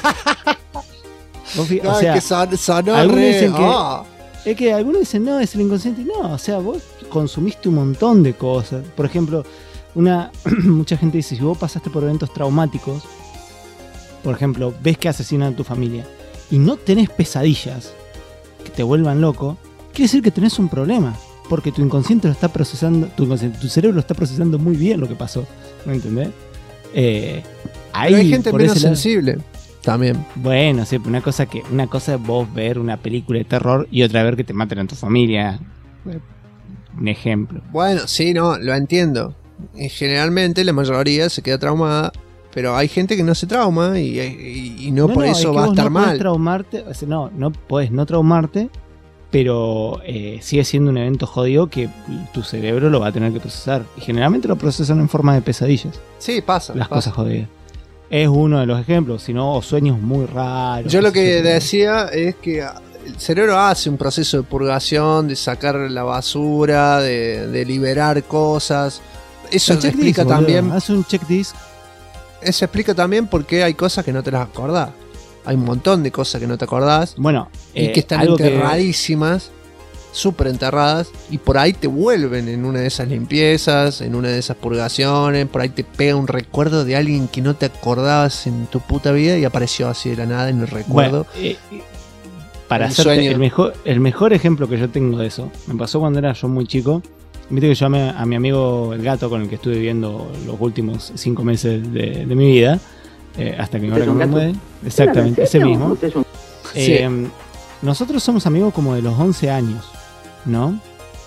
No, o sea, es que sonó algunos re... dicen que, es que algunos dicen no, es el inconsciente. No, o sea, vos consumiste un montón de cosas. Por ejemplo, mucha gente dice, si vos pasaste por eventos traumáticos, por ejemplo, ves que asesinan a tu familia y no tenés pesadillas que te vuelvan loco, quiere decir que tenés un problema, porque tu inconsciente lo está procesando, tu cerebro lo está procesando muy bien lo que pasó, ¿me entendés? Pero hay gente menos sensible también. Bueno, sí, una cosa es vos ver una película de terror y otra ver que te maten a tu familia. Un ejemplo. Bueno, sí, no, lo entiendo. Y generalmente la mayoría se queda traumada, pero hay gente que no se trauma y no por eso va a estar mal. Podés traumarte, o sea, no podés no traumarte, pero sigue siendo un evento jodido que tu cerebro lo va a tener que procesar. Y generalmente lo procesan en forma de pesadillas. Sí, pasa. Las cosas jodidas. Es uno de los ejemplos, sino o sueños muy raros. Yo lo que decía es que el cerebro hace un proceso de purgación, de sacar la basura, de liberar cosas. Eso explica también. Hace un checklist. Eso explica también por qué hay cosas que no te las acordás. Hay un montón de cosas que no te acordás. Bueno, y que están enterradísimas, súper enterradas, y por ahí te vuelven en una de esas limpiezas, en una de esas purgaciones, por ahí te pega un recuerdo de alguien que no te acordabas en tu puta vida y apareció así de la nada en el recuerdo. Bueno, para hacerte el mejor ejemplo que yo tengo de eso, me pasó cuando era yo muy chico. Viste que yo llamé a mi amigo el gato con el que estuve viviendo los últimos 5 meses de mi vida, hasta que ahora me mudé. Exactamente, ese mismo. Sí. Nosotros somos amigos como de los 11 años, ¿no?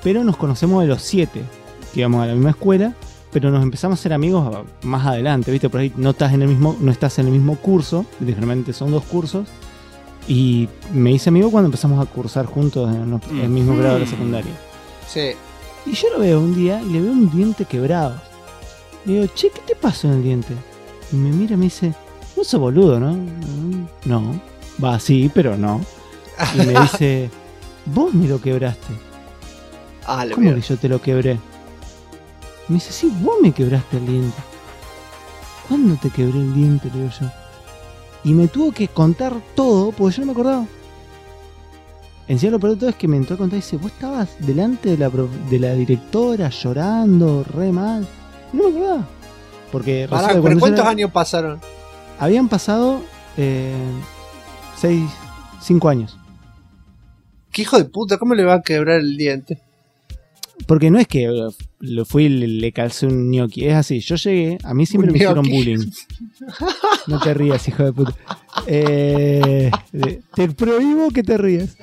pero nos conocemos de los 7, que íbamos a la misma escuela, pero nos empezamos a ser amigos más adelante, ¿viste? Por ahí no estás en el mismo curso, generalmente son 2 cursos, y me hice amigo cuando empezamos a cursar juntos en el mismo grado de la secundaria. Sí. Y yo lo veo un día y le veo un diente quebrado. Le digo, che, ¿qué te pasó en el diente? Y me mira y me dice, no sos boludo, ¿no? No. Va, sí, pero no. Y me dice, vos me lo quebraste. ¿Cómo que yo te lo quebré? Me dice, sí, vos me quebraste el diente. ¿Cuándo te quebré el diente? Le digo yo. Y me tuvo que contar todo, porque yo no me acordaba. Encima lo peor de todo es que me entró a contar y dice, vos estabas delante de la directora llorando, re mal. Y no me acordaba. Porque ¿Pero cuántos años pasaron? Habían pasado 5 años. ¿Qué hijo de puta? ¿Cómo le va a quebrar el diente? Porque no es que lo fui y le calcé un gnocchi, es así. Yo llegué, a mí siempre me hicieron bullying. No te rías, hijo de puta. Te prohíbo que te rías.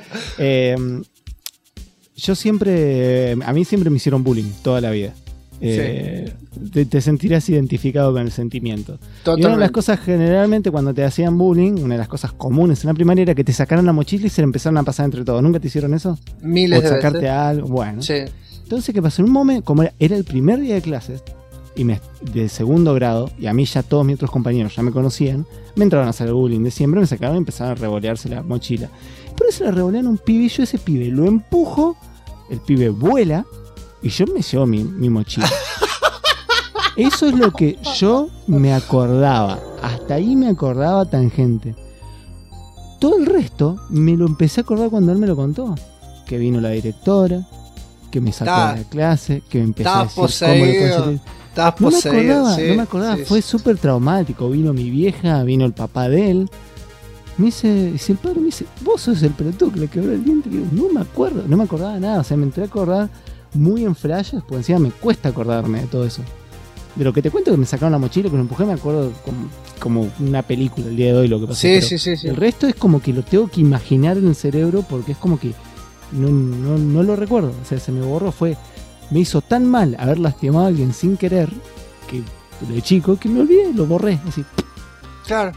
A mí siempre me hicieron bullying, toda la vida. Te sentirás identificado con el sentimiento. Totalmente. Y una de las cosas, generalmente, cuando te hacían bullying, una de las cosas comunes en la primaria era que te sacaran la mochila y se la empezaron a pasar entre todos. ¿Nunca te hicieron eso? Miles de veces. O sacarte algo. Bueno. Sí. Entonces, ¿qué pasó? En un momento, como era el primer día de clases, y de segundo grado, y a mí ya todos mis otros compañeros ya me conocían, me entraron a hacer el bullying de siempre, me sacaron y empezaron a revolearse la mochila. Pero se la revolean a un pibe y yo ese pibe lo empujo, el pibe vuela, y yo me llevo mi mochila. Eso es lo que yo me acordaba. Hasta ahí me acordaba tangente. Todo el resto me lo empecé a acordar cuando él me lo contó. Que vino la directora, que me sacó de la clase, que me empezó a decir cómo le conseguí. No me acordaba, fue súper traumático. Vino mi vieja, vino el papá de él. Me dice, el padre me dice, vos sos el pelotudo que le quebró el diente. Y yo, no me acordaba nada. O sea, me entré a acordar muy en flashes, porque encima me cuesta acordarme de todo eso. De lo que te cuento, que me sacaron la mochila, que lo empujé, me acuerdo como una película el día de hoy lo que pasó. Sí. El resto es como que lo tengo que imaginar en el cerebro, porque es como que no lo recuerdo. O sea, se me borró. Me hizo tan mal haber lastimado a alguien sin querer, que de chico, que me olvidé, lo borré, así. Claro.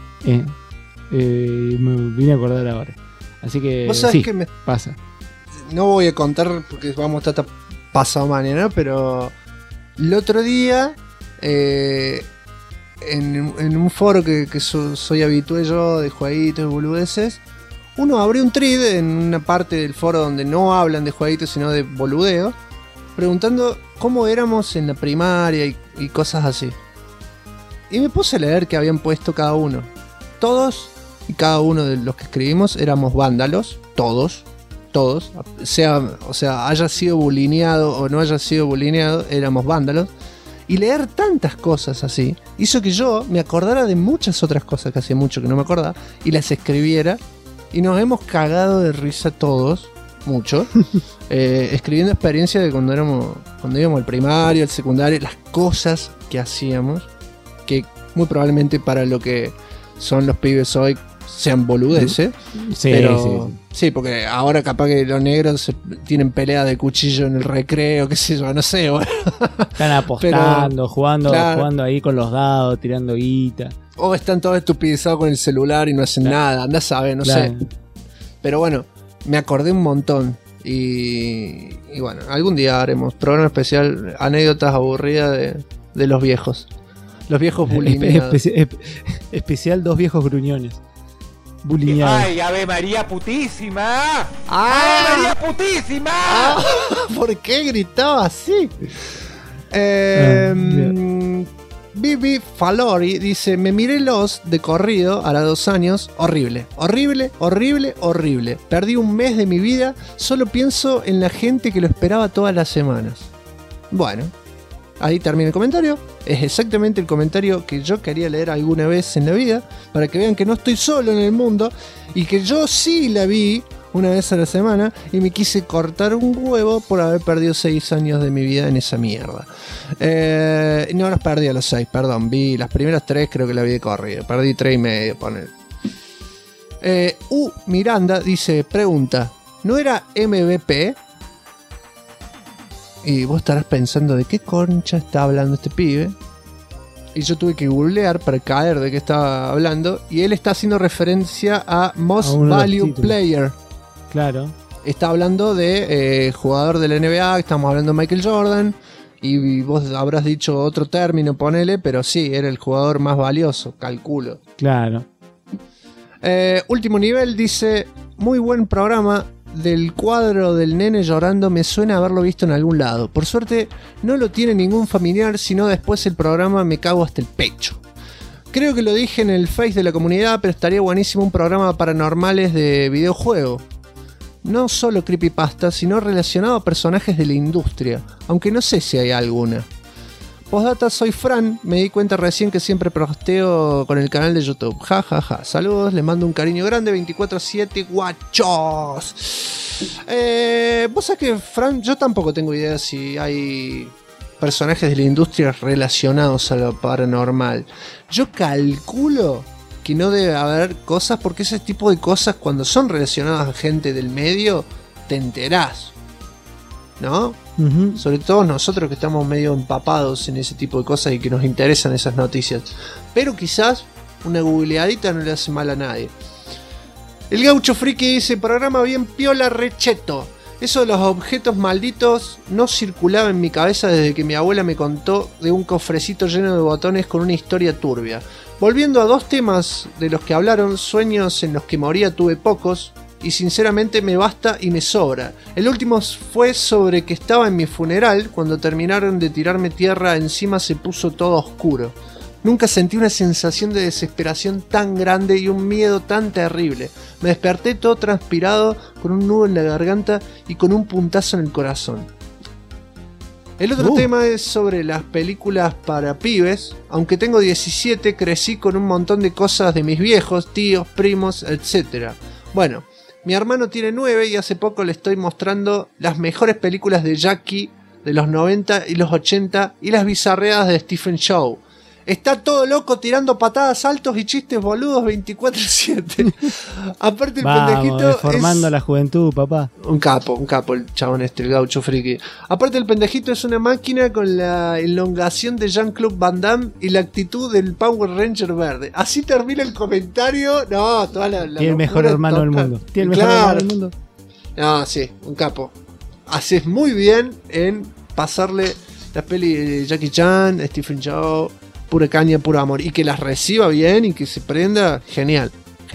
Me vine a acordar ahora. Así que ¿vos sabés que pasa? No voy a contar porque vamos a estar pasado mañana, pero el otro día en un foro que soy habitué yo de jueguitos y boludeces, uno abrió un thread en una parte del foro donde no hablan de jueguitos sino de boludeo, preguntando cómo éramos en la primaria y cosas así. Y me puse a leer que habían puesto cada uno. Todos y cada uno de los que escribimos éramos vándalos, todos, o sea, haya sido bulineado o no haya sido bulineado, éramos vándalos. Y leer tantas cosas así hizo que yo me acordara de muchas otras cosas que hacía mucho que no me acordaba y las escribiera, y nos hemos cagado de risa todos, mucho, escribiendo experiencias de cuando íbamos al primario, al secundario, las cosas que hacíamos, que muy probablemente para lo que son los pibes hoy sean boludeces. Sí, pero sí, porque ahora capaz que los negros tienen pelea de cuchillo en el recreo, qué sé yo, no sé. Bueno. Están apostando, jugando ahí con los dados, tirando guita. O están todos estupidizados con el celular y no hacen nada, andá a saber, no sé. Pero bueno, me acordé un montón. Y bueno, algún día haremos programa especial, anécdotas aburridas de los viejos. Los viejos bulineados. Especial 2 viejos gruñones. Bulineados. ¡Ay, Ave María putísima! ¡Ave María putísima! ¿Por qué gritaba así? Bibi Falori dice: me miré Lost de corrido hará 2 años. Horrible. Perdí un mes de mi vida. Solo pienso en la gente que lo esperaba todas las semanas. Bueno, ahí termina el comentario. Es exactamente el comentario que yo quería leer alguna vez en la vida, para que vean que no estoy solo en el mundo y que yo sí la vi una vez a la semana y me quise cortar un huevo por haber perdido 6 años de mi vida en esa mierda. No los perdí a los 6, perdón. Vi las primeras 3, creo que la vi de corrido. Perdí 3 y medio, poner. Miranda dice, pregunta, ¿no era MVP? Y vos estarás pensando de qué concha está hablando este pibe. Y yo tuve que googlear para caer de qué estaba hablando. Y él está haciendo referencia a Most Value Player. Claro. Está hablando de jugador de la NBA, estamos hablando de Michael Jordan. Y vos habrás dicho otro término, ponele, pero sí, era el jugador más valioso, calculo. Claro. Último nivel dice, muy buen programa. Del cuadro del nene llorando me suena haberlo visto en algún lado. Por suerte no lo tiene ningún familiar, sino después el programa me cago hasta el pecho. Creo que lo dije en el Face de la comunidad, pero estaría buenísimo un programa paranormales de videojuego. No solo creepypasta, sino relacionado a personajes de la industria, aunque no sé si hay alguna. Postdata, soy Fran, me di cuenta recién que siempre posteo con el canal de YouTube. Ja, ja, ja. Saludos, les mando un cariño grande, 24/7, guachos. Vos sabés que, Fran, yo tampoco tengo idea si hay personajes de la industria relacionados a lo paranormal. Yo calculo que no debe haber cosas, porque ese tipo de cosas, cuando son relacionadas a gente del medio, te enterás, ¿no? Uh-huh. Sobre todo nosotros que estamos medio empapados en ese tipo de cosas y que nos interesan esas noticias. Pero quizás una googleadita no le hace mal a nadie. El Gaucho Friki dice, programa bien piola recheto. Eso de los objetos malditos no circulaba en mi cabeza desde que mi abuela me contó de un cofrecito lleno de botones con una historia turbia. Volviendo a dos temas de los que hablaron, sueños en los que moría tuve pocos. Y sinceramente me basta y me sobra. El último fue sobre que estaba en mi funeral. Cuando terminaron de tirarme tierra encima se puso todo oscuro. Nunca sentí una sensación de desesperación tan grande y un miedo tan terrible. Me desperté todo transpirado, con un nudo en la garganta y con un puntazo en el corazón. El otro tema es sobre las películas para pibes. Aunque tengo 17, crecí con un montón de cosas de mis viejos, tíos, primos, etc. Bueno, mi hermano tiene 9 y hace poco le estoy mostrando las mejores películas de Jackie de los 90 y los 80 y las bizarreadas de Stephen Chow. Está todo loco tirando patadas, saltos y chistes boludos 24/7. Aparte el pendejito deformando la juventud, papá. Un capo el chabón el Gaucho Friki. Aparte el pendejito es una máquina con la elongación de Jean-Claude Van Damme y la actitud del Power Ranger verde. Así termina el comentario. No, toda la Tiene el mejor hermano del mundo. Tiene el mejor hermano del mundo. No, sí, un capo. Haces muy bien en pasarle las pelis de Jackie Chan, Stephen Chow, pura caña, puro amor, y que las reciba bien y que se prenda, genial.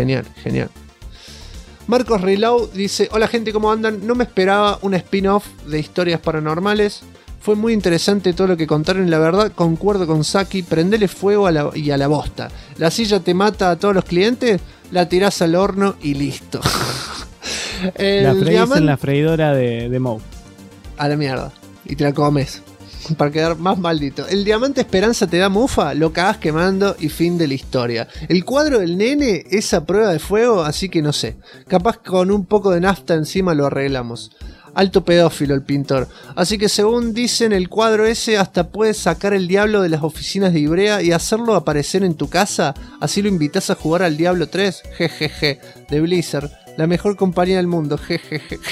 Marcos Relau dice, hola gente, ¿cómo andan? No me esperaba un spin-off de historias paranormales, fue muy interesante todo lo que contaron y la verdad concuerdo con Saki, prendele fuego a la bosta, la silla te mata a todos los clientes, la tirás al horno y listo. La freís en la freidora de Moe. A la mierda, y te la comes. Para quedar más maldito. El diamante esperanza te da mufa, lo cagás quemando y fin de la historia. El cuadro del nene es a prueba de fuego, así que no sé. Capaz con un poco de nafta encima lo arreglamos. Alto pedófilo el pintor. Así que según dicen el cuadro ese hasta puedes sacar el diablo de las oficinas de Ibrea y hacerlo aparecer en tu casa. Así lo invitas a jugar al Diablo 3. Jejeje. De Blizzard. La mejor compañía del mundo. Jejeje.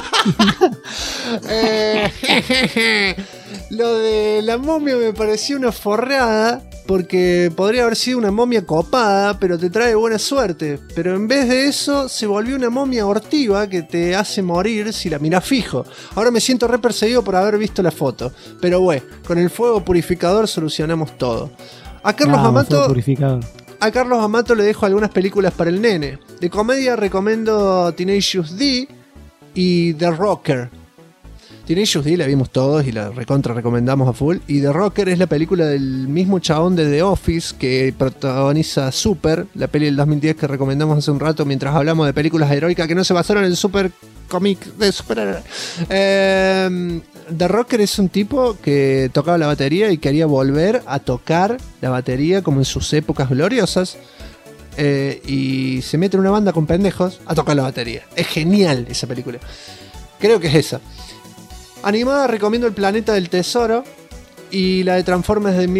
Lo de la momia me pareció una forrada, porque podría haber sido una momia copada, pero te trae buena suerte. Pero en vez de eso, se volvió una momia abortiva que te hace morir si la miras fijo. Ahora me siento re perseguido por haber visto la foto. Pero bueno, con el fuego purificador solucionamos todo. A Carlos Amato le dejo algunas películas para el nene. De comedia recomiendo Tenacious D y The Rocker. Tenacious D la vimos todos y la recontra recomendamos a full. Y The Rocker es la película del mismo chabón de The Office que protagoniza Super, la peli del 2010 que recomendamos hace un rato mientras hablamos de películas heroicas que no se basaron en el super cómic de superhéroes. The Rocker es un tipo que tocaba la batería y quería volver a tocar la batería como en sus épocas gloriosas. Y se mete en una banda con pendejos a tocar la batería. Es genial esa película. Creo que es esa. Animada recomiendo El Planeta del Tesoro y la de Transformers de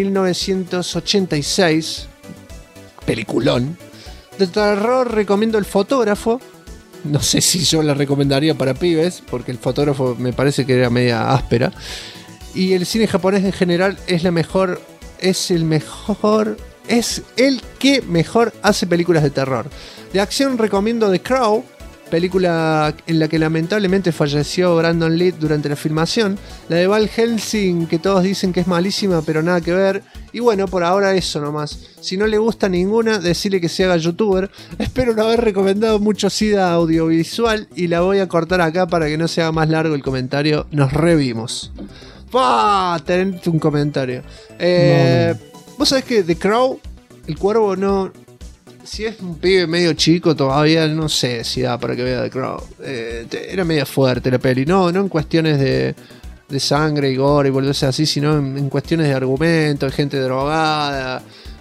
1986. Peliculón. De terror recomiendo El Fotógrafo. No sé si yo la recomendaría para pibes, porque el fotógrafo me parece que era media áspera. Y el cine japonés en general es el que mejor hace películas de terror. De acción recomiendo The Crow, película en la que lamentablemente falleció Brandon Lee durante la filmación. La de Van Helsing, que todos dicen que es malísima, pero nada que ver. Y bueno, por ahora eso nomás. Si no le gusta ninguna, decirle que se haga youtuber. Espero no haber recomendado mucho SIDA audiovisual y la voy a cortar acá para que no se haga más largo el comentario. Nos revimos. ¡Pah! Tenés un comentario. Vos sabés que The Crow, el cuervo, no... Si es un pibe medio chico todavía, no sé si da para que vea The Crow. Era media fuerte la peli. No en cuestiones de sangre y gore y volverse así, sino en cuestiones de argumento, de gente drogada,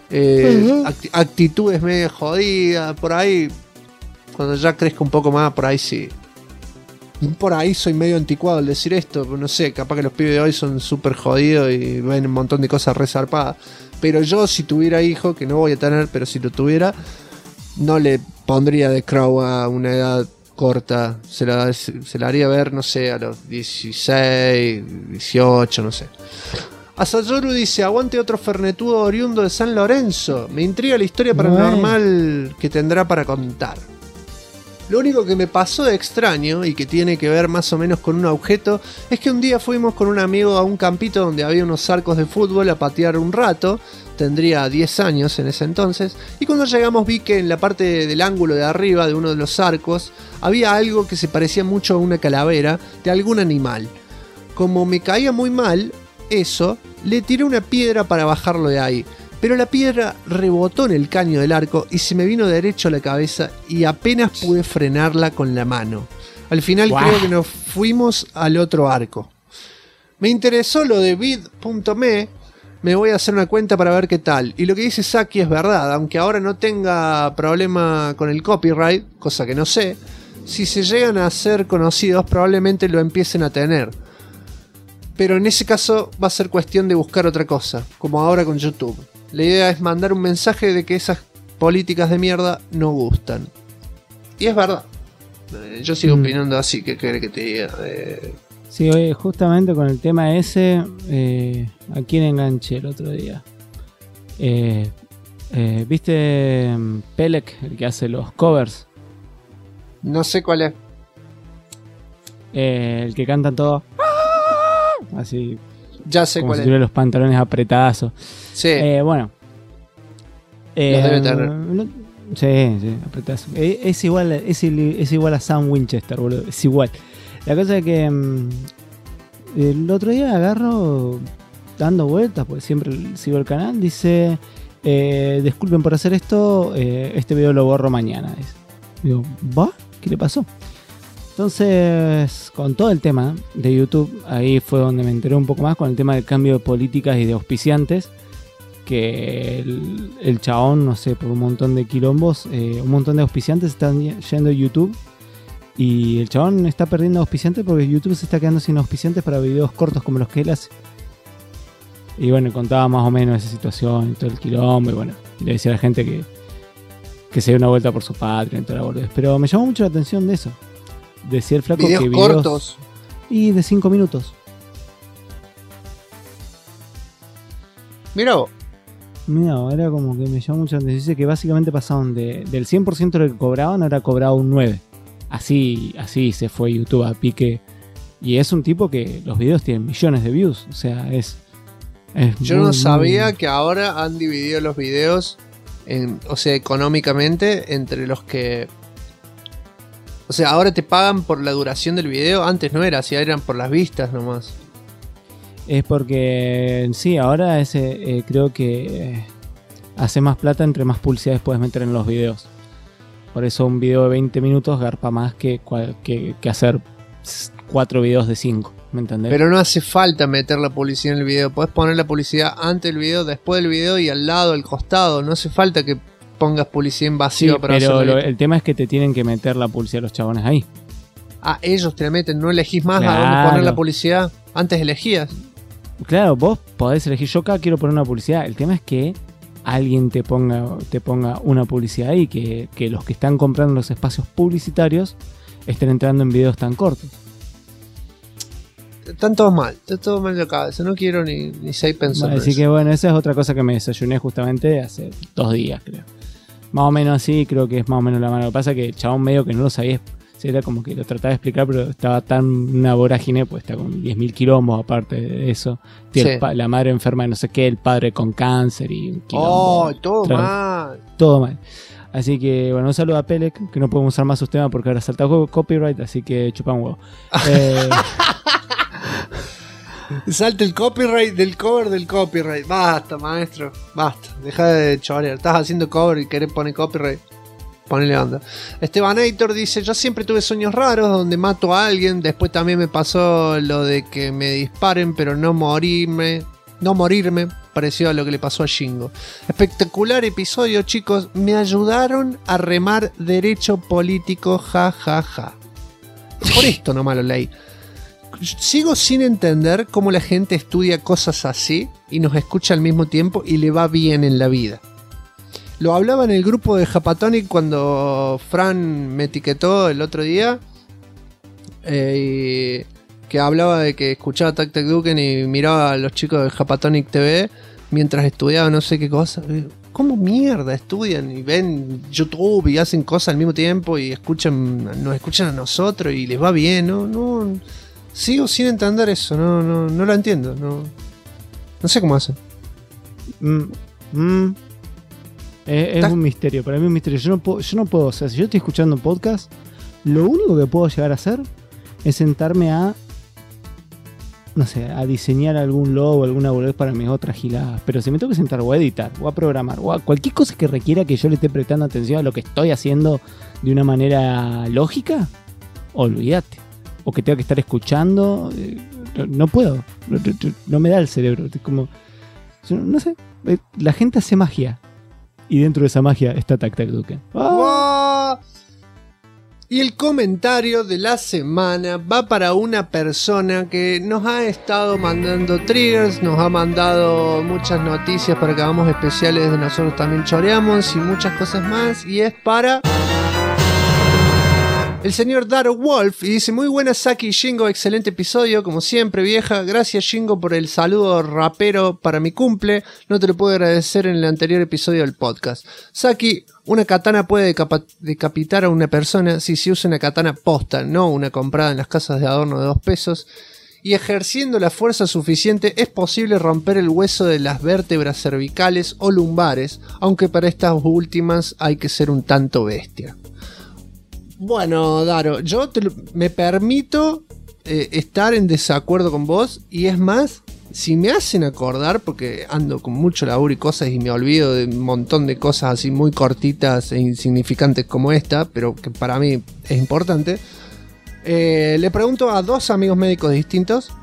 actitudes medio jodidas. Por ahí, cuando ya crezca un poco más, por ahí sí. Por ahí soy medio anticuado al decir esto. No sé, capaz que los pibes de hoy son súper jodidos y ven un montón de cosas resarpadas. Pero yo, si tuviera hijo, que no voy a tener, pero si lo tuviera, no le pondría The Crow a una edad corta. Se la haría ver, no sé, a los 16, 18, no sé. Asayoru dice: aguante otro fernetudo oriundo de San Lorenzo. Me intriga la historia paranormal que tendrá para contar. Lo único que me pasó de extraño y que tiene que ver más o menos con un objeto es que un día fuimos con un amigo a un campito donde había unos arcos de fútbol a patear un rato. Tendría 10 años en ese entonces, y cuando llegamos vi que en la parte del ángulo de arriba de uno de los arcos había algo que se parecía mucho a una calavera de algún animal. Como me caía muy mal eso, le tiré una piedra para bajarlo de ahí. Pero la piedra rebotó en el caño del arco y se me vino derecho a la cabeza y apenas pude frenarla con la mano. Al final creo que nos fuimos al otro arco. Me interesó lo de vid.me, me voy a hacer una cuenta para ver qué tal. Y lo que dice Saki es verdad, aunque ahora no tenga problema con el copyright, cosa que no sé, si se llegan a ser conocidos probablemente lo empiecen a tener. Pero en ese caso va a ser cuestión de buscar otra cosa, como ahora con YouTube. La idea es mandar un mensaje de que esas políticas de mierda no gustan. Y es verdad. Yo sigo opinando así, ¿qué querés que te diga? Sí, oye, justamente con el tema ese, ¿a quién enganché el otro día? ¿Viste Pelec, el que hace los covers? No sé cuál es. El que cantan todo así. Ya sé como cuál si tuviera los pantalones apretazos. Sí. Bueno. Los debe tener. Sí, apretazo. Es igual a Sam Winchester, boludo. Es igual. La cosa es que el otro día agarro dando vueltas, porque siempre sigo el canal, dice: disculpen por hacer esto, este video lo borro mañana. Digo, ¿va? ¿Qué le pasó? Entonces, con todo el tema de YouTube, ahí fue donde me enteré un poco más con el tema del cambio de políticas y de auspiciantes, que el chabón, no sé, por un montón de quilombos, un montón de auspiciantes están yendo a YouTube, y el chabón está perdiendo auspiciantes porque YouTube se está quedando sin auspiciantes para videos cortos como los que él hace. Y bueno, contaba más o menos esa situación y todo el quilombo, y bueno, le decía a la gente que se dé una vuelta por su patria y toda la boludez. Pero me llamó mucho la atención de eso. Decía el flaco videos que cortos y de 5 minutos. Mira, era como que me llamó mucho la atención. Dice que básicamente pasaron del 100% de lo que cobraban, ahora cobraba un 9%. Así se fue YouTube a pique. Y es un tipo que los videos tienen millones de views. O sea, yo no sabía que ahora han dividido los videos económicamente entre los que... O sea, ahora te pagan por la duración del video. Antes no era así, eran por las vistas nomás. Es porque sí, ahora creo que hace más plata entre más publicidades puedes meter en los videos. Por eso un video de 20 minutos garpa más que hacer 4 videos de 5, ¿me entendés? Pero no hace falta meter la publicidad en el video. Podés poner la publicidad antes del video, después del video y al lado, al costado. No hace falta que pongas publicidad invasiva, sí, para pero hacerlo. El tema es que te tienen que meter la publicidad a los chabones ahí. Ah, ellos te la meten, no elegís más claro. a dónde poner la publicidad. Antes elegías. Claro, vos podés elegir. Yo acá quiero poner una publicidad. El tema es que alguien te ponga una publicidad ahí, que los que están comprando los espacios publicitarios estén entrando en videos tan cortos. Están todos mal de la cabeza, no quiero ni 6 pensar. Así que bueno, esa es otra cosa que me desayuné justamente hace 2 días, creo. Más o menos así, creo que es más o menos la mano. Lo que pasa es que el chabón medio que no lo sabía, era como que lo trataba de explicar, pero estaba tan una vorágine, pues está con 10.000 quilombos aparte de eso. Tiene la madre enferma de no sé qué, el padre con cáncer y un quilombo. Todo mal. Así que bueno, un saludo a Pelec, que no podemos usar más sus temas porque ahora salta copyright, así que chupan huevo. Salta el copyright del cover del copyright. Basta, maestro, basta. Deja de chorear. Estás haciendo cover y querés poner copyright. Ponele onda. Estebanator dice: yo siempre tuve sueños raros donde mato a alguien. Después también me pasó lo de que me disparen pero no morirme. Parecido a lo que le pasó a Shingo. Espectacular episodio, chicos. Me ayudaron a remar derecho político. Ja, ja, ja. Por esto nomás lo leí. Sigo sin entender cómo la gente estudia cosas así y nos escucha al mismo tiempo y le va bien en la vida. Lo hablaba en el grupo de Japatonic cuando Fran me etiquetó el otro día. Que hablaba de que escuchaba Tac Tac Duken y miraba a los chicos de Japatonic TV mientras estudiaba no sé qué cosa. ¿Cómo mierda estudian y ven YouTube y hacen cosas al mismo tiempo y nos escuchan a nosotros y les va bien? No. Sigo sin entender eso, no lo entiendo, no sé cómo hacen. Es un misterio, para mí es un misterio. Yo no puedo, o sea, si yo estoy escuchando un podcast, lo único que puedo llegar a hacer es sentarme a, no sé, a diseñar algún logo, alguna boludez para mis otras giladas. Pero si me tengo que sentar o a editar, o a programar, o a cualquier cosa que requiera que yo le esté prestando atención a lo que estoy haciendo de una manera lógica, olvídate. O que tenga que estar escuchando, no puedo, no me da el cerebro. Como, no sé, la gente hace magia y dentro de esa magia está Tac Tac Duken. ¡Oh! Y el comentario de la semana va para una persona que nos ha estado mandando triggers, nos ha mandado muchas noticias para que hagamos especiales de Nosotros También Choreamos y muchas cosas más, y es para el señor Daro Wolf, y dice: muy buena Saki y Shingo, excelente episodio, como siempre vieja, gracias Shingo por el saludo rapero para mi cumple, no te lo puedo agradecer en el anterior episodio del podcast. Saki, una katana puede decapitar a una persona si se usa una katana posta, no una comprada en las casas de adorno de 2 pesos, y ejerciendo la fuerza suficiente es posible romper el hueso de las vértebras cervicales o lumbares, aunque para estas últimas hay que ser un tanto bestia. Bueno, Daro, yo me permito estar en desacuerdo con vos, y es más, si me hacen acordar, porque ando con mucho laburo y cosas y me olvido de un montón de cosas así muy cortitas e insignificantes como esta, pero que para mí es importante, le pregunto a 2 amigos médicos distintos,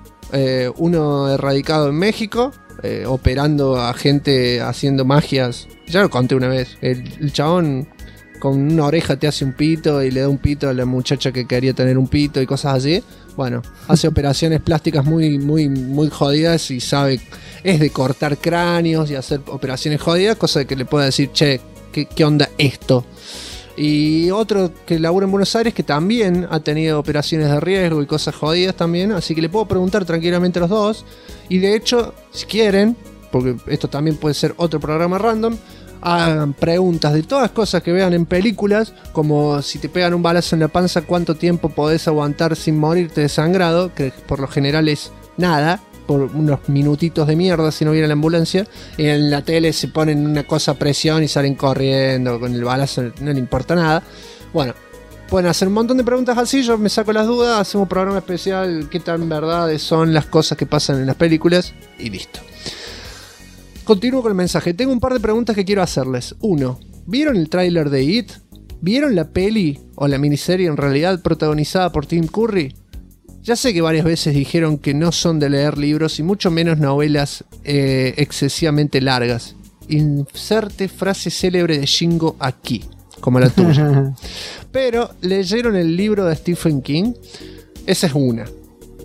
uno radicado en México, operando a gente haciendo magias, ya lo conté una vez, el chabón con una oreja te hace un pito y le da un pito a la muchacha que quería tener un pito y cosas así. Bueno, hace operaciones plásticas muy, muy, muy jodidas y sabe, es de cortar cráneos y hacer operaciones jodidas, cosa de que le pueda decir, che, ¿qué onda esto? Y otro que labura en Buenos Aires que también ha tenido operaciones de riesgo y cosas jodidas también, así que le puedo preguntar tranquilamente a los dos. Y de hecho, si quieren, porque esto también puede ser otro programa random, hagan preguntas de todas cosas que vean en películas, como si te pegan un balazo en la panza, cuánto tiempo podés aguantar sin morirte desangrado, que por lo general es nada, por unos minutitos de mierda si no viene la ambulancia. Y en la tele se ponen una cosa a presión y salen corriendo con el balazo, no le importa nada. Bueno, pueden hacer un montón de preguntas así, yo me saco las dudas, hacemos un programa especial, qué tan verdades son las cosas que pasan en las películas, y listo. Continúo con el mensaje. Tengo un par de preguntas que quiero hacerles. 1. ¿Vieron el tráiler de It? ¿Vieron la peli o la miniserie en realidad protagonizada por Tim Curry? Ya sé que varias veces dijeron que no son de leer libros y mucho menos novelas excesivamente largas. Inserte frase célebre de Shingo aquí, como la tuya. Pero, ¿leyeron el libro de Stephen King? Esa es una.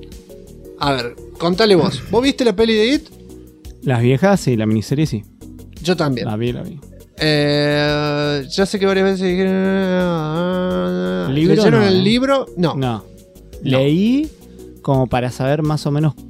A ver, contale vos. ¿Vos viste la peli de It? Las viejas, sí, la miniserie sí. Yo también. La vi. Ya sé que varias veces dijeron... ¿Libro? el libro? No. Leí como para saber más o menos...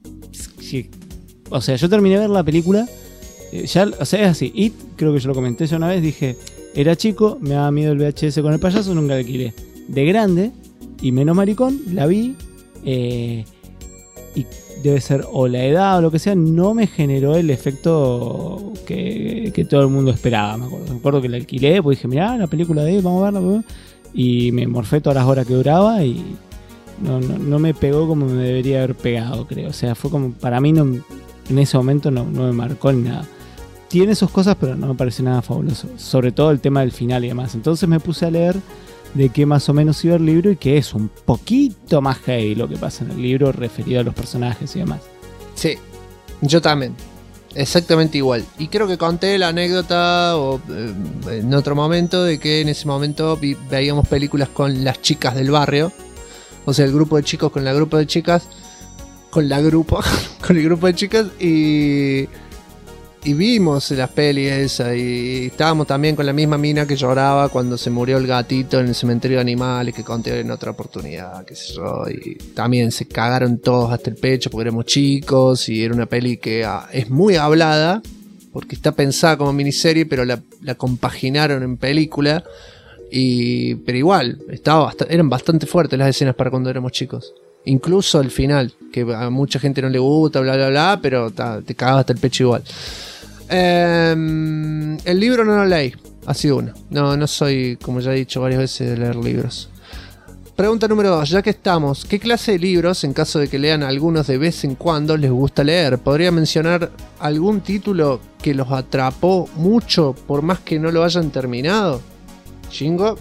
O sea, yo terminé de ver la película... o sea, es así. It, creo que yo lo comenté ya una vez, dije... Era chico, me daba miedo el VHS con el payaso, nunca la alquilé. De grande, y menos maricón, la vi... y debe ser o la edad o lo que sea, no me generó el efecto que todo el mundo esperaba. Me acuerdo que la alquilé, pues dije, mirá, la película de vamos a verla, y me morfé todas las horas que duraba y no me pegó como me debería haber pegado, creo. O sea, fue como, para mí en ese momento no me marcó ni nada. Tiene sus cosas, pero no me pareció nada fabuloso, sobre todo el tema del final y demás. Entonces me puse a leer de qué más o menos iba el libro y que es un poquito más heavy lo que pasa en el libro referido a los personajes y demás. Sí, yo también. Exactamente igual. Y creo que conté la anécdota en otro momento de que en ese momento veíamos películas con las chicas del barrio. O sea, el grupo de chicos con el grupo de chicas. Con el grupo de chicas y vimos las pelis esa y estábamos también con la misma mina que lloraba cuando se murió el gatito en el cementerio de animales, que conté en otra oportunidad, qué sé yo, y también se cagaron todos hasta el pecho porque éramos chicos y era una peli que es muy hablada porque está pensada como miniserie, pero la compaginaron en película pero igual eran bastante fuertes las escenas para cuando éramos chicos. Incluso el final, que a mucha gente no le gusta, bla bla bla, pero te cagaba hasta el pecho igual. El libro no lo leí, así uno. No soy, como ya he dicho varias veces, de leer libros. Pregunta número 2, ya que estamos, ¿qué clase de libros, en caso de que lean algunos de vez en cuando, les gusta leer? ¿Podría mencionar algún título que los atrapó mucho por más que no lo hayan terminado? ¿Chingo?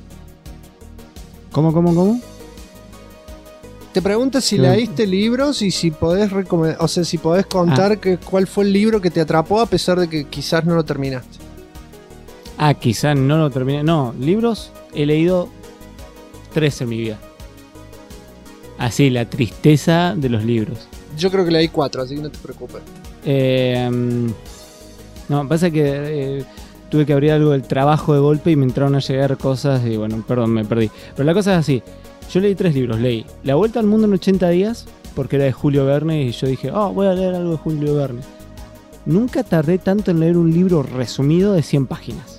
¿Cómo? Te pregunto si leíste libros y si podés recomendar, o sea, si podés contar cuál fue el libro que te atrapó a pesar de que quizás no lo terminaste. Quizás no lo terminé. No, libros he leído 3 en mi vida. Así, la tristeza de los libros. Yo creo que leí 4, así que no te preocupes. No, pasa que tuve que abrir algo del trabajo de golpe y me entraron a llegar cosas y bueno, perdón, me perdí. Pero la cosa es así. Yo leí 3 libros, leí La Vuelta al Mundo en 80 días, porque era de Julio Verne, y yo dije, voy a leer algo de Julio Verne. Nunca tardé tanto en leer un libro resumido de 100 páginas.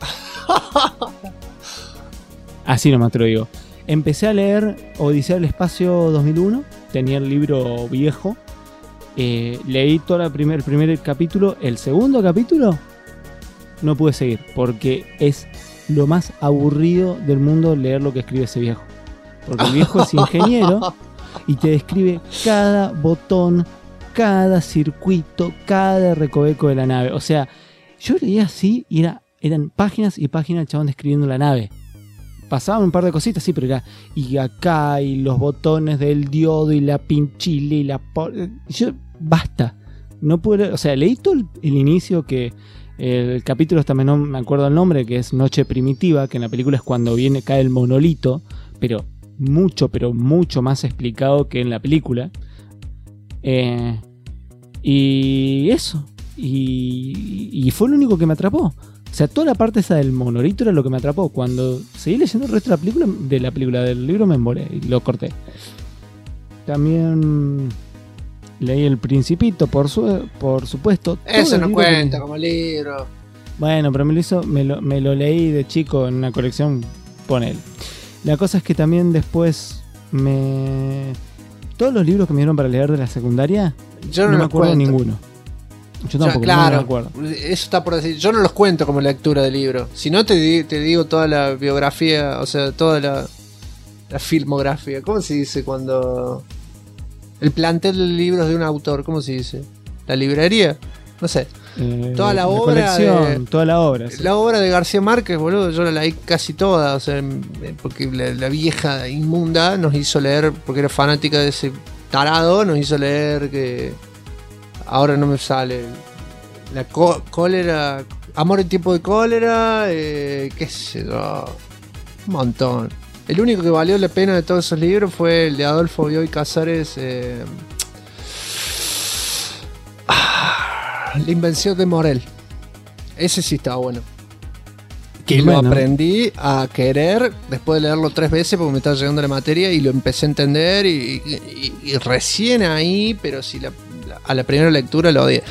Así nomás te lo digo. Empecé a leer Odisea del Espacio 2001, tenía el libro viejo, leí todo el primer capítulo, el segundo capítulo no pude seguir, porque es lo más aburrido del mundo leer lo que escribe ese viejo. Porque el viejo es ingeniero y te describe cada botón, cada circuito, cada recoveco de la nave. O sea, yo leía así y eran páginas y páginas el chabón describiendo la nave. Pasaban un par de cositas, sí, pero era y acá y los botones del diodo y la pinchila y yo, basta. No pude, o sea, leí todo el inicio, que el capítulo también no me acuerdo el nombre, que es Noche Primitiva, que en la película es cuando cae el monolito, pero mucho más explicado que en la película. Y eso. Y fue lo único que me atrapó. O sea, toda la parte esa del monolito era lo que me atrapó. Cuando seguí leyendo el resto de la película del libro me embolé y lo corté. También leí El Principito, por supuesto. Eso no cuenta como libro. Bueno, pero me lo leí de chico en una colección, ponele. La cosa es que también después todos los libros que me dieron para leer de la secundaria, yo no me acuerdo de ninguno. Yo tampoco, claro, no me acuerdo. Eso está por decir. Yo no los cuento como lectura de libro. Si no, te digo toda la biografía, o sea, toda la filmografía. ¿Cómo se dice cuando...? El plantel de libros de un autor, ¿cómo se dice? ¿La librería? No sé. Toda la obra. Toda la obra. Sí. La obra de García Márquez, boludo, yo la leí casi toda. O sea, porque la vieja inmunda nos hizo leer, porque era fanática de ese tarado, nos hizo leer que. Ahora no me sale. La cólera. Amor en tiempo de cólera. Qué sé yo. Un montón. El único que valió la pena de todos esos libros fue el de Adolfo Bioy Casares. La invención de Morel. Ese sí estaba bueno. Que lo aprendí a querer después de leerlo 3 veces porque me estaba llegando la materia y lo empecé a entender y recién ahí, pero si a la primera lectura lo odié.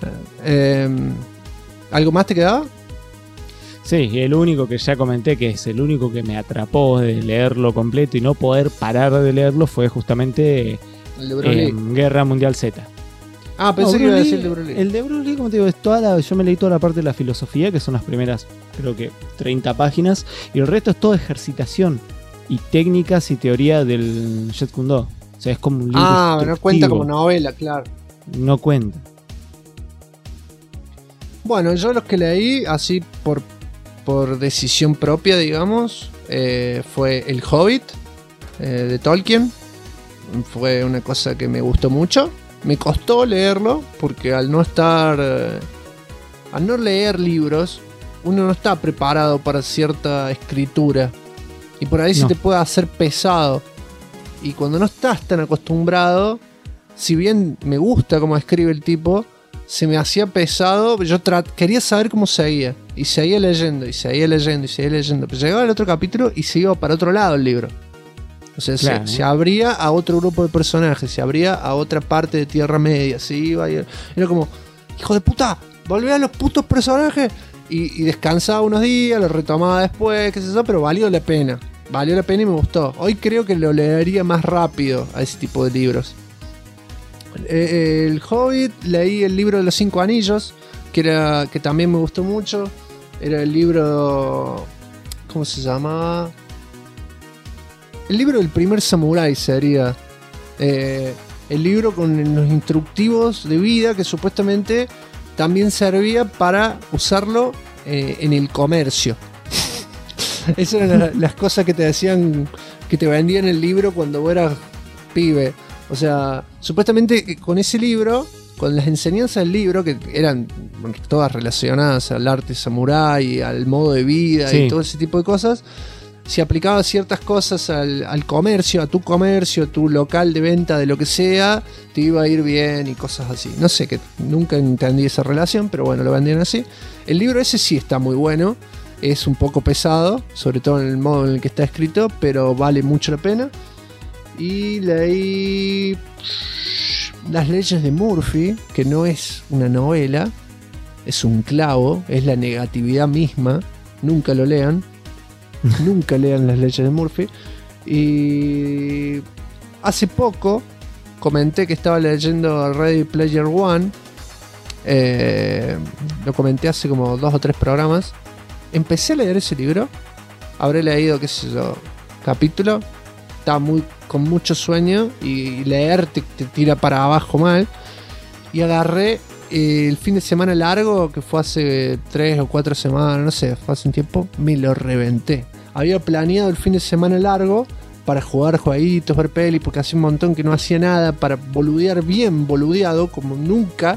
¿Algo más te quedaba? Sí, y el único que ya comenté, que es el único que me atrapó de leerlo completo y no poder parar de leerlo, fue justamente Guerra Mundial Z. Ah, pensé que iba a decir el de Broly. El de Broly, como te digo, yo me leí toda la parte de la filosofía, que son las primeras, creo que 30 páginas, y el resto es todo ejercitación y técnicas y teoría del Jeet Kune Do. O sea, es como un libro no cuenta como novela, claro. No cuenta. Bueno, yo los que leí, así por decisión propia, digamos, fue El Hobbit, de Tolkien. Fue una cosa que me gustó mucho. Me costó leerlo porque al no leer libros, uno no está preparado para cierta escritura y por ahí se te puede hacer pesado. Y cuando no estás tan acostumbrado, si bien me gusta cómo escribe el tipo, se me hacía pesado. Yo quería saber cómo seguía y seguía leyendo y seguía leyendo y seguía leyendo. Pero llegaba al otro capítulo y se iba para otro lado el libro. O sea, claro, se abría a otro grupo de personajes, se abría a otra parte de Tierra Media, se iba y era como, hijo de puta, volvé a los putos personajes. Y descansaba unos días, lo retomaba después, qué sé yo, pero valió la pena y me gustó. Hoy creo que lo leería más rápido a ese tipo de libros. El Hobbit, leí el libro de los 5 anillos, que también me gustó mucho. Era el libro, ¿cómo se llamaba? El libro del primer samurái sería. El libro con los instructivos de vida que supuestamente también servía para usarlo en el comercio. Esas eran las cosas que te decían, que te vendían el libro cuando vos eras pibe. O sea, supuestamente con ese libro, con las enseñanzas del libro, que eran todas relacionadas al arte samurái, al modo de vida y todo ese tipo de cosas, si aplicabas ciertas cosas al comercio, a tu local de venta de lo que sea, te iba a ir bien y cosas así. No sé, que nunca entendí esa relación, pero bueno, lo vendían así. El libro ese sí está muy bueno, es un poco pesado, sobre todo en el modo en el que está escrito, pero vale mucho la pena. Y leí Las leyes de Murphy, que no es una novela, es un clavo, es la negatividad misma. Nunca lo lean. Nunca lean Las leyes de Murphy. Y hace poco comenté que estaba leyendo Ready Player One. Lo comenté hace como 2 o 3 programas. Empecé a leer ese libro. Habré leído, qué sé yo, capítulo. Estaba con mucho sueño y leer te tira para abajo mal. Y agarré el fin de semana largo, que fue hace 3 o 4 semanas, no sé, fue hace un tiempo, me lo reventé. Había planeado el fin de semana largo para jugar jueguitos, ver peli, porque hacía un montón que no hacía nada, para boludear bien boludeado, como nunca.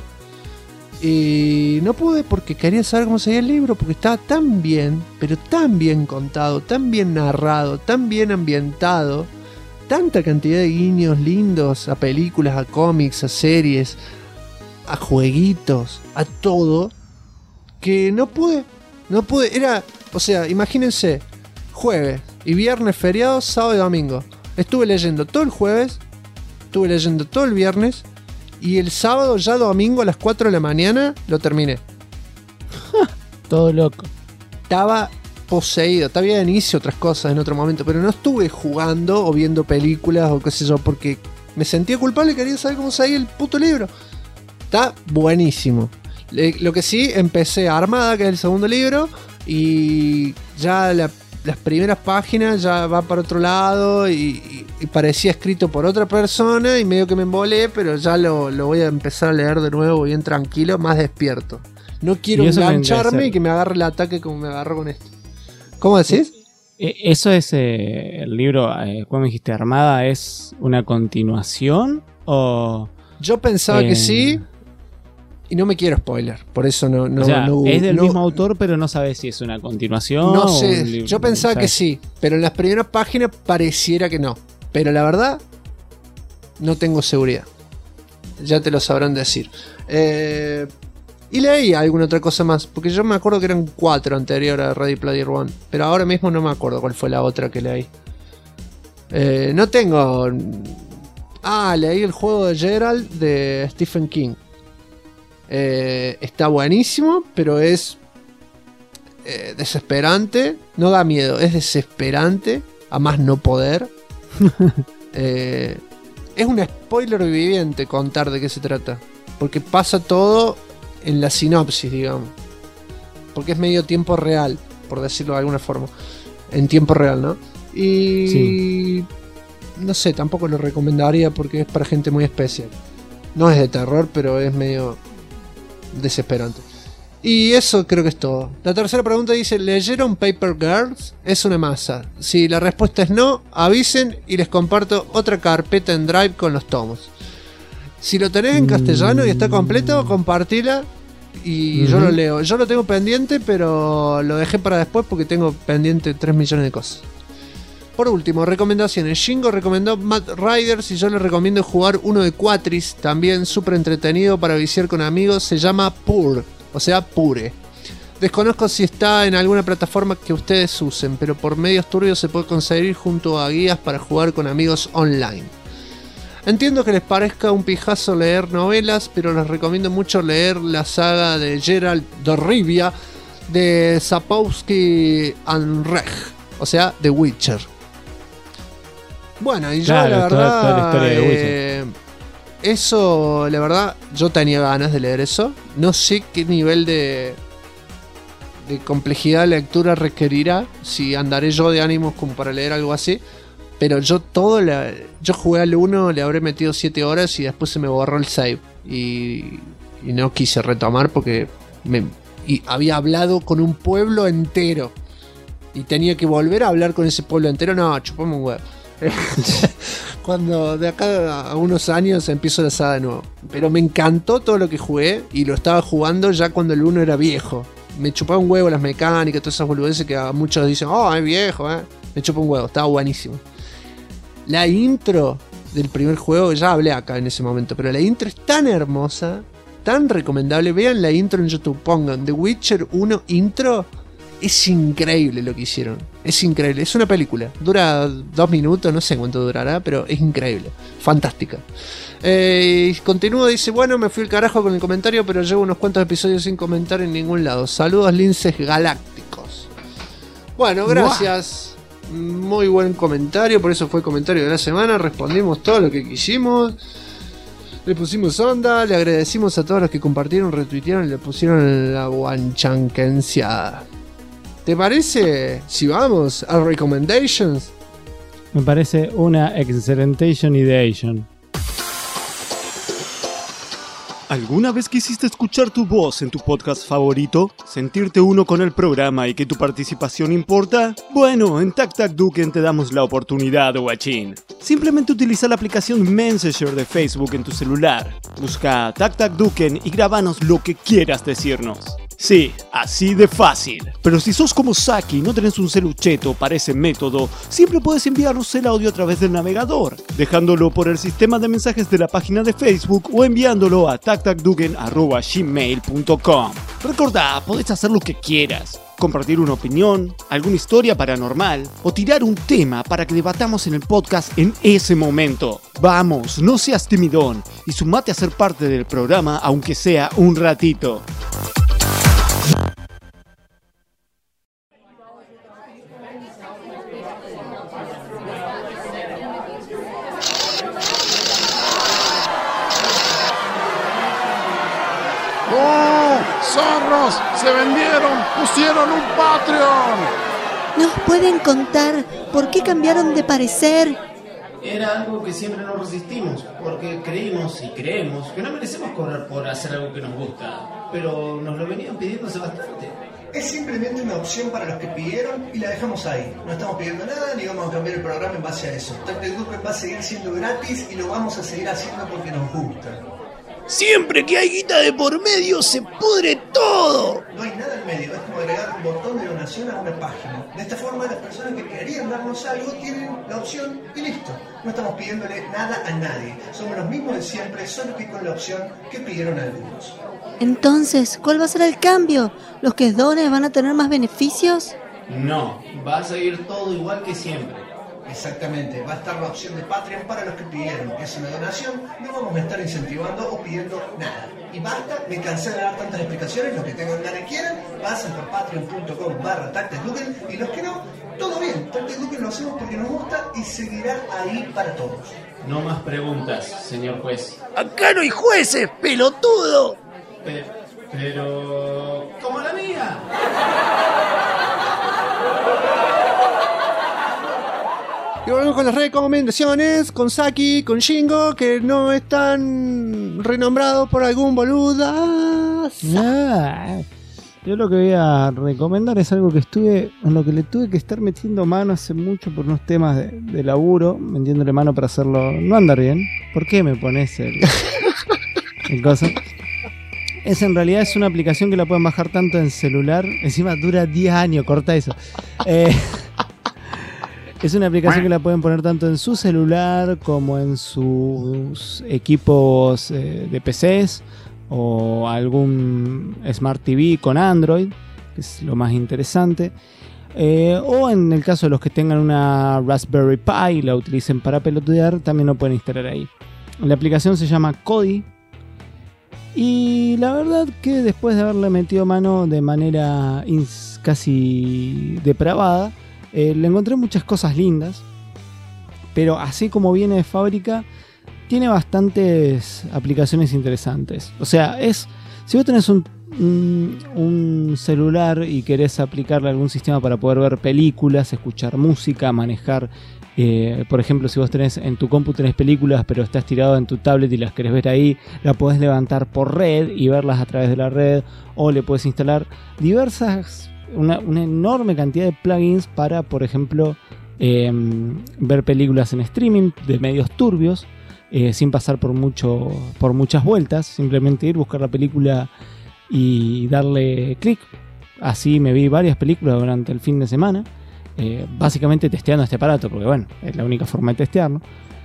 Y no pude porque quería saber cómo seguía el libro, porque estaba tan bien, pero tan bien contado, tan bien narrado, tan bien ambientado, tanta cantidad de guiños lindos a películas, a cómics, a series, a jueguitos, a todo, que no pude. Era, o sea, imagínense, jueves y viernes feriado, sábado y domingo. Estuve leyendo todo el jueves, estuve leyendo todo el viernes, y el sábado, ya domingo a las 4 de la mañana, lo terminé. Todo loco. Estaba poseído. Está bien, hice otras cosas en otro momento, pero no estuve jugando o viendo películas o qué sé yo, porque me sentía culpable y quería saber cómo seguía el puto libro. Está buenísimo. Lo que sí, empecé Armada, que es el segundo libro, y ya las primeras páginas ya va para otro lado y parecía escrito por otra persona y medio que me embolé, pero ya lo voy a empezar a leer de nuevo bien tranquilo, más despierto. No quiero engancharme y que me agarre el ataque como me agarró con esto. ¿Cómo decís? ¿Eso es el libro, ¿cómo dijiste? ¿Armada es una continuación o...? Yo pensaba que sí. Y no me quiero spoiler, por eso no. O sea, es del mismo autor, pero no sabes si es una continuación. No sé, yo pensaba que sí, pero en las primeras páginas pareciera que no. Pero la verdad, no tengo seguridad. Ya te lo sabrán decir. Y leí alguna otra cosa más, porque yo me acuerdo que eran 4 anteriores a Ready Player One, pero ahora mismo no me acuerdo cuál fue la otra que leí. No tengo... leí el juego de Gerald de Stephen King. Está buenísimo, pero es desesperante. No da miedo, es desesperante, a más no poder. Es un spoiler viviente contar de qué se trata, porque pasa todo en la sinopsis, digamos, porque es medio tiempo real, por decirlo de alguna forma, en tiempo real, ¿no? Y sí. No sé, tampoco lo recomendaría porque es para gente muy especial. No es de terror, pero es medio desesperante. Y eso creo que es todo. La tercera pregunta dice: ¿leyeron Paper Girls? Es una masa. Si la respuesta es no, avisen y les comparto otra carpeta en Drive con los tomos. Si lo tenés en castellano y está completo, compartila y yo lo leo. Yo lo tengo pendiente, pero lo dejé para después porque tengo pendiente 3 millones de cosas. Por último, recomendaciones. Shingo recomendó Mad Riders y yo le recomiendo jugar uno de Quatris, también súper entretenido para viciar con amigos. Se llama Pur, o sea, Pure. Desconozco si está en alguna plataforma que ustedes usen, pero por medios turbios se puede conseguir junto a guías para jugar con amigos online. Entiendo que les parezca un pijazo leer novelas, pero les recomiendo mucho leer la saga de Geralt de Rivia de Sapkowski and Reg, o sea, The Witcher. Bueno, y claro, yo la verdad, toda la historia de Witcher. Eso, la verdad, yo tenía ganas de leer eso. No sé qué nivel de complejidad de lectura requerirá, si andaré yo de ánimos como para leer algo así. Pero yo jugué al 1, le habré metido 7 horas y después se me borró el save. Y no quise retomar porque había hablado con un pueblo entero. Y tenía que volver a hablar con ese pueblo entero. No, chupame un huevo. Cuando de acá a unos años empiezo la saga de nuevo. Pero me encantó todo lo que jugué y lo estaba jugando ya cuando el 1 era viejo. Me chupaba un huevo las mecánicas, todas esas boludeces que a muchos dicen, es viejo, Me chupa un huevo, estaba buenísimo. La intro del primer juego, ya hablé acá en ese momento, pero la intro es tan hermosa, tan recomendable. Vean la intro en YouTube, pongan The Witcher 1 intro. Es increíble lo que hicieron. Es increíble, es una película. Dura 2 minutos, no sé cuánto durará, pero es increíble. Fantástica. Continúa, dice: bueno, me fui al carajo con el comentario, pero llevo unos cuantos episodios sin comentar en ningún lado. Saludos, linces galácticos. Bueno, gracias. Muy buen comentario, por eso fue el comentario de la semana. Respondimos todo lo que quisimos. Le pusimos onda, le agradecimos a todos los que compartieron, retuitearon y le pusieron la guanchanquenciada. ¿Te parece si vamos a recommendations? Me parece una excelentation ideation. ¿Alguna vez quisiste escuchar tu voz en tu podcast favorito? ¿Sentirte uno con el programa y que tu participación importa? Bueno, en TacTacDuken te damos la oportunidad, guachín. Simplemente utiliza la aplicación Messenger de Facebook en tu celular. Busca TacTacDuken y grabanos lo que quieras decirnos. Sí, así de fácil. Pero si sos como Saki y no tenés un celucheto para ese método, siempre puedes enviarnos el audio a través del navegador, dejándolo por el sistema de mensajes de la página de Facebook o enviándolo a tactacduken@gmail.com. Recordá, podés hacer lo que quieras. Compartir una opinión, alguna historia paranormal o tirar un tema para que debatamos en el podcast en ese momento. Vamos, no seas timidón y sumate a ser parte del programa aunque sea un ratito. ¡Zorros! ¡Se vendieron! ¡Pusieron un Patreon! ¿Nos pueden contar por qué cambiaron de parecer? Era algo que siempre nos resistimos, porque creímos y creemos que no merecemos cobrar por hacer algo que nos gusta, pero nos lo venían pidiendo hace bastante. Es simplemente una opción para los que pidieron y la dejamos ahí. No estamos pidiendo nada ni vamos a cambiar el programa en base a eso. TacTacDuken va a seguir siendo gratis y lo vamos a seguir haciendo porque nos gusta. Siempre que hay guita de por medio se pudre todo. No hay nada en medio, es como agregar un botón de donación a una página. De esta forma las personas que querían darnos algo tienen la opción y listo. No estamos pidiéndole nada a nadie. Somos los mismos de siempre, solo que con la opción que pidieron algunos. Entonces, ¿cuál va a ser el cambio? ¿Los que donen van a tener más beneficios? No, va a seguir todo igual que siempre. Exactamente, va a estar la opción de Patreon para los que pidieron. Es una donación, no vamos a estar incentivando o pidiendo nada. Y basta, me cansé de dar tantas explicaciones, los que tengan ganas y quieran, pasen por patreon.com/TacticDuken y los que no, todo bien, TacticDuken lo hacemos porque nos gusta y seguirá ahí para todos. No más preguntas, señor juez. Acá no hay jueces, pelotudo. Pero... ¡como la mía! Y volvemos con las recomendaciones, con Saki, con Shingo, que no están renombrados por algún boluda. Yo lo que voy a recomendar es algo que en lo que le tuve que estar metiendo mano hace mucho por unos temas de laburo, metiéndole mano para hacerlo no andar bien. ¿Por qué me pones el cosa? En realidad es una aplicación que la pueden bajar tanto en celular, encima dura 10 años, corta eso. Es una aplicación que la pueden poner tanto en su celular como en sus equipos de PCs o algún Smart TV con Android, que es lo más interesante. O en el caso de los que tengan una Raspberry Pi y la utilicen para pelotudear, también lo pueden instalar ahí. La aplicación se llama Kodi. Y la verdad que después de haberle metido mano de manera casi depravada, le encontré muchas cosas lindas, pero así como viene de fábrica, tiene bastantes aplicaciones interesantes. O sea, si vos tenés un celular y querés aplicarle algún sistema para poder ver películas, escuchar música, manejar, por ejemplo, si vos tenés en tu compu tenés películas, pero estás tirado en tu tablet y las querés ver ahí, la podés levantar por red y verlas a través de la red, o le podés instalar una enorme cantidad de plugins para, por ejemplo, ver películas en streaming de medios turbios, sin pasar por muchas vueltas, simplemente ir, buscar la película y darle clic. Así me vi varias películas durante el fin de semana, básicamente testeando este aparato, porque bueno, es la única forma de testearlo.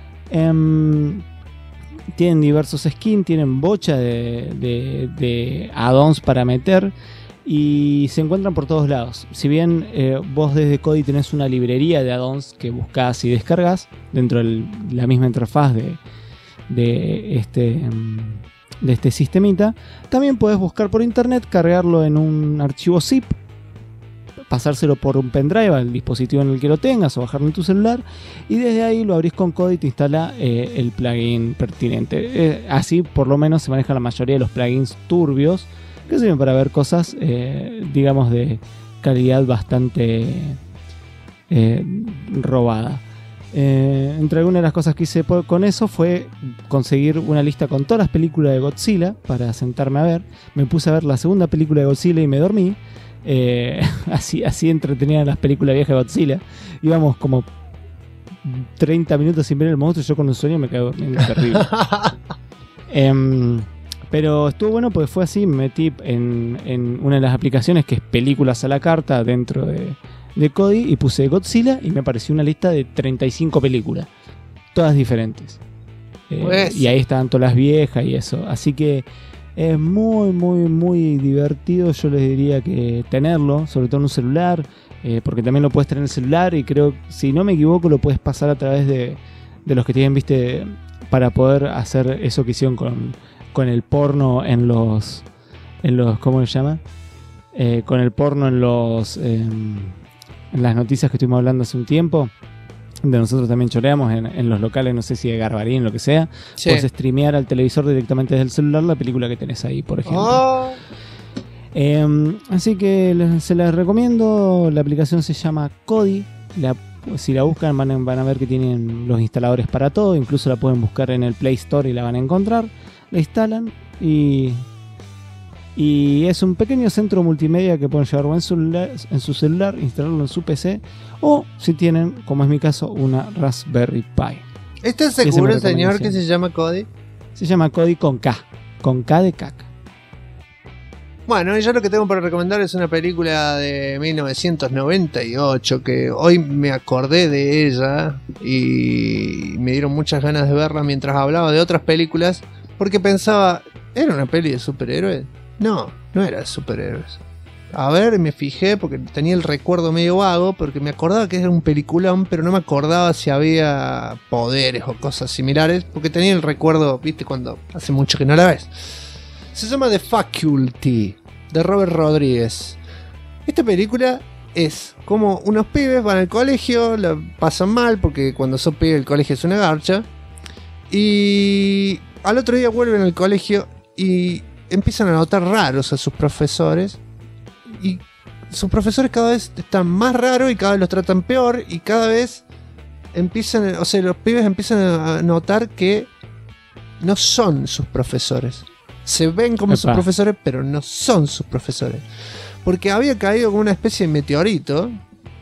Tienen diversos skins, tienen bocha de add-ons para meter y se encuentran por todos lados. Si bien vos desde Kodi tenés una librería de add-ons que buscás y descargas dentro de la misma interfaz de este sistemita, también podés buscar por internet, cargarlo en un archivo zip, pasárselo por un pendrive al dispositivo en el que lo tengas o bajarlo en tu celular, y desde ahí lo abrís con Kodi y te instala el plugin pertinente. Así por lo menos se maneja la mayoría de los plugins turbios que sirven para ver cosas, digamos, de calidad bastante robada. Entre algunas de las cosas que hice con eso fue conseguir una lista con todas las películas de Godzilla para sentarme a ver. Me puse a ver la segunda película de Godzilla y me dormí. Así entretenía las películas viejas de Godzilla. Íbamos como 30 minutos sin ver el monstruo y yo con un sueño me quedé durmiendo terrible. Pero estuvo bueno porque fue así. Me metí en una de las aplicaciones que es películas a la carta dentro de Kodi y puse Godzilla y me apareció una lista de 35 películas, todas diferentes. Y ahí estaban todas las viejas y eso. Así que es muy, muy, muy divertido. Yo les diría que tenerlo, sobre todo en un celular, porque también lo puedes tener en el celular y creo, si no me equivoco, lo puedes pasar a través de los que tienen, viste, para poder hacer eso que hicieron con el porno en los ¿cómo se llama? Con el porno en las noticias que estuvimos hablando hace un tiempo, de nosotros también choreamos en los locales, no sé si de Garbarín, lo que sea. Sí. Puedes streamear al televisor directamente desde el celular la película que tenés ahí, por ejemplo. Así que se las recomiendo. La aplicación se llama Kodi. Si la buscan van a ver que tienen los instaladores para todo. Incluso la pueden buscar en el Play Store y la van a encontrar. La instalan y es un pequeño centro multimedia que pueden llevar en su celular, instalarlo en su PC, o si tienen, como es mi caso, una Raspberry Pi. ¿Estás seguro, señor, que se llama Kodi? Se llama Kodi con K. con K de caca. Bueno, yo lo que tengo para recomendar es una película de 1998 que hoy me acordé de ella y me dieron muchas ganas de verla mientras hablaba de otras películas porque pensaba, ¿era una peli de superhéroes? No era de superhéroes. A ver, me fijé porque tenía el recuerdo medio vago porque me acordaba que era un peliculón, pero no me acordaba si había poderes o cosas similares porque tenía el recuerdo, viste, cuando hace mucho que no la ves. Se llama The Faculty, de Robert Rodríguez. Esta película es como unos pibes van al colegio, la pasan mal porque cuando sos pibe el colegio es una garcha. Y al otro día vuelven al colegio y empiezan a notar raros a sus profesores. Y sus profesores cada vez están más raros y cada vez los tratan peor. Y cada vez empiezan, o sea, los pibes empiezan a notar que no son sus profesores. Se ven como sus profesores, pero no son sus profesores. Porque había caído como una especie de meteorito.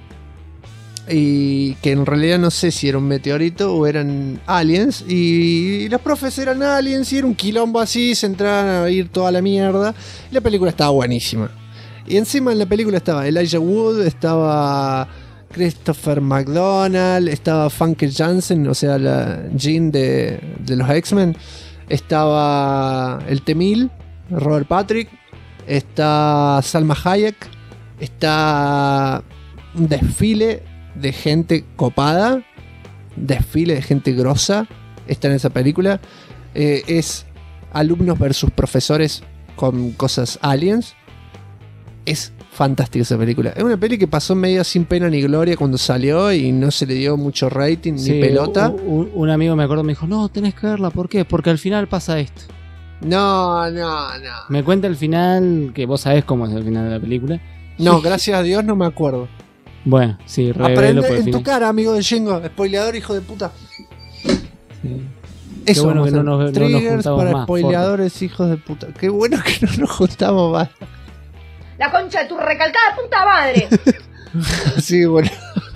Y que en realidad no sé si era un meteorito o eran aliens. Y los profes eran aliens y era un quilombo así. Se entraban a ir toda la mierda. Y la película estaba buenísima. Y encima en la película estaba Elijah Wood, estaba Christopher McDonald, estaba Funke Janssen, o sea, la Jean de los X-Men. Estaba el T-1000, Robert Patrick. Está Salma Hayek. Está un desfile de gente copada. Desfile de gente grosa. Está en esa película. Es alumnos versus profesores con cosas aliens. Es fantástica esa película. Es una peli que pasó medio sin pena ni gloria cuando salió y no se le dio mucho rating ni pelota. Un amigo me acuerdo me dijo, no, tenés que verla. ¿Por qué? Porque al final pasa esto. No. Me cuenta el final, que vos sabés cómo es el final de la película. No, gracias a Dios no me acuerdo. Bueno, sí, aprende en tu cara, amigo de Shingo. Spoileador, hijo de puta. Sí. Eso, bueno que no nos triggers para más, spoileadores, hijos de puta. Qué bueno que no nos juntamos más. La concha de tu recalcada puta madre. Sí, bueno.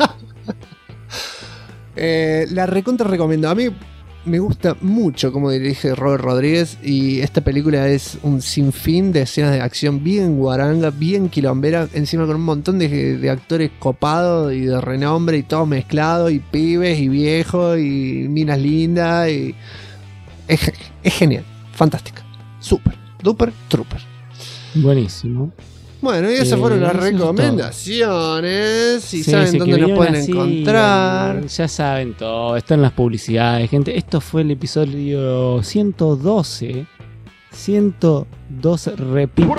La recontra recomiendo. A mí me gusta mucho como dirige Robert Rodríguez. Y esta película es un sinfín de escenas de acción bien guaranga, bien quilombera. Encima con un montón de actores copados y de renombre y todo mezclado. Y pibes y viejos y minas lindas. Y es genial, fantástica. Super, duper, trooper. Buenísimo. Bueno, y esas fueron las recomendaciones. Y saben dónde nos pueden encontrar. Ya saben todo. Están las publicidades, gente. Esto fue el episodio 112. 112, repito.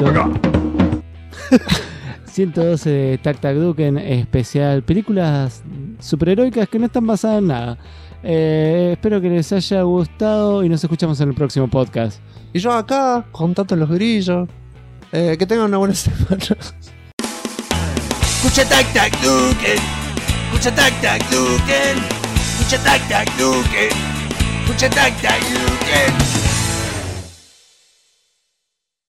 112 de Tac Tac Duken especial. Películas superheroicas que no están basadas en nada. Espero que les haya gustado y nos escuchamos en el próximo podcast. Y yo acá, con Tato los Grillos. Que tengan una buena semana. Escucha Tac Tac Duken. Escucha Tac Tac Duken. Escucha Tac Tac Duken. Escucha Tac Tac Duken.